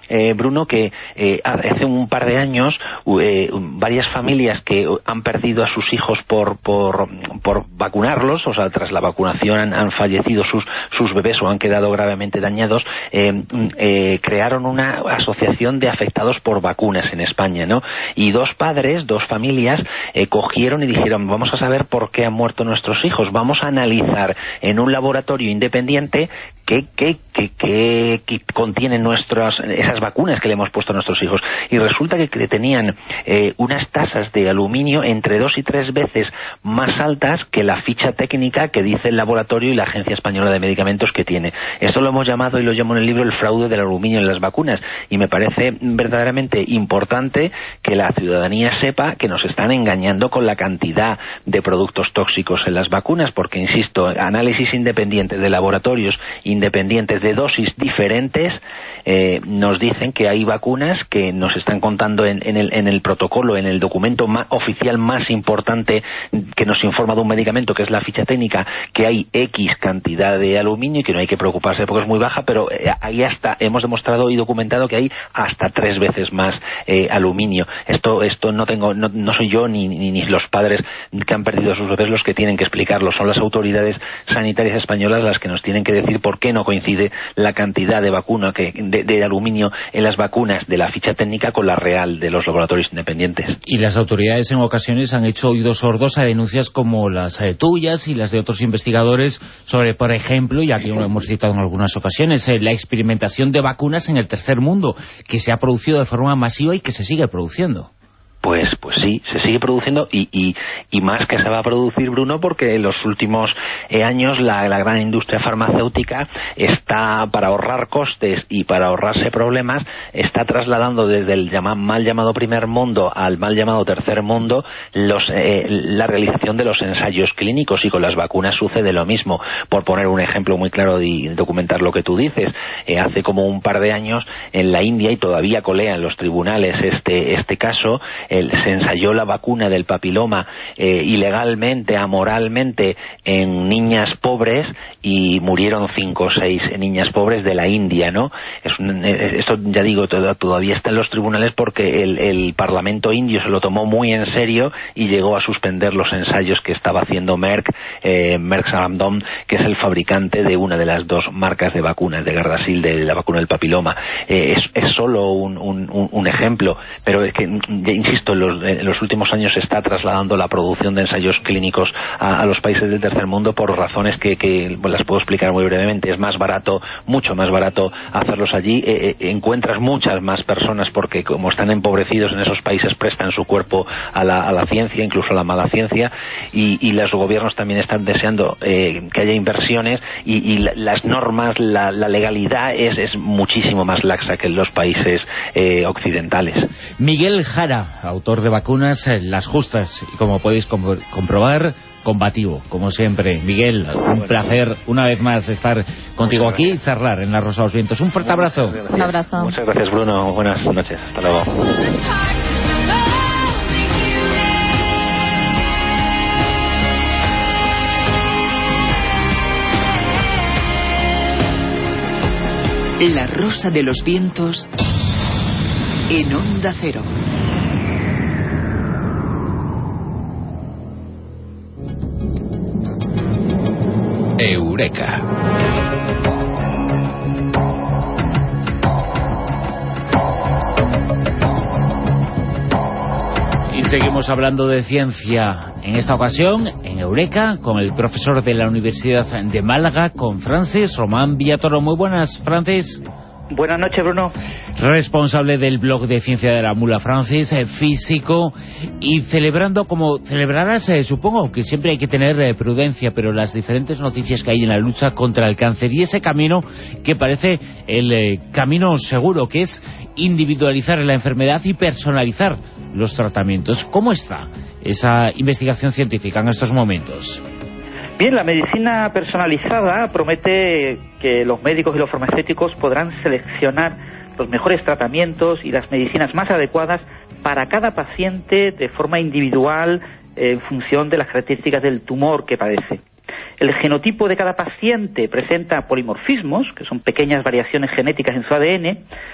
eh, Bruno, que eh, hace un par de años eh, varias familias que han perdido a sus hijos por, por, por vacunarlos, o sea, tras la vacunación han, han fallecido sus, sus bebés o han quedado gravemente dañados, eh, eh, crearon una asociación de afectados por vacunas en España, ¿no? Y dos padres, dos familias, eh, cogieron y dijeron, vamos a saber por qué han muerto nuestros hijos, vamos a analizar en un laboratorio independiente qué, qué, qué, qué, qué contienen nuestras, esas vacunas que le hemos puesto a nuestros hijos. Y resulta que tenían eh, unas tasas de aluminio entre dos y tres veces más altas que la ficha técnica que dice el laboratorio y la Agencia Española de Medicamentos que tiene. Esto lo hemos llamado, y lo llamo en el libro, el fraude del aluminio en las vacunas, y me parece verdaderamente importante que la ciudadanía sepa que nos están engañando con la cantidad de productos tóxicos en las vacunas, porque, insisto, análisis independientes de laboratorios independientes de dosis diferentes eh, nos dicen que hay vacunas que nos están contando en, en, el, en el protocolo, en el documento más, oficial más importante que nos informa de un medicamento, que es la ficha técnica, que hay X cantidad de aluminio y que no hay que preocuparse porque es muy baja, pero eh, ahí hasta hemos demostrado y documentado que hay hasta tres veces más eh, aluminio. Esto esto no tengo no, no soy yo ni, ni, ni los padres que han perdido a sus bebés los que tienen que explicarlo, son las autoridades sanitarias españolas las que nos tienen que decir por qué no coincide la cantidad de vacuna que de, de aluminio en las vacunas de la ficha técnica con la real de los laboratorios independientes. Y las autoridades en ocasiones han hecho oídos sordos a denuncias como las eh, tuyas y las de otros investigadores sobre, por ejemplo, y aquí lo hemos citado en algunas ocasiones, eh, la experimentación de vacunas en el tercer mundo, que se ha producido de forma masiva y que se sigue produciendo. Pues pues sí, se sigue produciendo y, y, y más que se va a producir, Bruno, porque en los últimos eh, años la, la gran industria farmacéutica está, para ahorrar costes y para ahorrarse problemas, está trasladando desde el llama, mal llamado primer mundo al mal llamado tercer mundo los, eh, la realización de los ensayos clínicos, y con las vacunas sucede lo mismo. Por poner un ejemplo muy claro y documentar lo que tú dices, eh, hace como un par de años en la India, y todavía colea en los tribunales este, este caso, El, se ensayó la vacuna del papiloma eh, ilegalmente, amoralmente, en niñas pobres, y murieron cinco o seis niñas pobres de la India, ¿no? Es un, esto, ya digo, todavía está en los tribunales porque el, el Parlamento indio se lo tomó muy en serio y llegó a suspender los ensayos que estaba haciendo Merck, eh, Merck Sharaldon, que es el fabricante de una de las dos marcas de vacunas, de Gardasil, de la vacuna del papiloma. Eh, es, es solo un, un, un ejemplo, pero es que, insisto, en los, en los últimos años se está trasladando la producción de ensayos clínicos a, a los países del tercer mundo por razones que, que bueno, las puedo explicar muy brevemente. Es más barato, mucho más barato hacerlos allí. Eh, eh, encuentras muchas más personas porque, como están empobrecidos en esos países, prestan su cuerpo a la, a la ciencia, incluso a la mala ciencia, y, y los gobiernos también están deseando eh, que haya inversiones, y, y la, las normas, la, la legalidad es, es muchísimo más laxa que en los países eh, occidentales. Miguel Jara, autor de Vacunas, eh, las justas, y como podéis comp comprobar, combativo, como siempre. Miguel, un placer una vez más estar contigo aquí y charlar en La Rosa de los Vientos. Un fuerte abrazo. Un abrazo. Muchas gracias, Bruno. Buenas noches. Hasta luego. La Rosa de los Vientos en Onda Cero. Eureka. Y seguimos hablando de ciencia, en esta ocasión en Eureka, con el profesor de la Universidad de Málaga, con Francis Román Villatoro. Muy buenas, Francis. Buenas noches, Bruno. Responsable del blog de Ciencia de la Mula, Francis, eh, físico, y celebrando, como celebrarás, eh, supongo que siempre hay que tener eh, prudencia, pero las diferentes noticias que hay en la lucha contra el cáncer, y ese camino que parece el eh, camino seguro, que es individualizar la enfermedad y personalizar los tratamientos. ¿Cómo está esa investigación científica en estos momentos? Bien, la medicina personalizada promete que los médicos y los farmacéuticos podrán seleccionar los mejores tratamientos y las medicinas más adecuadas para cada paciente de forma individual en función de las características del tumor que padece. El genotipo de cada paciente presenta polimorfismos, que son pequeñas variaciones genéticas en su A D N,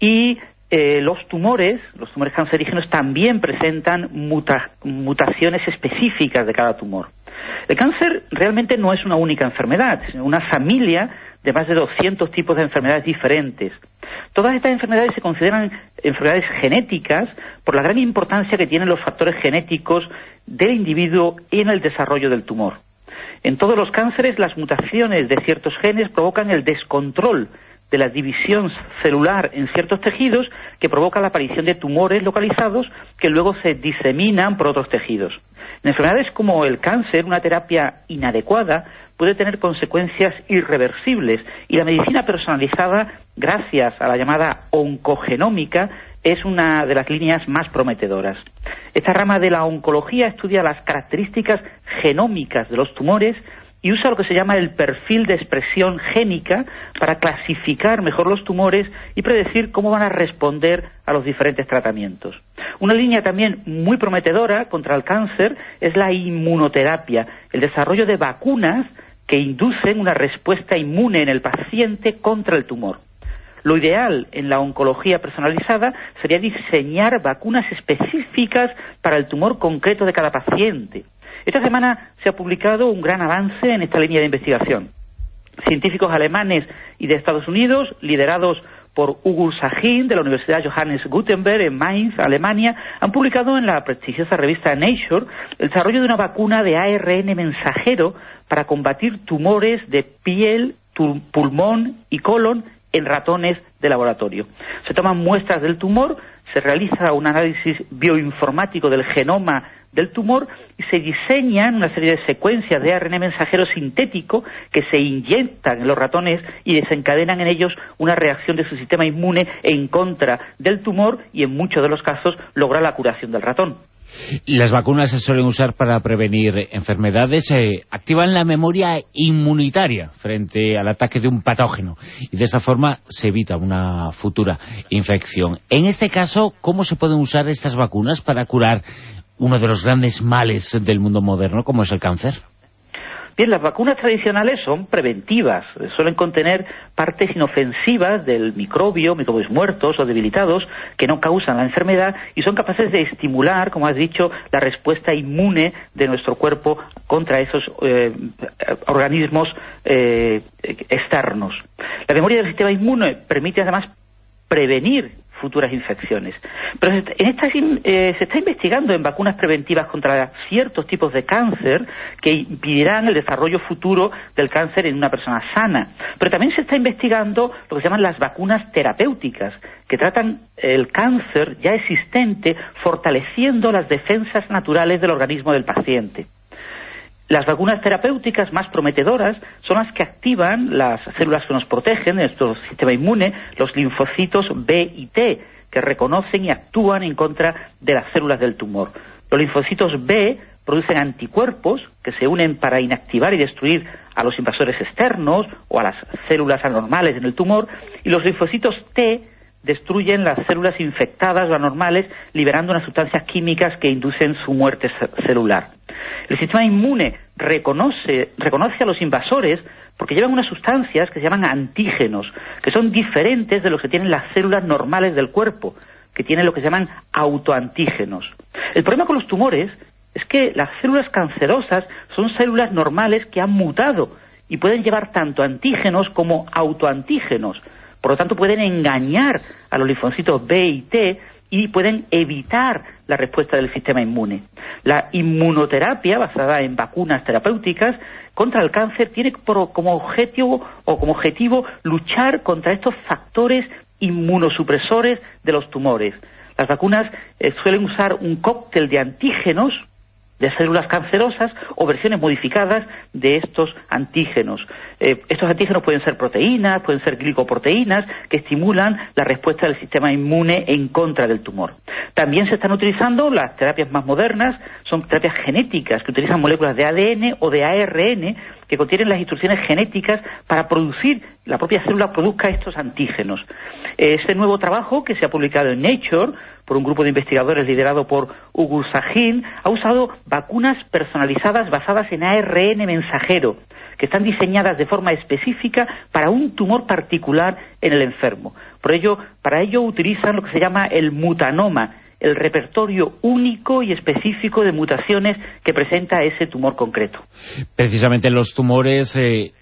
y eh, los tumores, los tumores cancerígenos también presentan muta, mutaciones específicas de cada tumor. El cáncer realmente no es una única enfermedad, sino una familia de más de doscientos tipos de enfermedades diferentes. Todas estas enfermedades se consideran enfermedades genéticas por la gran importancia que tienen los factores genéticos del individuo en el desarrollo del tumor. En todos los cánceres, las mutaciones de ciertos genes provocan el descontrol de la división celular en ciertos tejidos, que provoca la aparición de tumores localizados que luego se diseminan por otros tejidos. En enfermedades como el cáncer, una terapia inadecuada puede tener consecuencias irreversibles, y la medicina personalizada, gracias a la llamada oncogenómica, es una de las líneas más prometedoras. Esta rama de la oncología estudia las características genómicas de los tumores y usa lo que se llama el perfil de expresión génica para clasificar mejor los tumores y predecir cómo van a responder a los diferentes tratamientos. Una línea también muy prometedora contra el cáncer es la inmunoterapia, el desarrollo de vacunas que inducen una respuesta inmune en el paciente contra el tumor. Lo ideal en la oncología personalizada sería diseñar vacunas específicas para el tumor concreto de cada paciente. Esta semana se ha publicado un gran avance en esta línea de investigación. Científicos alemanes y de Estados Unidos, liderados por Ugur Sahin de la Universidad Johannes Gutenberg en Mainz, Alemania, han publicado en la prestigiosa revista Nature el desarrollo de una vacuna de A R N mensajero para combatir tumores de piel, pulmón y colon en ratones de laboratorio. Se toman muestras del tumor, se realiza un análisis bioinformático del genoma del tumor y se diseñan una serie de secuencias de A R N mensajero sintético que se inyectan en los ratones y desencadenan en ellos una reacción de su sistema inmune en contra del tumor, y en muchos de los casos logra la curación del ratón. Las vacunas se suelen usar para prevenir enfermedades, eh, activan la memoria inmunitaria frente al ataque de un patógeno y de esa forma se evita una futura infección. En este caso, ¿cómo se pueden usar estas vacunas para curar uno de los grandes males del mundo moderno, como es el cáncer? Bien, las vacunas tradicionales son preventivas, suelen contener partes inofensivas del microbio, microbios muertos o debilitados que no causan la enfermedad y son capaces de estimular, como has dicho, la respuesta inmune de nuestro cuerpo contra esos eh, organismos eh, externos. La memoria del sistema inmune permite además prevenir futuras infecciones. Pero en esta, eh, se está investigando en vacunas preventivas contra ciertos tipos de cáncer que impedirán el desarrollo futuro del cáncer en una persona sana. Pero también se está investigando lo que se llaman las vacunas terapéuticas, que tratan el cáncer ya existente, fortaleciendo las defensas naturales del organismo del paciente. Las vacunas terapéuticas más prometedoras son las que activan las células que nos protegen de nuestro sistema inmune, los linfocitos B y T, que reconocen y actúan en contra de las células del tumor. Los linfocitos B producen anticuerpos que se unen para inactivar y destruir a los invasores externos o a las células anormales en el tumor, y los linfocitos T destruyen las células infectadas o anormales, liberando unas sustancias químicas que inducen su muerte celular. El sistema inmune reconoce, reconoce a los invasores porque llevan unas sustancias que se llaman antígenos, que son diferentes de los que tienen las células normales del cuerpo, que tienen lo que se llaman autoantígenos. El problema con los tumores es que las células cancerosas son células normales que han mutado y pueden llevar tanto antígenos como autoantígenos. Por lo tanto, pueden engañar a los linfocitos B y T y pueden evitar la respuesta del sistema inmune. La inmunoterapia, basada en vacunas terapéuticas contra el cáncer, tiene como objetivo o como objetivo luchar contra estos factores inmunosupresores de los tumores. Las vacunas eh, suelen usar un cóctel de antígenos de células cancerosas o versiones modificadas de estos antígenos. Eh, estos antígenos pueden ser proteínas, pueden ser glicoproteínas que estimulan la respuesta del sistema inmune en contra del tumor. También se están utilizando las terapias más modernas, son terapias genéticas que utilizan moléculas de A D N o de A R N que contienen las instrucciones genéticas para producir, la propia célula produzca estos antígenos. Este nuevo trabajo que se ha publicado en Nature por un grupo de investigadores liderado por Ugur Sahin, ha usado vacunas personalizadas basadas en A R N mensajero, que están diseñadas de forma específica para un tumor particular en el enfermo. Por ello, para ello utilizan lo que se llama el mutanoma, el repertorio único y específico de mutaciones que presenta ese tumor concreto. Precisamente los tumores, eh,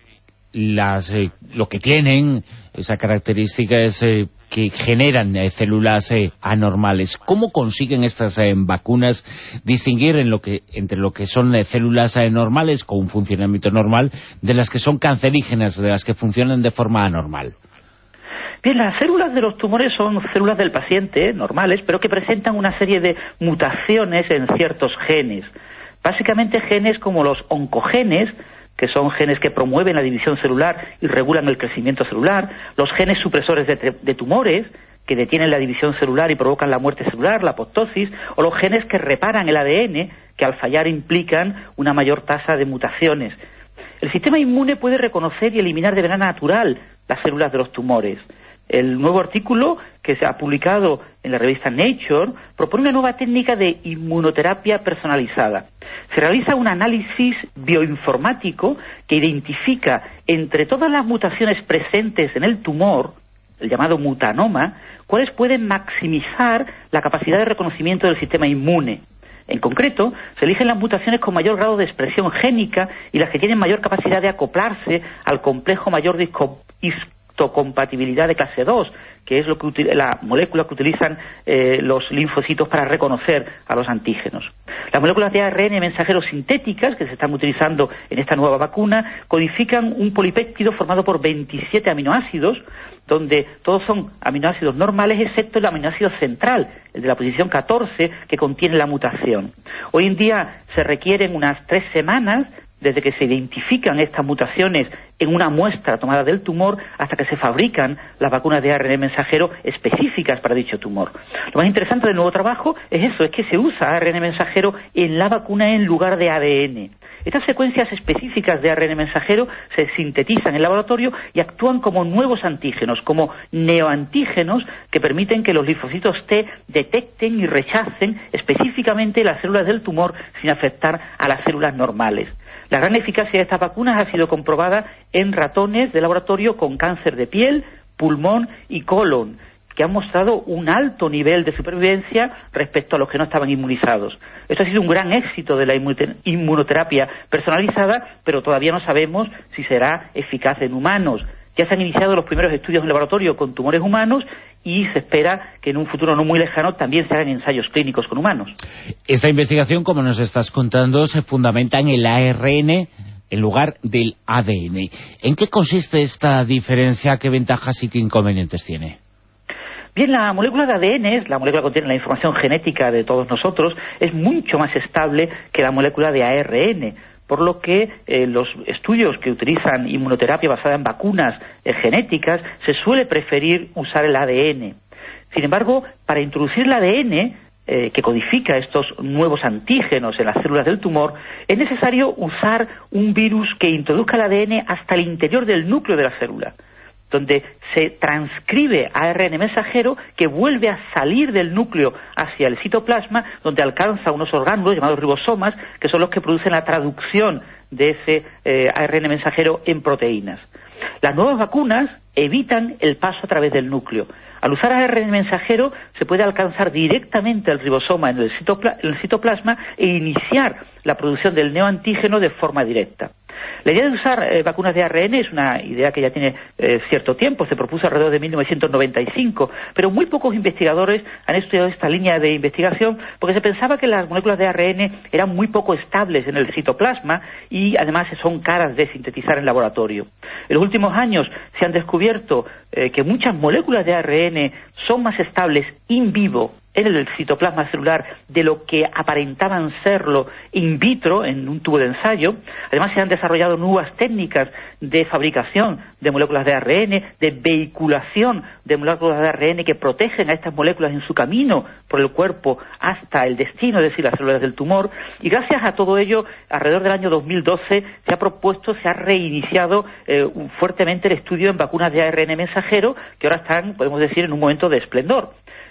las, eh, lo que tienen, esa característica es eh, que generan eh, células eh, anormales. ¿Cómo consiguen estas eh, vacunas distinguir en lo que, entre lo que son eh, células eh, normales con un funcionamiento normal de las que son cancerígenas, de las que funcionan de forma anormal? Bien, las células de los tumores son células del paciente, normales, pero que presentan una serie de mutaciones en ciertos genes. Básicamente genes como los oncogenes, que son genes que promueven la división celular y regulan el crecimiento celular, los genes supresores de, de tumores, que detienen la división celular y provocan la muerte celular, la apoptosis, o los genes que reparan el A D N, que al fallar implican una mayor tasa de mutaciones. El sistema inmune puede reconocer y eliminar de manera natural las células de los tumores. El nuevo artículo que se ha publicado en la revista Nature propone una nueva técnica de inmunoterapia personalizada. Se realiza un análisis bioinformático que identifica entre todas las mutaciones presentes en el tumor, el llamado mutanoma, cuáles pueden maximizar la capacidad de reconocimiento del sistema inmune. En concreto, se eligen las mutaciones con mayor grado de expresión génica y las que tienen mayor capacidad de acoplarse al complejo mayor de histocompatibilidad de clase dos, que es lo que la molécula que utilizan eh, los linfocitos para reconocer a los antígenos. Las moléculas de A R N mensajeros sintéticas que se están utilizando en esta nueva vacuna codifican un polipéptido formado por veintisiete aminoácidos, donde todos son aminoácidos normales excepto el aminoácido central, el de la posición catorce, que contiene la mutación. Hoy en día se requieren unas tres semanas desde que se identifican estas mutaciones en una muestra tomada del tumor hasta que se fabrican las vacunas de A R N mensajero específicas para dicho tumor. Lo más interesante del nuevo trabajo es eso, es que se usa A R N mensajero en la vacuna en lugar de A D N. Estas secuencias específicas de A R N mensajero se sintetizan en el laboratorio y actúan como nuevos antígenos, como neoantígenos que permiten que los linfocitos T detecten y rechacen específicamente las células del tumor sin afectar a las células normales. La gran eficacia de estas vacunas ha sido comprobada en ratones de laboratorio con cáncer de piel, pulmón y colon, que han mostrado un alto nivel de supervivencia respecto a los que no estaban inmunizados. Esto ha sido un gran éxito de la inmunoterapia personalizada, pero todavía no sabemos si será eficaz en humanos. Ya se han iniciado los primeros estudios en laboratorio con tumores humanos y se espera que en un futuro no muy lejano también se hagan ensayos clínicos con humanos. Esta investigación, como nos estás contando, se fundamenta en el A R N en lugar del A D N. ¿En qué consiste esta diferencia? ¿Qué ventajas y qué inconvenientes tiene? Bien, la molécula de A D N, la molécula que contiene la información genética de todos nosotros, es mucho más estable que la molécula de A R N, por lo que eh, los estudios que utilizan inmunoterapia basada en vacunas eh, genéticas se suele preferir usar el A D N. Sin embargo, para introducir el A D N, eh, que codifica estos nuevos antígenos en las células del tumor, es necesario usar un virus que introduzca el A D N hasta el interior del núcleo de la célula, donde se transcribe A R N mensajero que vuelve a salir del núcleo hacia el citoplasma, donde alcanza unos orgánulos llamados ribosomas, que son los que producen la traducción de ese eh, A R N mensajero en proteínas. Las nuevas vacunas evitan el paso a través del núcleo. Al usar A R N mensajero se puede alcanzar directamente el ribosoma en el, citopla en el citoplasma e iniciar la producción del neoantígeno de forma directa. La idea de usar eh, vacunas de A R N es una idea que ya tiene eh, cierto tiempo, se propuso alrededor de mil novecientos noventa y cinco, pero muy pocos investigadores han estudiado esta línea de investigación porque se pensaba que las moléculas de A R N eran muy poco estables en el citoplasma y además son caras de sintetizar en laboratorio. En los últimos años se han descubierto eh, que muchas moléculas de A R N son más estables in vivo en el citoplasma celular de lo que aparentaban serlo in vitro en un tubo de ensayo. Además se han desarrollado nuevas técnicas de fabricación de moléculas de A R N, de vehiculación de moléculas de A R N que protegen a estas moléculas en su camino por el cuerpo hasta el destino, es decir, las células del tumor. Y gracias a todo ello, alrededor del año dos mil doce se ha propuesto, se ha reiniciado eh, fuertemente el estudio en vacunas de A R N mensajero, que ahora están, podemos decir, en un momento de esplendor.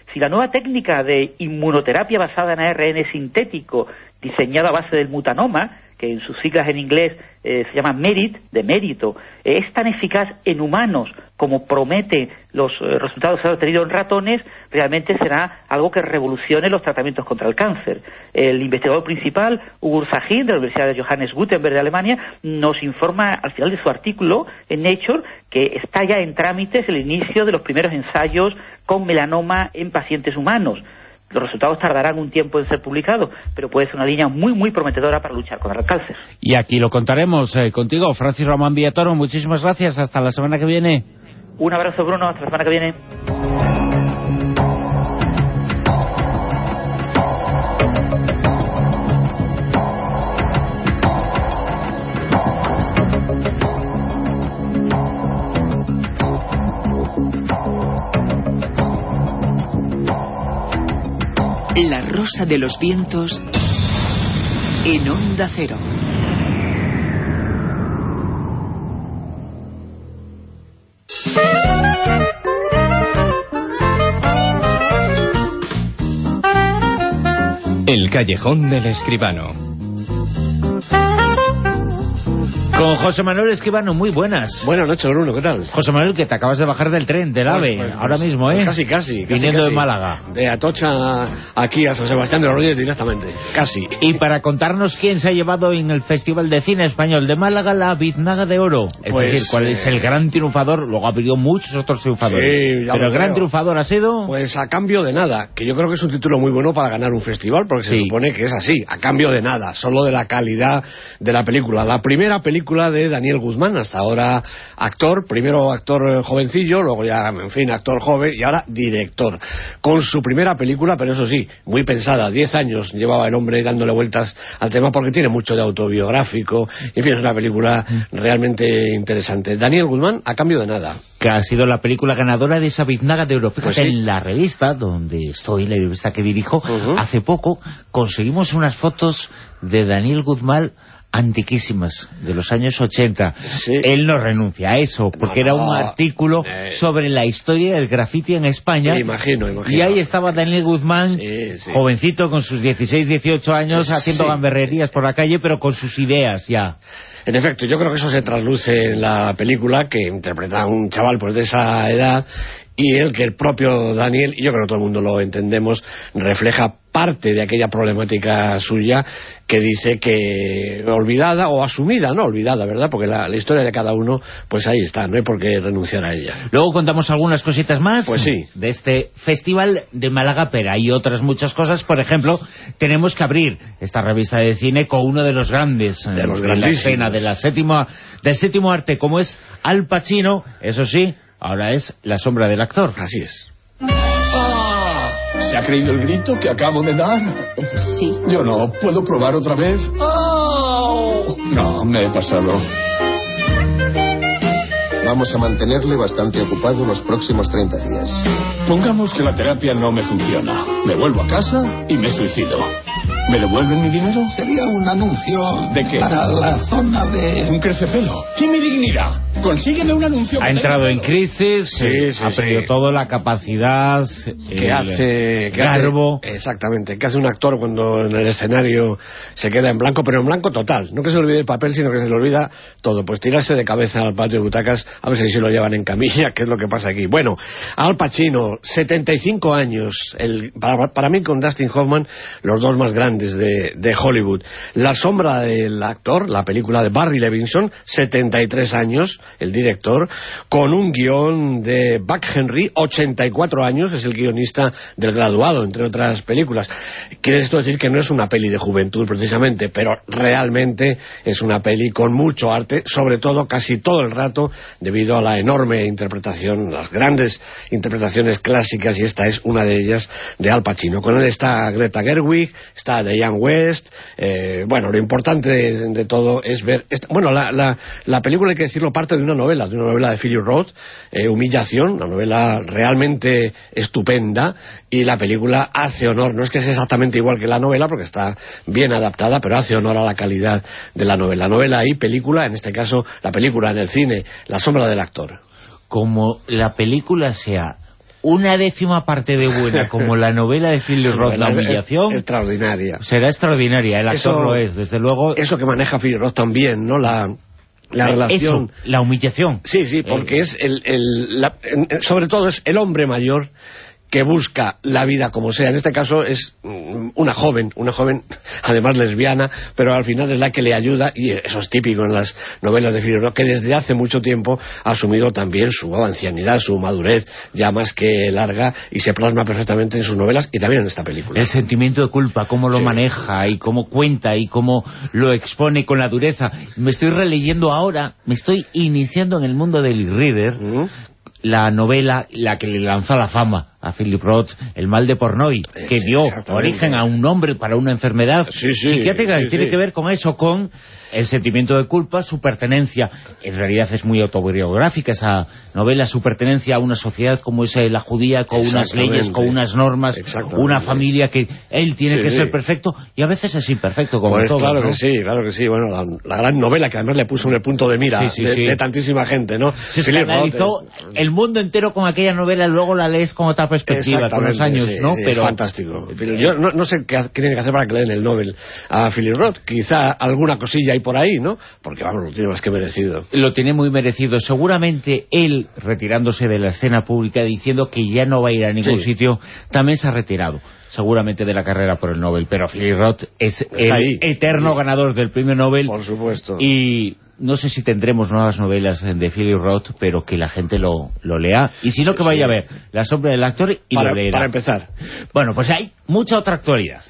si la nueva técnica de inmunoterapia basada en A R N sintético, diseñada a base del mutanoma, que en sus siglas en inglés eh, se llama MERIT, de mérito, eh, es tan eficaz en humanos como promete los eh, resultados que se han obtenido en ratones, realmente será algo que revolucione los tratamientos contra el cáncer. El investigador principal, Ugur Sahin, de la Universidad de Johannes Gutenberg de Alemania, nos informa al final de su artículo en Nature que está ya en trámites el inicio de los primeros ensayos con melanoma en pacientes humanos. Los resultados tardarán un tiempo en ser publicados, pero puede ser una línea muy, muy prometedora para luchar contra el cáncer. Y aquí lo contaremos eh, contigo, Francis Román Villatoro. Muchísimas gracias. Hasta la semana que viene. Un abrazo, Bruno. Hasta la semana que viene. La rosa de los vientos en Onda Cero. El callejón del escribano. Con José Manuel Escribano, muy buenas. Buenas noches, Bruno, ¿qué tal? José Manuel, que te acabas de bajar del tren, del AVE, Pues, pues, ahora pues, mismo, ¿eh? pues casi, casi. casi Viniendo casi. de Málaga. De Atocha aquí a San Sebastián de los Reyes directamente, casi. Y para contarnos quién se ha llevado en el Festival de Cine Español de Málaga la Biznaga de Oro. Es Pues, decir, cuál eh, es el gran triunfador. Luego ha habido muchos otros triunfadores. Sí, ya Pero lo el gran creo. triunfador ha sido... Pues a cambio de nada, que yo creo que es un título muy bueno para ganar un festival, porque se Sí. supone que es así, a cambio de nada, solo de la calidad de la película. La primera película de Daniel Guzmán, hasta ahora actor, primero actor eh, jovencillo, luego ya, en fin, actor joven y ahora director. Con su primera película, pero eso sí, muy pensada, diez años llevaba el hombre dándole vueltas al tema porque tiene mucho de autobiográfico, en fin, es una película realmente interesante. Daniel Guzmán, a cambio de nada. Que ha sido la película ganadora de esa Biznaga de Oro. Fíjate, Pues sí. en la revista donde estoy, la revista que dirijo, Uh-huh. hace poco conseguimos unas fotos de Daniel Guzmán antiquísimas, de los años ochenta. Sí. Él no renuncia a eso, porque No, era no. un artículo Eh. sobre la historia del graffiti en España. Imagino, imagino. Y ahí estaba Daniel Guzmán, Sí, sí. jovencito, con sus dieciséis, dieciocho años, Sí. haciendo gamberrerías por la calle, pero con sus ideas ya. En efecto, yo creo que eso se trasluce en la película, que interpreta a un chaval pues de esa edad, y el que el propio Daniel, y yo creo que todo el mundo lo entendemos, refleja parte de aquella problemática suya que dice que olvidada o asumida, no olvidada, ¿verdad? Porque la, la historia de cada uno, pues ahí está, no hay por qué renunciar a ella. Luego contamos algunas cositas más Pues sí. de este Festival de Málaga, pero hay otras muchas cosas. Por ejemplo, tenemos que abrir esta revista de cine con uno de los grandes De los de la grandísimos. escena, de la séptima, del séptimo arte, como es Al Pacino. Eso sí, ahora es La sombra del actor. Así es. ¿Se ha creído el grito que acabo de dar? Sí. Yo no. ¿Puedo probar otra vez? ¡Oh! No, me he pasado. Vamos a mantenerle bastante ocupado los próximos treinta días. Pongamos que la terapia no me funciona. Me vuelvo a casa y me suicido. ¿Me devuelven mi dinero? Sería un anuncio ¿De qué? para la zona de... Un crecepelo. ¿Y mi dignidad? Consígueme un anuncio. Ha entrado en crisis, Sí, eh, sí, ha sí. perdido todo, la capacidad, que el hace que garbo. hace- exactamente, que hace un actor cuando en el escenario se queda en blanco, pero en blanco total, no que se le olvide el papel, sino que se le olvida todo, pues tirarse de cabeza al patio de butacas, a ver si se lo llevan en camilla, que es lo que pasa aquí. Bueno, Al Pacino, setenta y cinco años, el, para, para mí con Dustin Hoffman, los dos más grandes de, de Hollywood. La sombra del actor, la película de Barry Levinson, setenta y tres años, el director, con un guión de Buck Henry, ochenta y cuatro años, es el guionista del Graduado, entre otras películas. Quiere esto decir que no es una peli de juventud precisamente, pero realmente es una peli con mucho arte, sobre todo casi todo el rato, debido a la enorme interpretación, las grandes interpretaciones clásicas, y esta es una de ellas, de Al Pacino. Con él está Greta Gerwig, está Diane West, eh, bueno, lo importante de, de todo es ver... Esta, bueno, la, la, la película, hay que decirlo, parte de una novela, de una novela de Philip Roth, eh, Humillación, una novela realmente estupenda, y la película hace honor, no es que sea exactamente igual que la novela, porque está bien adaptada, pero hace honor a la calidad de la novela. Novela y película, en este caso, la película en el cine, La sombra del actor. Como la película sea una décima parte de buena como la novela de Philip Roth, La humillación, extraordinaria. Será extraordinaria, el actor Eso, lo es, desde luego. Eso que maneja Philip Roth también, ¿no? La... La relación... Eso, la humillación. Sí, sí, porque eh, es el, el la, sobre todo es el hombre mayor que busca la vida como sea. En este caso es una joven, una joven además lesbiana, pero al final es la que le ayuda, y eso es típico en las novelas de Philip Roth, que desde hace mucho tiempo ha asumido también su ancianidad, su madurez ya más que larga, y se plasma perfectamente en sus novelas y también en esta película. El sentimiento de culpa, cómo lo sí. maneja y cómo cuenta y cómo lo expone con la dureza. Me estoy releyendo ahora, me estoy iniciando en el mundo del e-reader, ¿Mm? la novela, la que le lanzó a la fama a Philip Roth, El mal de Portnoy, que dio origen a un nombre para una enfermedad sí, sí, psiquiátrica sí, que tiene sí. que ver con eso, con el sentimiento de culpa, su pertenencia, en realidad es muy autobiográfica esa novela, su pertenencia a una sociedad como es la judía, con unas leyes, con unas normas, una familia que él tiene sí, que sí. ser perfecto, y a veces es imperfecto, como pues todo, claro ¿no? que sí, claro que sí, bueno, la, la gran novela que además le puso en el punto de mira sí, sí, de, sí. de tantísima gente, ¿no? Se escandalizó el mundo entero con aquella novela, luego la lees con otra perspectiva, con los años, sí, ¿no? Sí, pero fantástico. Pero yo no, no sé qué, qué tiene que hacer para que le den el Nobel a Philip Roth, quizá alguna cosilla hay por ahí, ¿no? Porque vamos, lo tiene más que merecido. Lo tiene muy merecido. Seguramente él, retirándose de la escena pública, diciendo que ya no va a ir a ningún sí. sitio, también se ha retirado, seguramente, de la carrera por el Nobel. Pero Philip Roth es Está el ahí. eterno sí. ganador del premio Nobel. Por supuesto. Y no sé si tendremos nuevas novelas de Philip Roth, pero que la gente lo, lo lea. Y si no, que vaya a ver La sombra del actor y para, lo leerá. Para empezar. Bueno, pues hay mucha otra actualidad.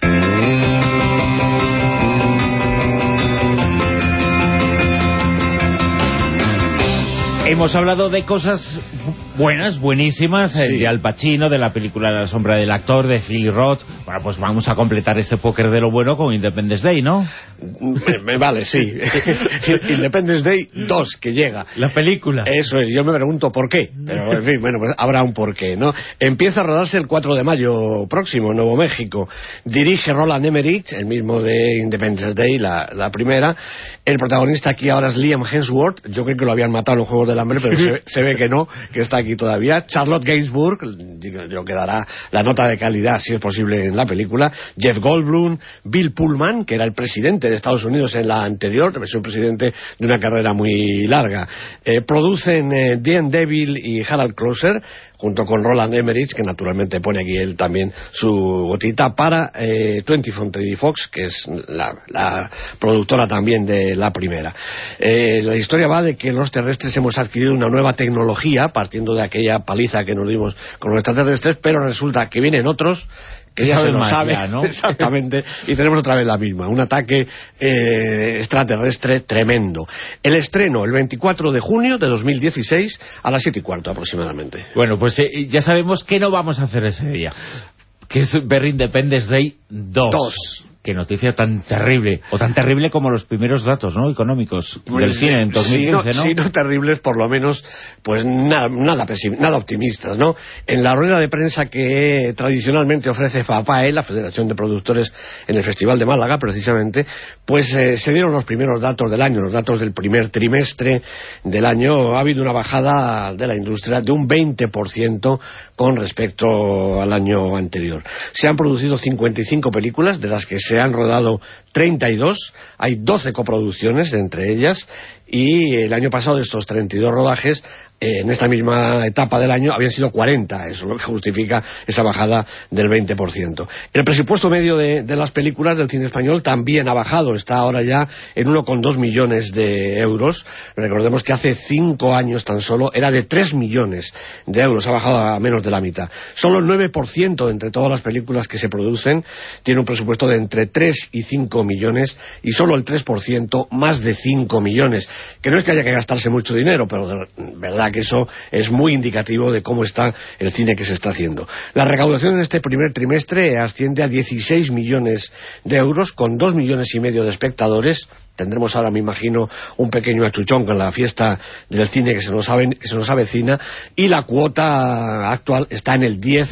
Hemos hablado de cosas buenas, buenísimas, sí. de Al Pacino, de la película La sombra del actor, de Philip Roth. Bueno, pues vamos a completar este póker de lo bueno con Independence Day, ¿no? Me, me vale, sí. Independence Day dos, que llega. La película. Eso es, yo me pregunto por qué. Pero, en fin, bueno, pues habrá un porqué, ¿no? Empieza a rodarse el cuatro de mayo próximo, en Nuevo México. Dirige Roland Emmerich, el mismo de Independence Day, la, la primera. El protagonista aquí ahora es Liam Hemsworth. Yo creo que lo habían matado en los Juegos del Hambre, pero se, se ve que no, que está aquí todavía. Charlotte Gainsbourg, yo que dará la nota de calidad, si es posible, en la película. Jeff Goldblum, Bill Pullman, que era el presidente de Estados Unidos en la anterior, debe ser un presidente de una carrera muy larga. Eh, producen eh, Dan Deville y Harald Closer, junto con Roland Emmerich, que naturalmente pone aquí él también su gotita, para eh, twentieth Century Fox, que es la, la productora también de la primera. Eh, la historia va de que los terrestres hemos adquirido una nueva tecnología, partiendo de aquella paliza que nos dimos con los extraterrestres, pero resulta que vienen otros que ya se lo sabe, ya, ¿no? Exactamente, y tenemos otra vez la misma, un ataque eh, extraterrestre tremendo. El estreno el veinticuatro de junio de dos mil dieciséis a las siete y cuarto aproximadamente. Bueno, pues eh, ya sabemos que no vamos a hacer ese día, que es ver Independence Day dos. dos. Qué noticia tan terrible, o tan terrible como los primeros datos, ¿no?, económicos pues, del cine en dos mil quince, si no, ¿no? Si no terribles, por lo menos, pues nada, nada, nada optimistas, ¿no? En la rueda de prensa que tradicionalmente ofrece FAPAE, la Federación de Productores, en el Festival de Málaga, precisamente, pues eh, se dieron los primeros datos del año, los datos del primer trimestre del año. Ha habido una bajada de la industria de un veinte por ciento con respecto al año anterior. Se han producido cincuenta y cinco películas, de las que se han rodado treinta y dos, hay doce coproducciones entre ellas, y el año pasado de estos treinta y dos rodajes, eh, en esta misma etapa del año habían sido cuarenta, eso es lo que justifica esa bajada del veinte por ciento. El presupuesto medio de, de las películas del cine español también ha bajado, está ahora ya en uno coma dos millones de euros. Recordemos que hace cinco años tan solo era de tres millones de euros, ha bajado a menos de la mitad. Solo el nueve por ciento de entre todas las películas que se producen tiene un presupuesto de entre tres y cinco millones, y solo el tres por ciento más de cinco millones, que no es que haya que gastarse mucho dinero, pero de verdad que eso es muy indicativo de cómo está el cine que se está haciendo. La recaudación en este primer trimestre asciende a dieciséis millones de euros, con dos millones y medio de espectadores. Tendremos ahora, me imagino, un pequeño achuchón con la fiesta del cine que se nos, ave, que se nos avecina, y la cuota actual está en el diez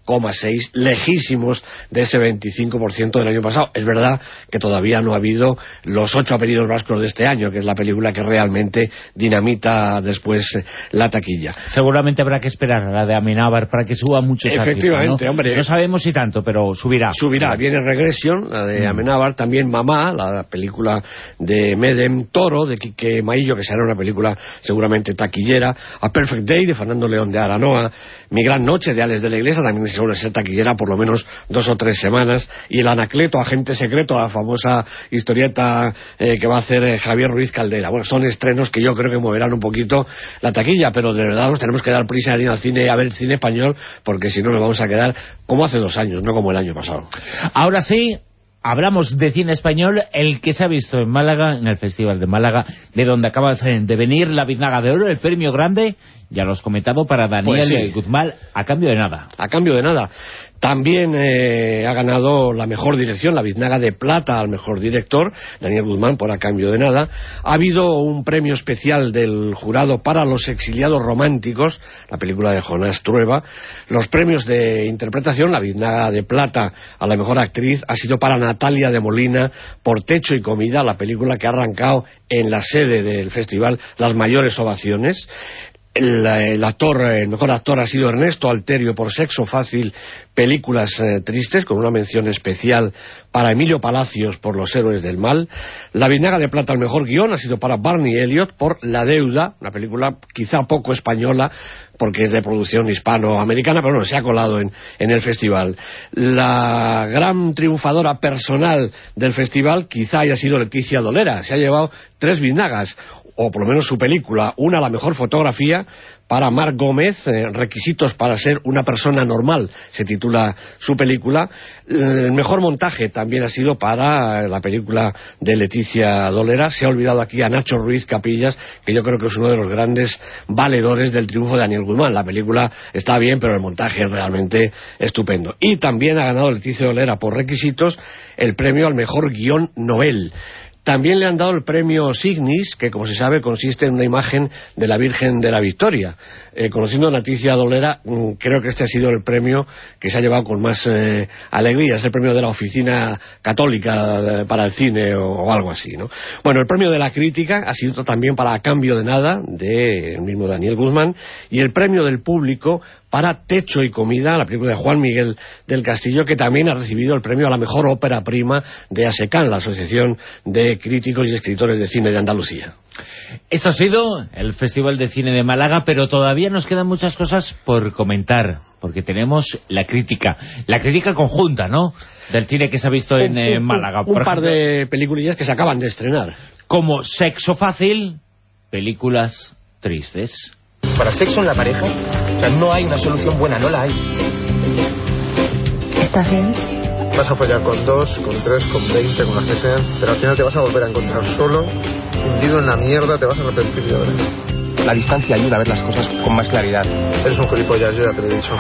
coma seis, lejísimos de ese veinticinco por ciento del año pasado. Es verdad que todavía no ha habido los ocho apellidos vascos de este año, que es la película que realmente dinamita después la taquilla. Seguramente habrá que esperar a la de Amenábar para que suba mucho esa Efectivamente, cifra, ¿no? hombre. No sabemos si tanto, pero subirá. Subirá. Viene Regression, la de Amenábar, también Mamá, la película de Medem, Toro, de Quique Maillo, que será una película seguramente taquillera, A Perfect Day, de Fernando León de Aranoa, Mi Gran Noche, de Alex de la Iglesia, también suele ser taquillera por lo menos dos o tres semanas, y El Anacleto, Agente Secreto, la famosa historieta eh, que va a hacer eh, Javier Ruiz Caldera. Bueno, son estrenos que yo creo que moverán un poquito la taquilla, pero de verdad nos tenemos que dar prisa en ir al cine a ver el cine español, porque si no nos vamos a quedar como hace dos años, no como el año pasado. Ahora sí, hablamos de cine español, el que se ha visto en Málaga, en el Festival de Málaga, de donde acabas de venir, la Biznaga de Oro, el premio grande, ya lo has comentado, para Daniel pues sí. Guzmán, a cambio de nada. A cambio de nada. También eh, ha ganado la mejor dirección, la Biznaga de Plata al mejor director, Daniel Guzmán, por A cambio de nada. Ha habido un premio especial del jurado para Los exiliados románticos, la película de Jonás Trueba. Los premios de interpretación, la Biznaga de Plata a la mejor actriz, ha sido para Natalia de Molina por Techo y Comida, la película que ha arrancado en la sede del festival las mayores ovaciones. El, el actor, el mejor actor ha sido Ernesto Alterio por Sexo Fácil, películas eh, tristes, con una mención especial para Emilio Palacios por Los héroes del mal. La Biznaga de Plata al mejor guión ha sido para Barney Elliott por La deuda, una película quizá poco española porque es de producción hispanoamericana, pero bueno, se ha colado en, en el festival. La gran triunfadora personal del festival quizá haya sido Leticia Dolera, se ha llevado tres biznagas, o por lo menos su película, una la mejor fotografía para Marc Gómez, eh, requisitos para ser una persona normal, se titula su película. El mejor montaje también ha sido para la película de Leticia Dolera. Se ha olvidado aquí a Nacho Ruiz Capillas, que yo creo que es uno de los grandes valedores del triunfo de Daniel Guzmán. La película está bien, pero el montaje es realmente estupendo. Y también ha ganado Leticia Dolera por requisitos el premio al mejor guión novel. También le han dado el premio Signis, que como se sabe consiste en una imagen de la Virgen de la Victoria. Eh, conociendo a Leticia Dolera, mmm, creo que este ha sido el premio que se ha llevado con más eh, alegría. Es el premio de la Oficina Católica para el Cine o, o algo así, ¿no? Bueno, el premio de la crítica ha sido también para A cambio de nada, del mismo Daniel Guzmán, y el premio del público para Techo y Comida, la película de Juan Miguel del Castillo, que también ha recibido el premio a la mejor ópera prima de ASECAN, la Asociación de Críticos y Escritores de Cine de Andalucía. Esto ha sido el Festival de Cine de Málaga, pero todavía nos quedan muchas cosas por comentar, porque tenemos la crítica, la crítica conjunta, ¿no?, del cine que se ha visto en eh, Málaga. Un, un par ejemplo, de peliculillas que se acaban de estrenar. Como Sexo Fácil, películas tristes. Para sexo en la pareja, o sea, no hay una solución buena, no la hay. ¿Estás bien? Vas a follar con dos, con tres, con veinte, con las que sean, pero al final te vas a volver a encontrar solo, hundido en la mierda, te vas a arrepentir de ahora. La distancia ayuda a ver las cosas con más claridad. Eres un gilipollas, yo ya te lo he dicho.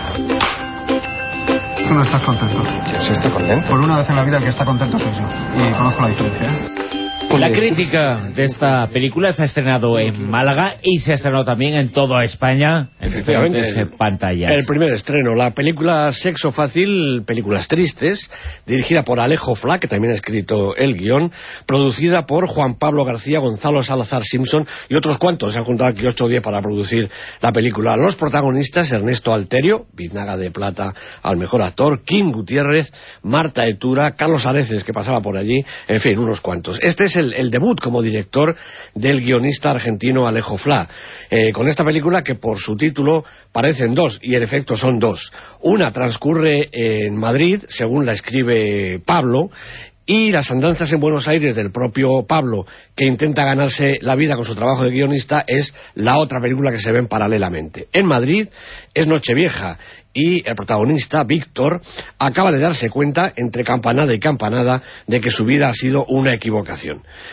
Tú no estás contento. Yo sí estoy contento. Por una vez en la vida el que está contento soy yo. Y conozco la diferencia, ¿eh? La crítica de esta película se ha estrenado en Málaga y se ha estrenado también en toda España, en diferentes el, pantallas. El primer estreno, la película Sexo Fácil, películas tristes, dirigida por Alejo Fla, que también ha escrito el guión, producida por Juan Pablo García, Gonzalo Salazar Simpson y otros cuantos. Se han juntado aquí ocho o diez para producir la película. Los protagonistas, Ernesto Alterio, Biznaga de Plata al mejor actor, Kim Gutiérrez, Marta Etura, Carlos Areces, que pasaba por allí, en fin, unos cuantos. Este es El, el debut como director del guionista argentino Alejo Fla, eh, con esta película que por su título parecen dos, y en efecto son dos. Una transcurre en Madrid, según la escribe Pablo, y las andanzas en Buenos Aires del propio Pablo, que intenta ganarse la vida con su trabajo de guionista, es la otra película que se ven paralelamente. En Madrid es Nochevieja, y el protagonista, Víctor, acaba de darse cuenta, entre campanada y campanada, de que su vida ha sido una equivocación.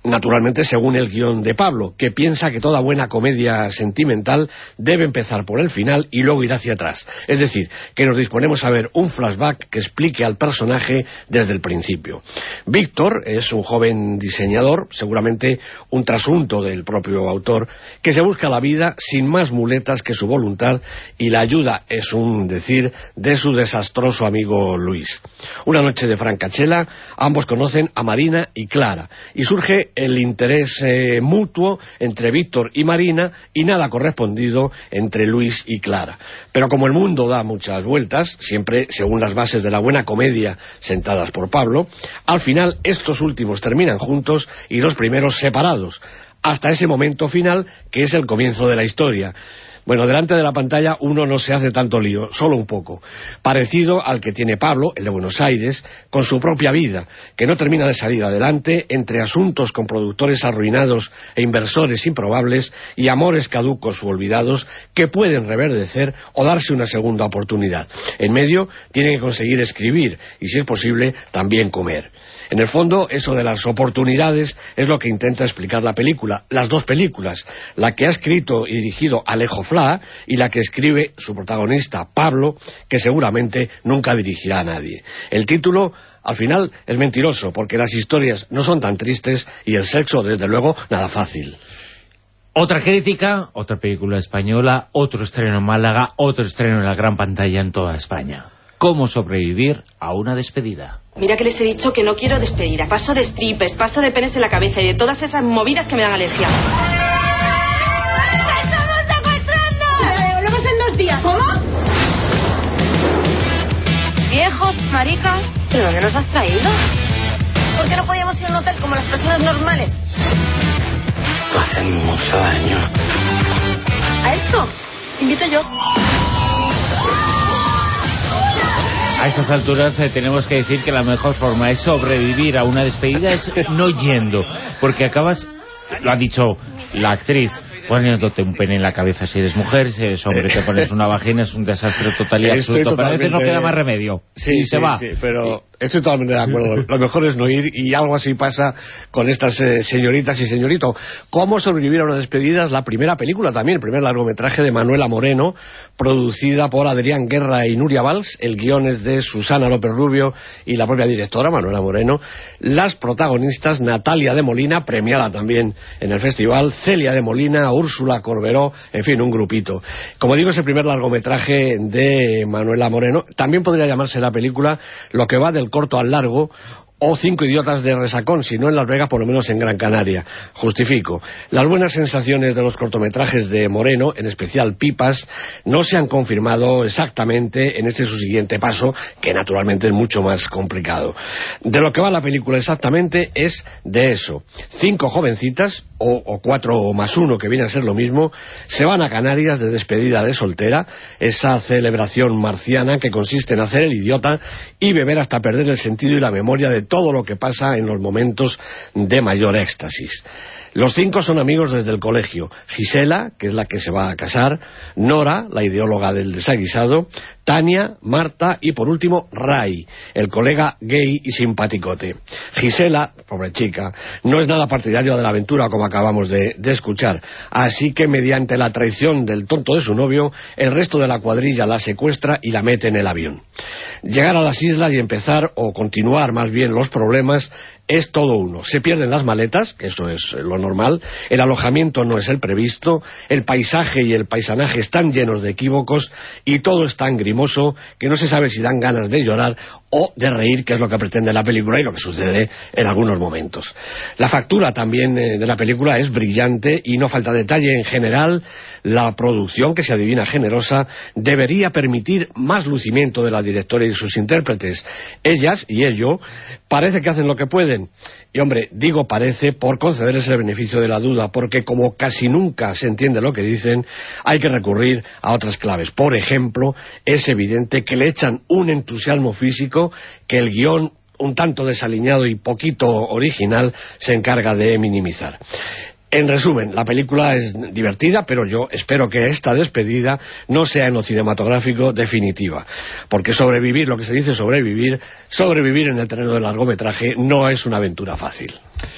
Naturalmente, según el guión de Pablo, que piensa que toda buena comedia sentimental debe empezar por el final y luego ir hacia atrás. Es decir, que nos disponemos a ver un flashback que explique al personaje desde el principio. Víctor es un joven diseñador, seguramente un trasunto del propio autor, que se busca la vida sin más muletas que su voluntad y la ayuda, es un decir, de su desastroso amigo Luis. Una noche de francachela, ambos conocen a Marina y Clara, y surge el interés eh, mutuo entre Víctor y Marina y nada correspondido entre Luis y Clara. Pero como el mundo da muchas vueltas, siempre según las bases de la buena comedia sentadas por Pablo, al final estos últimos terminan juntos y los primeros separados, hasta ese momento final que es el comienzo de la historia. Bueno, delante de la pantalla uno no se hace tanto lío, solo un poco. Parecido al que tiene Pablo, el de Buenos Aires, con su propia vida, que no termina de salir adelante entre asuntos con productores arruinados e inversores improbables y amores caducos u olvidados que pueden reverdecer o darse una segunda oportunidad. En medio tiene que conseguir escribir y, si es posible, también comer. En el fondo, eso de las oportunidades es lo que intenta explicar la película, las dos películas, la que ha escrito y dirigido Alejo Fla y la que escribe su protagonista, Pablo, que seguramente nunca dirigirá a nadie. El título, al final, es mentiroso, porque las historias no son tan tristes y el sexo, desde luego, nada fácil. Otra crítica, otra película española, otro estreno en Málaga, otro estreno en la gran pantalla en toda España. ¿Cómo sobrevivir a una despedida? Mira que les he dicho que no quiero despedida. Paso de strippers, paso de penes en la cabeza y de todas esas movidas que me dan alergia. ¡Estamos secuestrando! Eh, volvemos en dos días. ¿Cómo? Viejos, maricas. ¿Pero dónde nos has traído? ¿Por qué no podíamos ir a un hotel como las personas normales? Esto hace mucho daño. ¿A esto? Invito yo. A estas alturas eh, tenemos que decir que la mejor forma de sobrevivir a una despedida es no yendo, porque acabas, lo ha dicho la actriz, poniéndote un pene en la cabeza si eres mujer, si eres hombre te pones una vagina, es un desastre total y absoluto, pero a veces no queda más remedio, sí, y se sí, va. Sí, pero estoy totalmente de acuerdo, lo mejor es no ir, y algo así pasa con estas eh, señoritas y señorito. ¿Cómo sobrevivir a una despedida? Es la primera película también, el primer largometraje de Manuela Moreno, producida por Adrián Guerra y Nuria Valls. El guión es de Susana López Rubio y la propia directora, Manuela Moreno. Las protagonistas, Natalia de Molina, premiada también en el festival, Celia de Molina, Úrsula Corberó, en fin, un grupito. Como digo, es el primer largometraje de Manuela Moreno. También podría llamarse la película Lo que va del corto al largo, o Cinco idiotas de resacón, si no en Las Vegas, por lo menos en Gran Canaria. Justifico. Las buenas sensaciones de los cortometrajes de Moreno, en especial Pipas, no se han confirmado exactamente en este su siguiente paso, que naturalmente es mucho más complicado. De lo que va la película exactamente es de eso. Cinco jovencitas, o, o cuatro más uno, que viene a ser lo mismo, se van a Canarias de despedida de soltera, esa celebración marciana que consiste en hacer el idiota y beber hasta perder el sentido y la memoria de todo lo que pasa en los momentos de mayor éxtasis. Los cinco son amigos desde el colegio. Gisela, que es la que se va a casar, Nora, la ideóloga del desaguisado, Tania, Marta y por último Ray, el colega gay y simpaticote. Gisela, pobre chica, no es nada partidario de la aventura como acabamos de, de escuchar, así que mediante la traición del tonto de su novio, el resto de la cuadrilla la secuestra y la mete en el avión. Llegar a las islas y empezar, o continuar más bien los problemas, es todo uno. Se pierden las maletas, que eso es lo normal, el alojamiento no es el previsto, el paisaje y el paisanaje están llenos de equívocos y todo es tan grimoso que no se sabe si dan ganas de llorar o de reír, que es lo que pretende la película y lo que sucede en algunos momentos. La factura también eh, de la película es brillante y no falta detalle. En general, la producción, que se adivina generosa, debería permitir más lucimiento de la directora y sus intérpretes. Ellas y ello parece que hacen lo que pueden. Y hombre, digo parece por concederles el beneficio de la duda, porque como casi nunca se entiende lo que dicen, hay que recurrir a otras claves. Por ejemplo, es evidente que le echan un entusiasmo físico que el guión, un tanto desaliñado y poquito original, se encarga de minimizar. En resumen, la película es divertida, pero yo espero que esta despedida no sea en lo cinematográfico definitiva, porque sobrevivir, lo que se dice sobrevivir, sobrevivir en el terreno del largometraje no es una aventura fácil.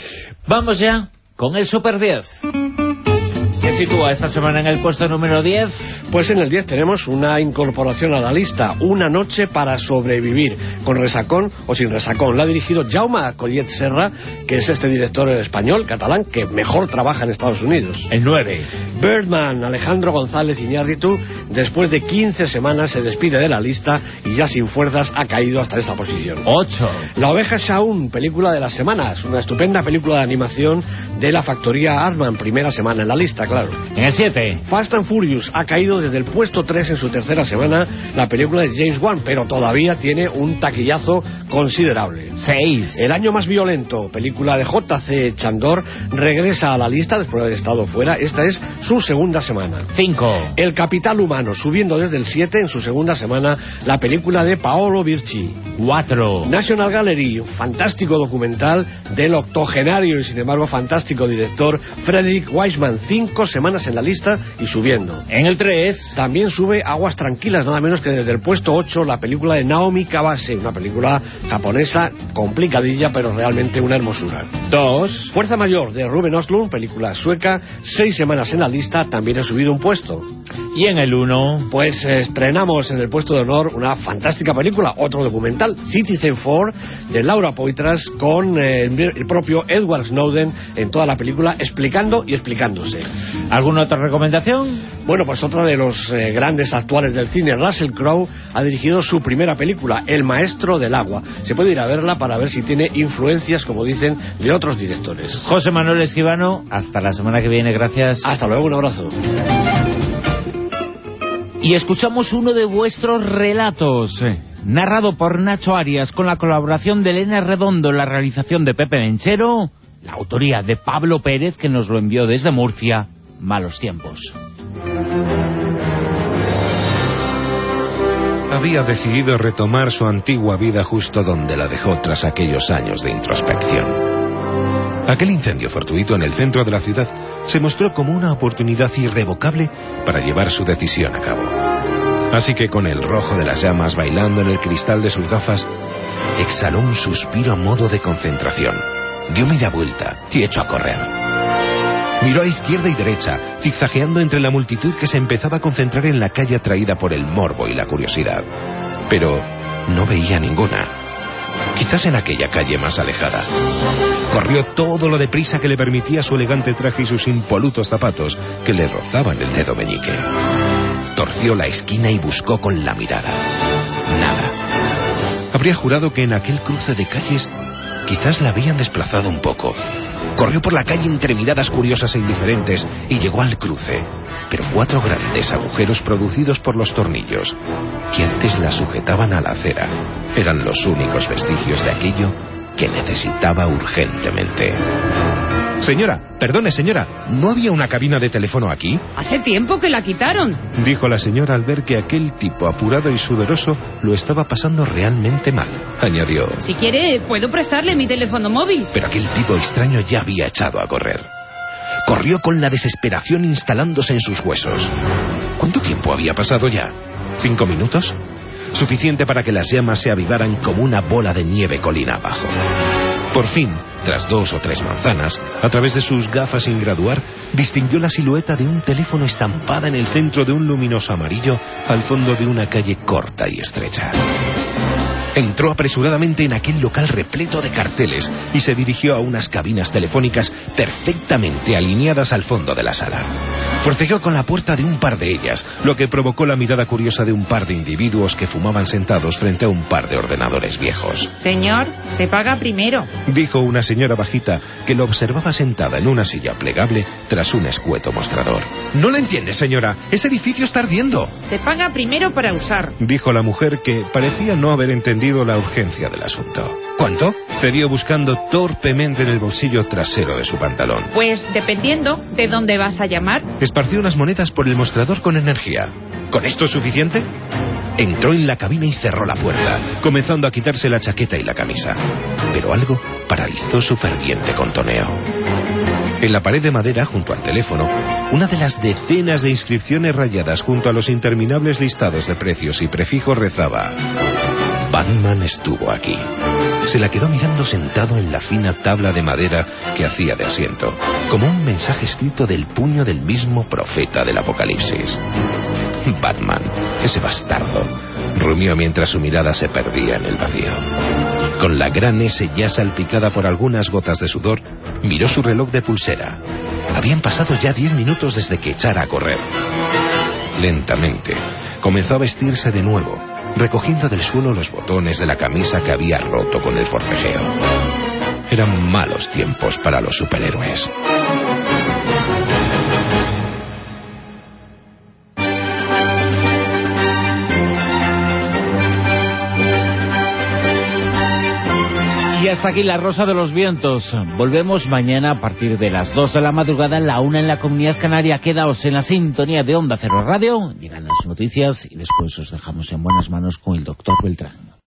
Vamos ya con el Super diez. ¿Qué sitúa esta semana en el puesto número diez? Pues en el diez tenemos una incorporación a la lista, Una noche para sobrevivir, con resacón o sin resacón. La ha dirigido Jaume Collet Serra, que es este director español, catalán, que mejor trabaja en Estados Unidos. El nueve. Birdman, Alejandro González Iñárritu, después de quince semanas se despide de la lista y ya sin fuerzas ha caído hasta esta posición. ocho. La oveja Shaun, película de las semanas, una estupenda película de animación de la factoría Hartman, primera semana en la lista, claro. En el siete. Fast and Furious ha caído desde el puesto tres en su tercera semana, la película de James Wan, pero todavía tiene un taquillazo considerable. seis. El año más violento, película de J C Chandor, regresa a la lista después de haber estado fuera. Esta es su segunda semana. cinco. El Capital Humano, subiendo desde el siete en su segunda semana, la película de Paolo Virci. cuatro. National Gallery, un fantástico documental del octogenario y sin embargo fantástico director Frederick Wiseman. Cinco semanas en la lista y subiendo. En el tres. También sube Aguas Tranquilas, nada menos que desde el puesto ocho, la película de Naomi Kawase, una película japonesa complicadilla pero realmente una hermosura. dos. Fuerza Mayor de Ruben Östlund, película sueca, seis semanas en la lista, también ha subido un puesto. Y en el uno. Pues eh, estrenamos en el puesto de honor una fantástica película, otro documental, Citizen Four, de Laura Poitras, con eh, el propio Edward Snowden en toda la película, explicando y explicándose. ¿Alguna otra recomendación? Bueno, pues otra de los eh, grandes actuales del cine, Russell Crowe, ha dirigido su primera película, El maestro del agua. Se puede ir a verla para ver si tiene influencias, como dicen, de otros directores. José Manuel Escribano, hasta la semana que viene, gracias. Hasta luego, un abrazo. Y escuchamos uno de vuestros relatos, eh, narrado por Nacho Arias, con la colaboración de Elena Redondo, la realización de Pepe Menchero, la autoría de Pablo Pérez, que nos lo envió desde Murcia. Malos tiempos. Había decidido retomar su antigua vida justo donde la dejó tras aquellos años de introspección. Aquel incendio fortuito en el centro de la ciudad se mostró como una oportunidad irrevocable para llevar su decisión a cabo. Así que con el rojo de las llamas bailando en el cristal de sus gafas, exhaló un suspiro a modo de concentración, dio media vuelta y echó a correr. Miró a izquierda y derecha, zigzagueando entre la multitud que se empezaba a concentrar en la calle atraída por el morbo y la curiosidad. Pero no veía ninguna. Quizás en aquella calle más alejada. Corrió todo lo deprisa que le permitía su elegante traje y sus impolutos zapatos que le rozaban el dedo meñique. Torció la esquina y buscó con la mirada. Nada. Habría jurado que en aquel cruce de calles quizás la habían desplazado un poco. Corrió por la calle entre miradas curiosas e indiferentes y llegó al cruce, pero cuatro grandes agujeros producidos por los tornillos, que antes la sujetaban a la acera, eran los únicos vestigios de aquello que necesitaba urgentemente. Señora, perdone señora, ¿no había una cabina de teléfono aquí? Hace tiempo que la quitaron, dijo la señora al ver que aquel tipo apurado y sudoroso lo estaba pasando realmente mal. Añadió: si quiere, puedo prestarle mi teléfono móvil. Pero aquel tipo extraño ya había echado a correr. Corrió con la desesperación instalándose en sus huesos. ¿Cuánto tiempo había pasado ya? ¿Cinco minutos? Suficiente para que las llamas se avivaran como una bola de nieve colina abajo. Por fin, tras dos o tres manzanas, a través de sus gafas sin graduar, distinguió la silueta de un teléfono estampada en el centro de un luminoso amarillo al fondo de una calle corta y estrecha. Entró apresuradamente en aquel local repleto de carteles y se dirigió a unas cabinas telefónicas perfectamente alineadas al fondo de la sala. Forcejeó con la puerta de un par de ellas, lo que provocó la mirada curiosa de un par de individuos que fumaban sentados frente a un par de ordenadores viejos. Señor, se paga primero, dijo una señora bajita que lo observaba sentada en una silla plegable tras un escueto mostrador. No lo entiende, señora, ese edificio está ardiendo. Se paga primero para usar, dijo la mujer, que parecía no haber entendido la urgencia del asunto. ¿Cuánto? Cedió buscando torpemente en el bolsillo trasero de su pantalón. Pues dependiendo de dónde vas a llamar. Esparció unas monedas por el mostrador con energía. ¿Con esto es suficiente? Entró en la cabina y cerró la puerta, comenzando a quitarse la chaqueta y la camisa. Pero algo paralizó su ferviente contoneo. En la pared de madera, junto al teléfono, una de las decenas de inscripciones rayadas junto a los interminables listados de precios y prefijos rezaba: Batman estuvo aquí. Se la quedó mirando sentado en la fina tabla de madera que hacía de asiento, como un mensaje escrito del puño del mismo profeta del Apocalipsis. Batman, ese bastardo, rumió mientras su mirada se perdía en el vacío. Con la gran S ya salpicada por algunas gotas de sudor, miró su reloj de pulsera. Habían pasado ya diez minutos desde que echara a correr. Lentamente, comenzó a vestirse de nuevo, recogiendo del suelo los botones de la camisa que había roto con el forcejeo. Eran malos tiempos para los superhéroes. Y hasta aquí La Rosa de los Vientos. Volvemos mañana a partir de las dos de la madrugada, la una en la Comunidad Canaria. Quedaos en la sintonía de Onda Cero Radio. Llegan las noticias y después os dejamos en buenas manos con el doctor Beltrán.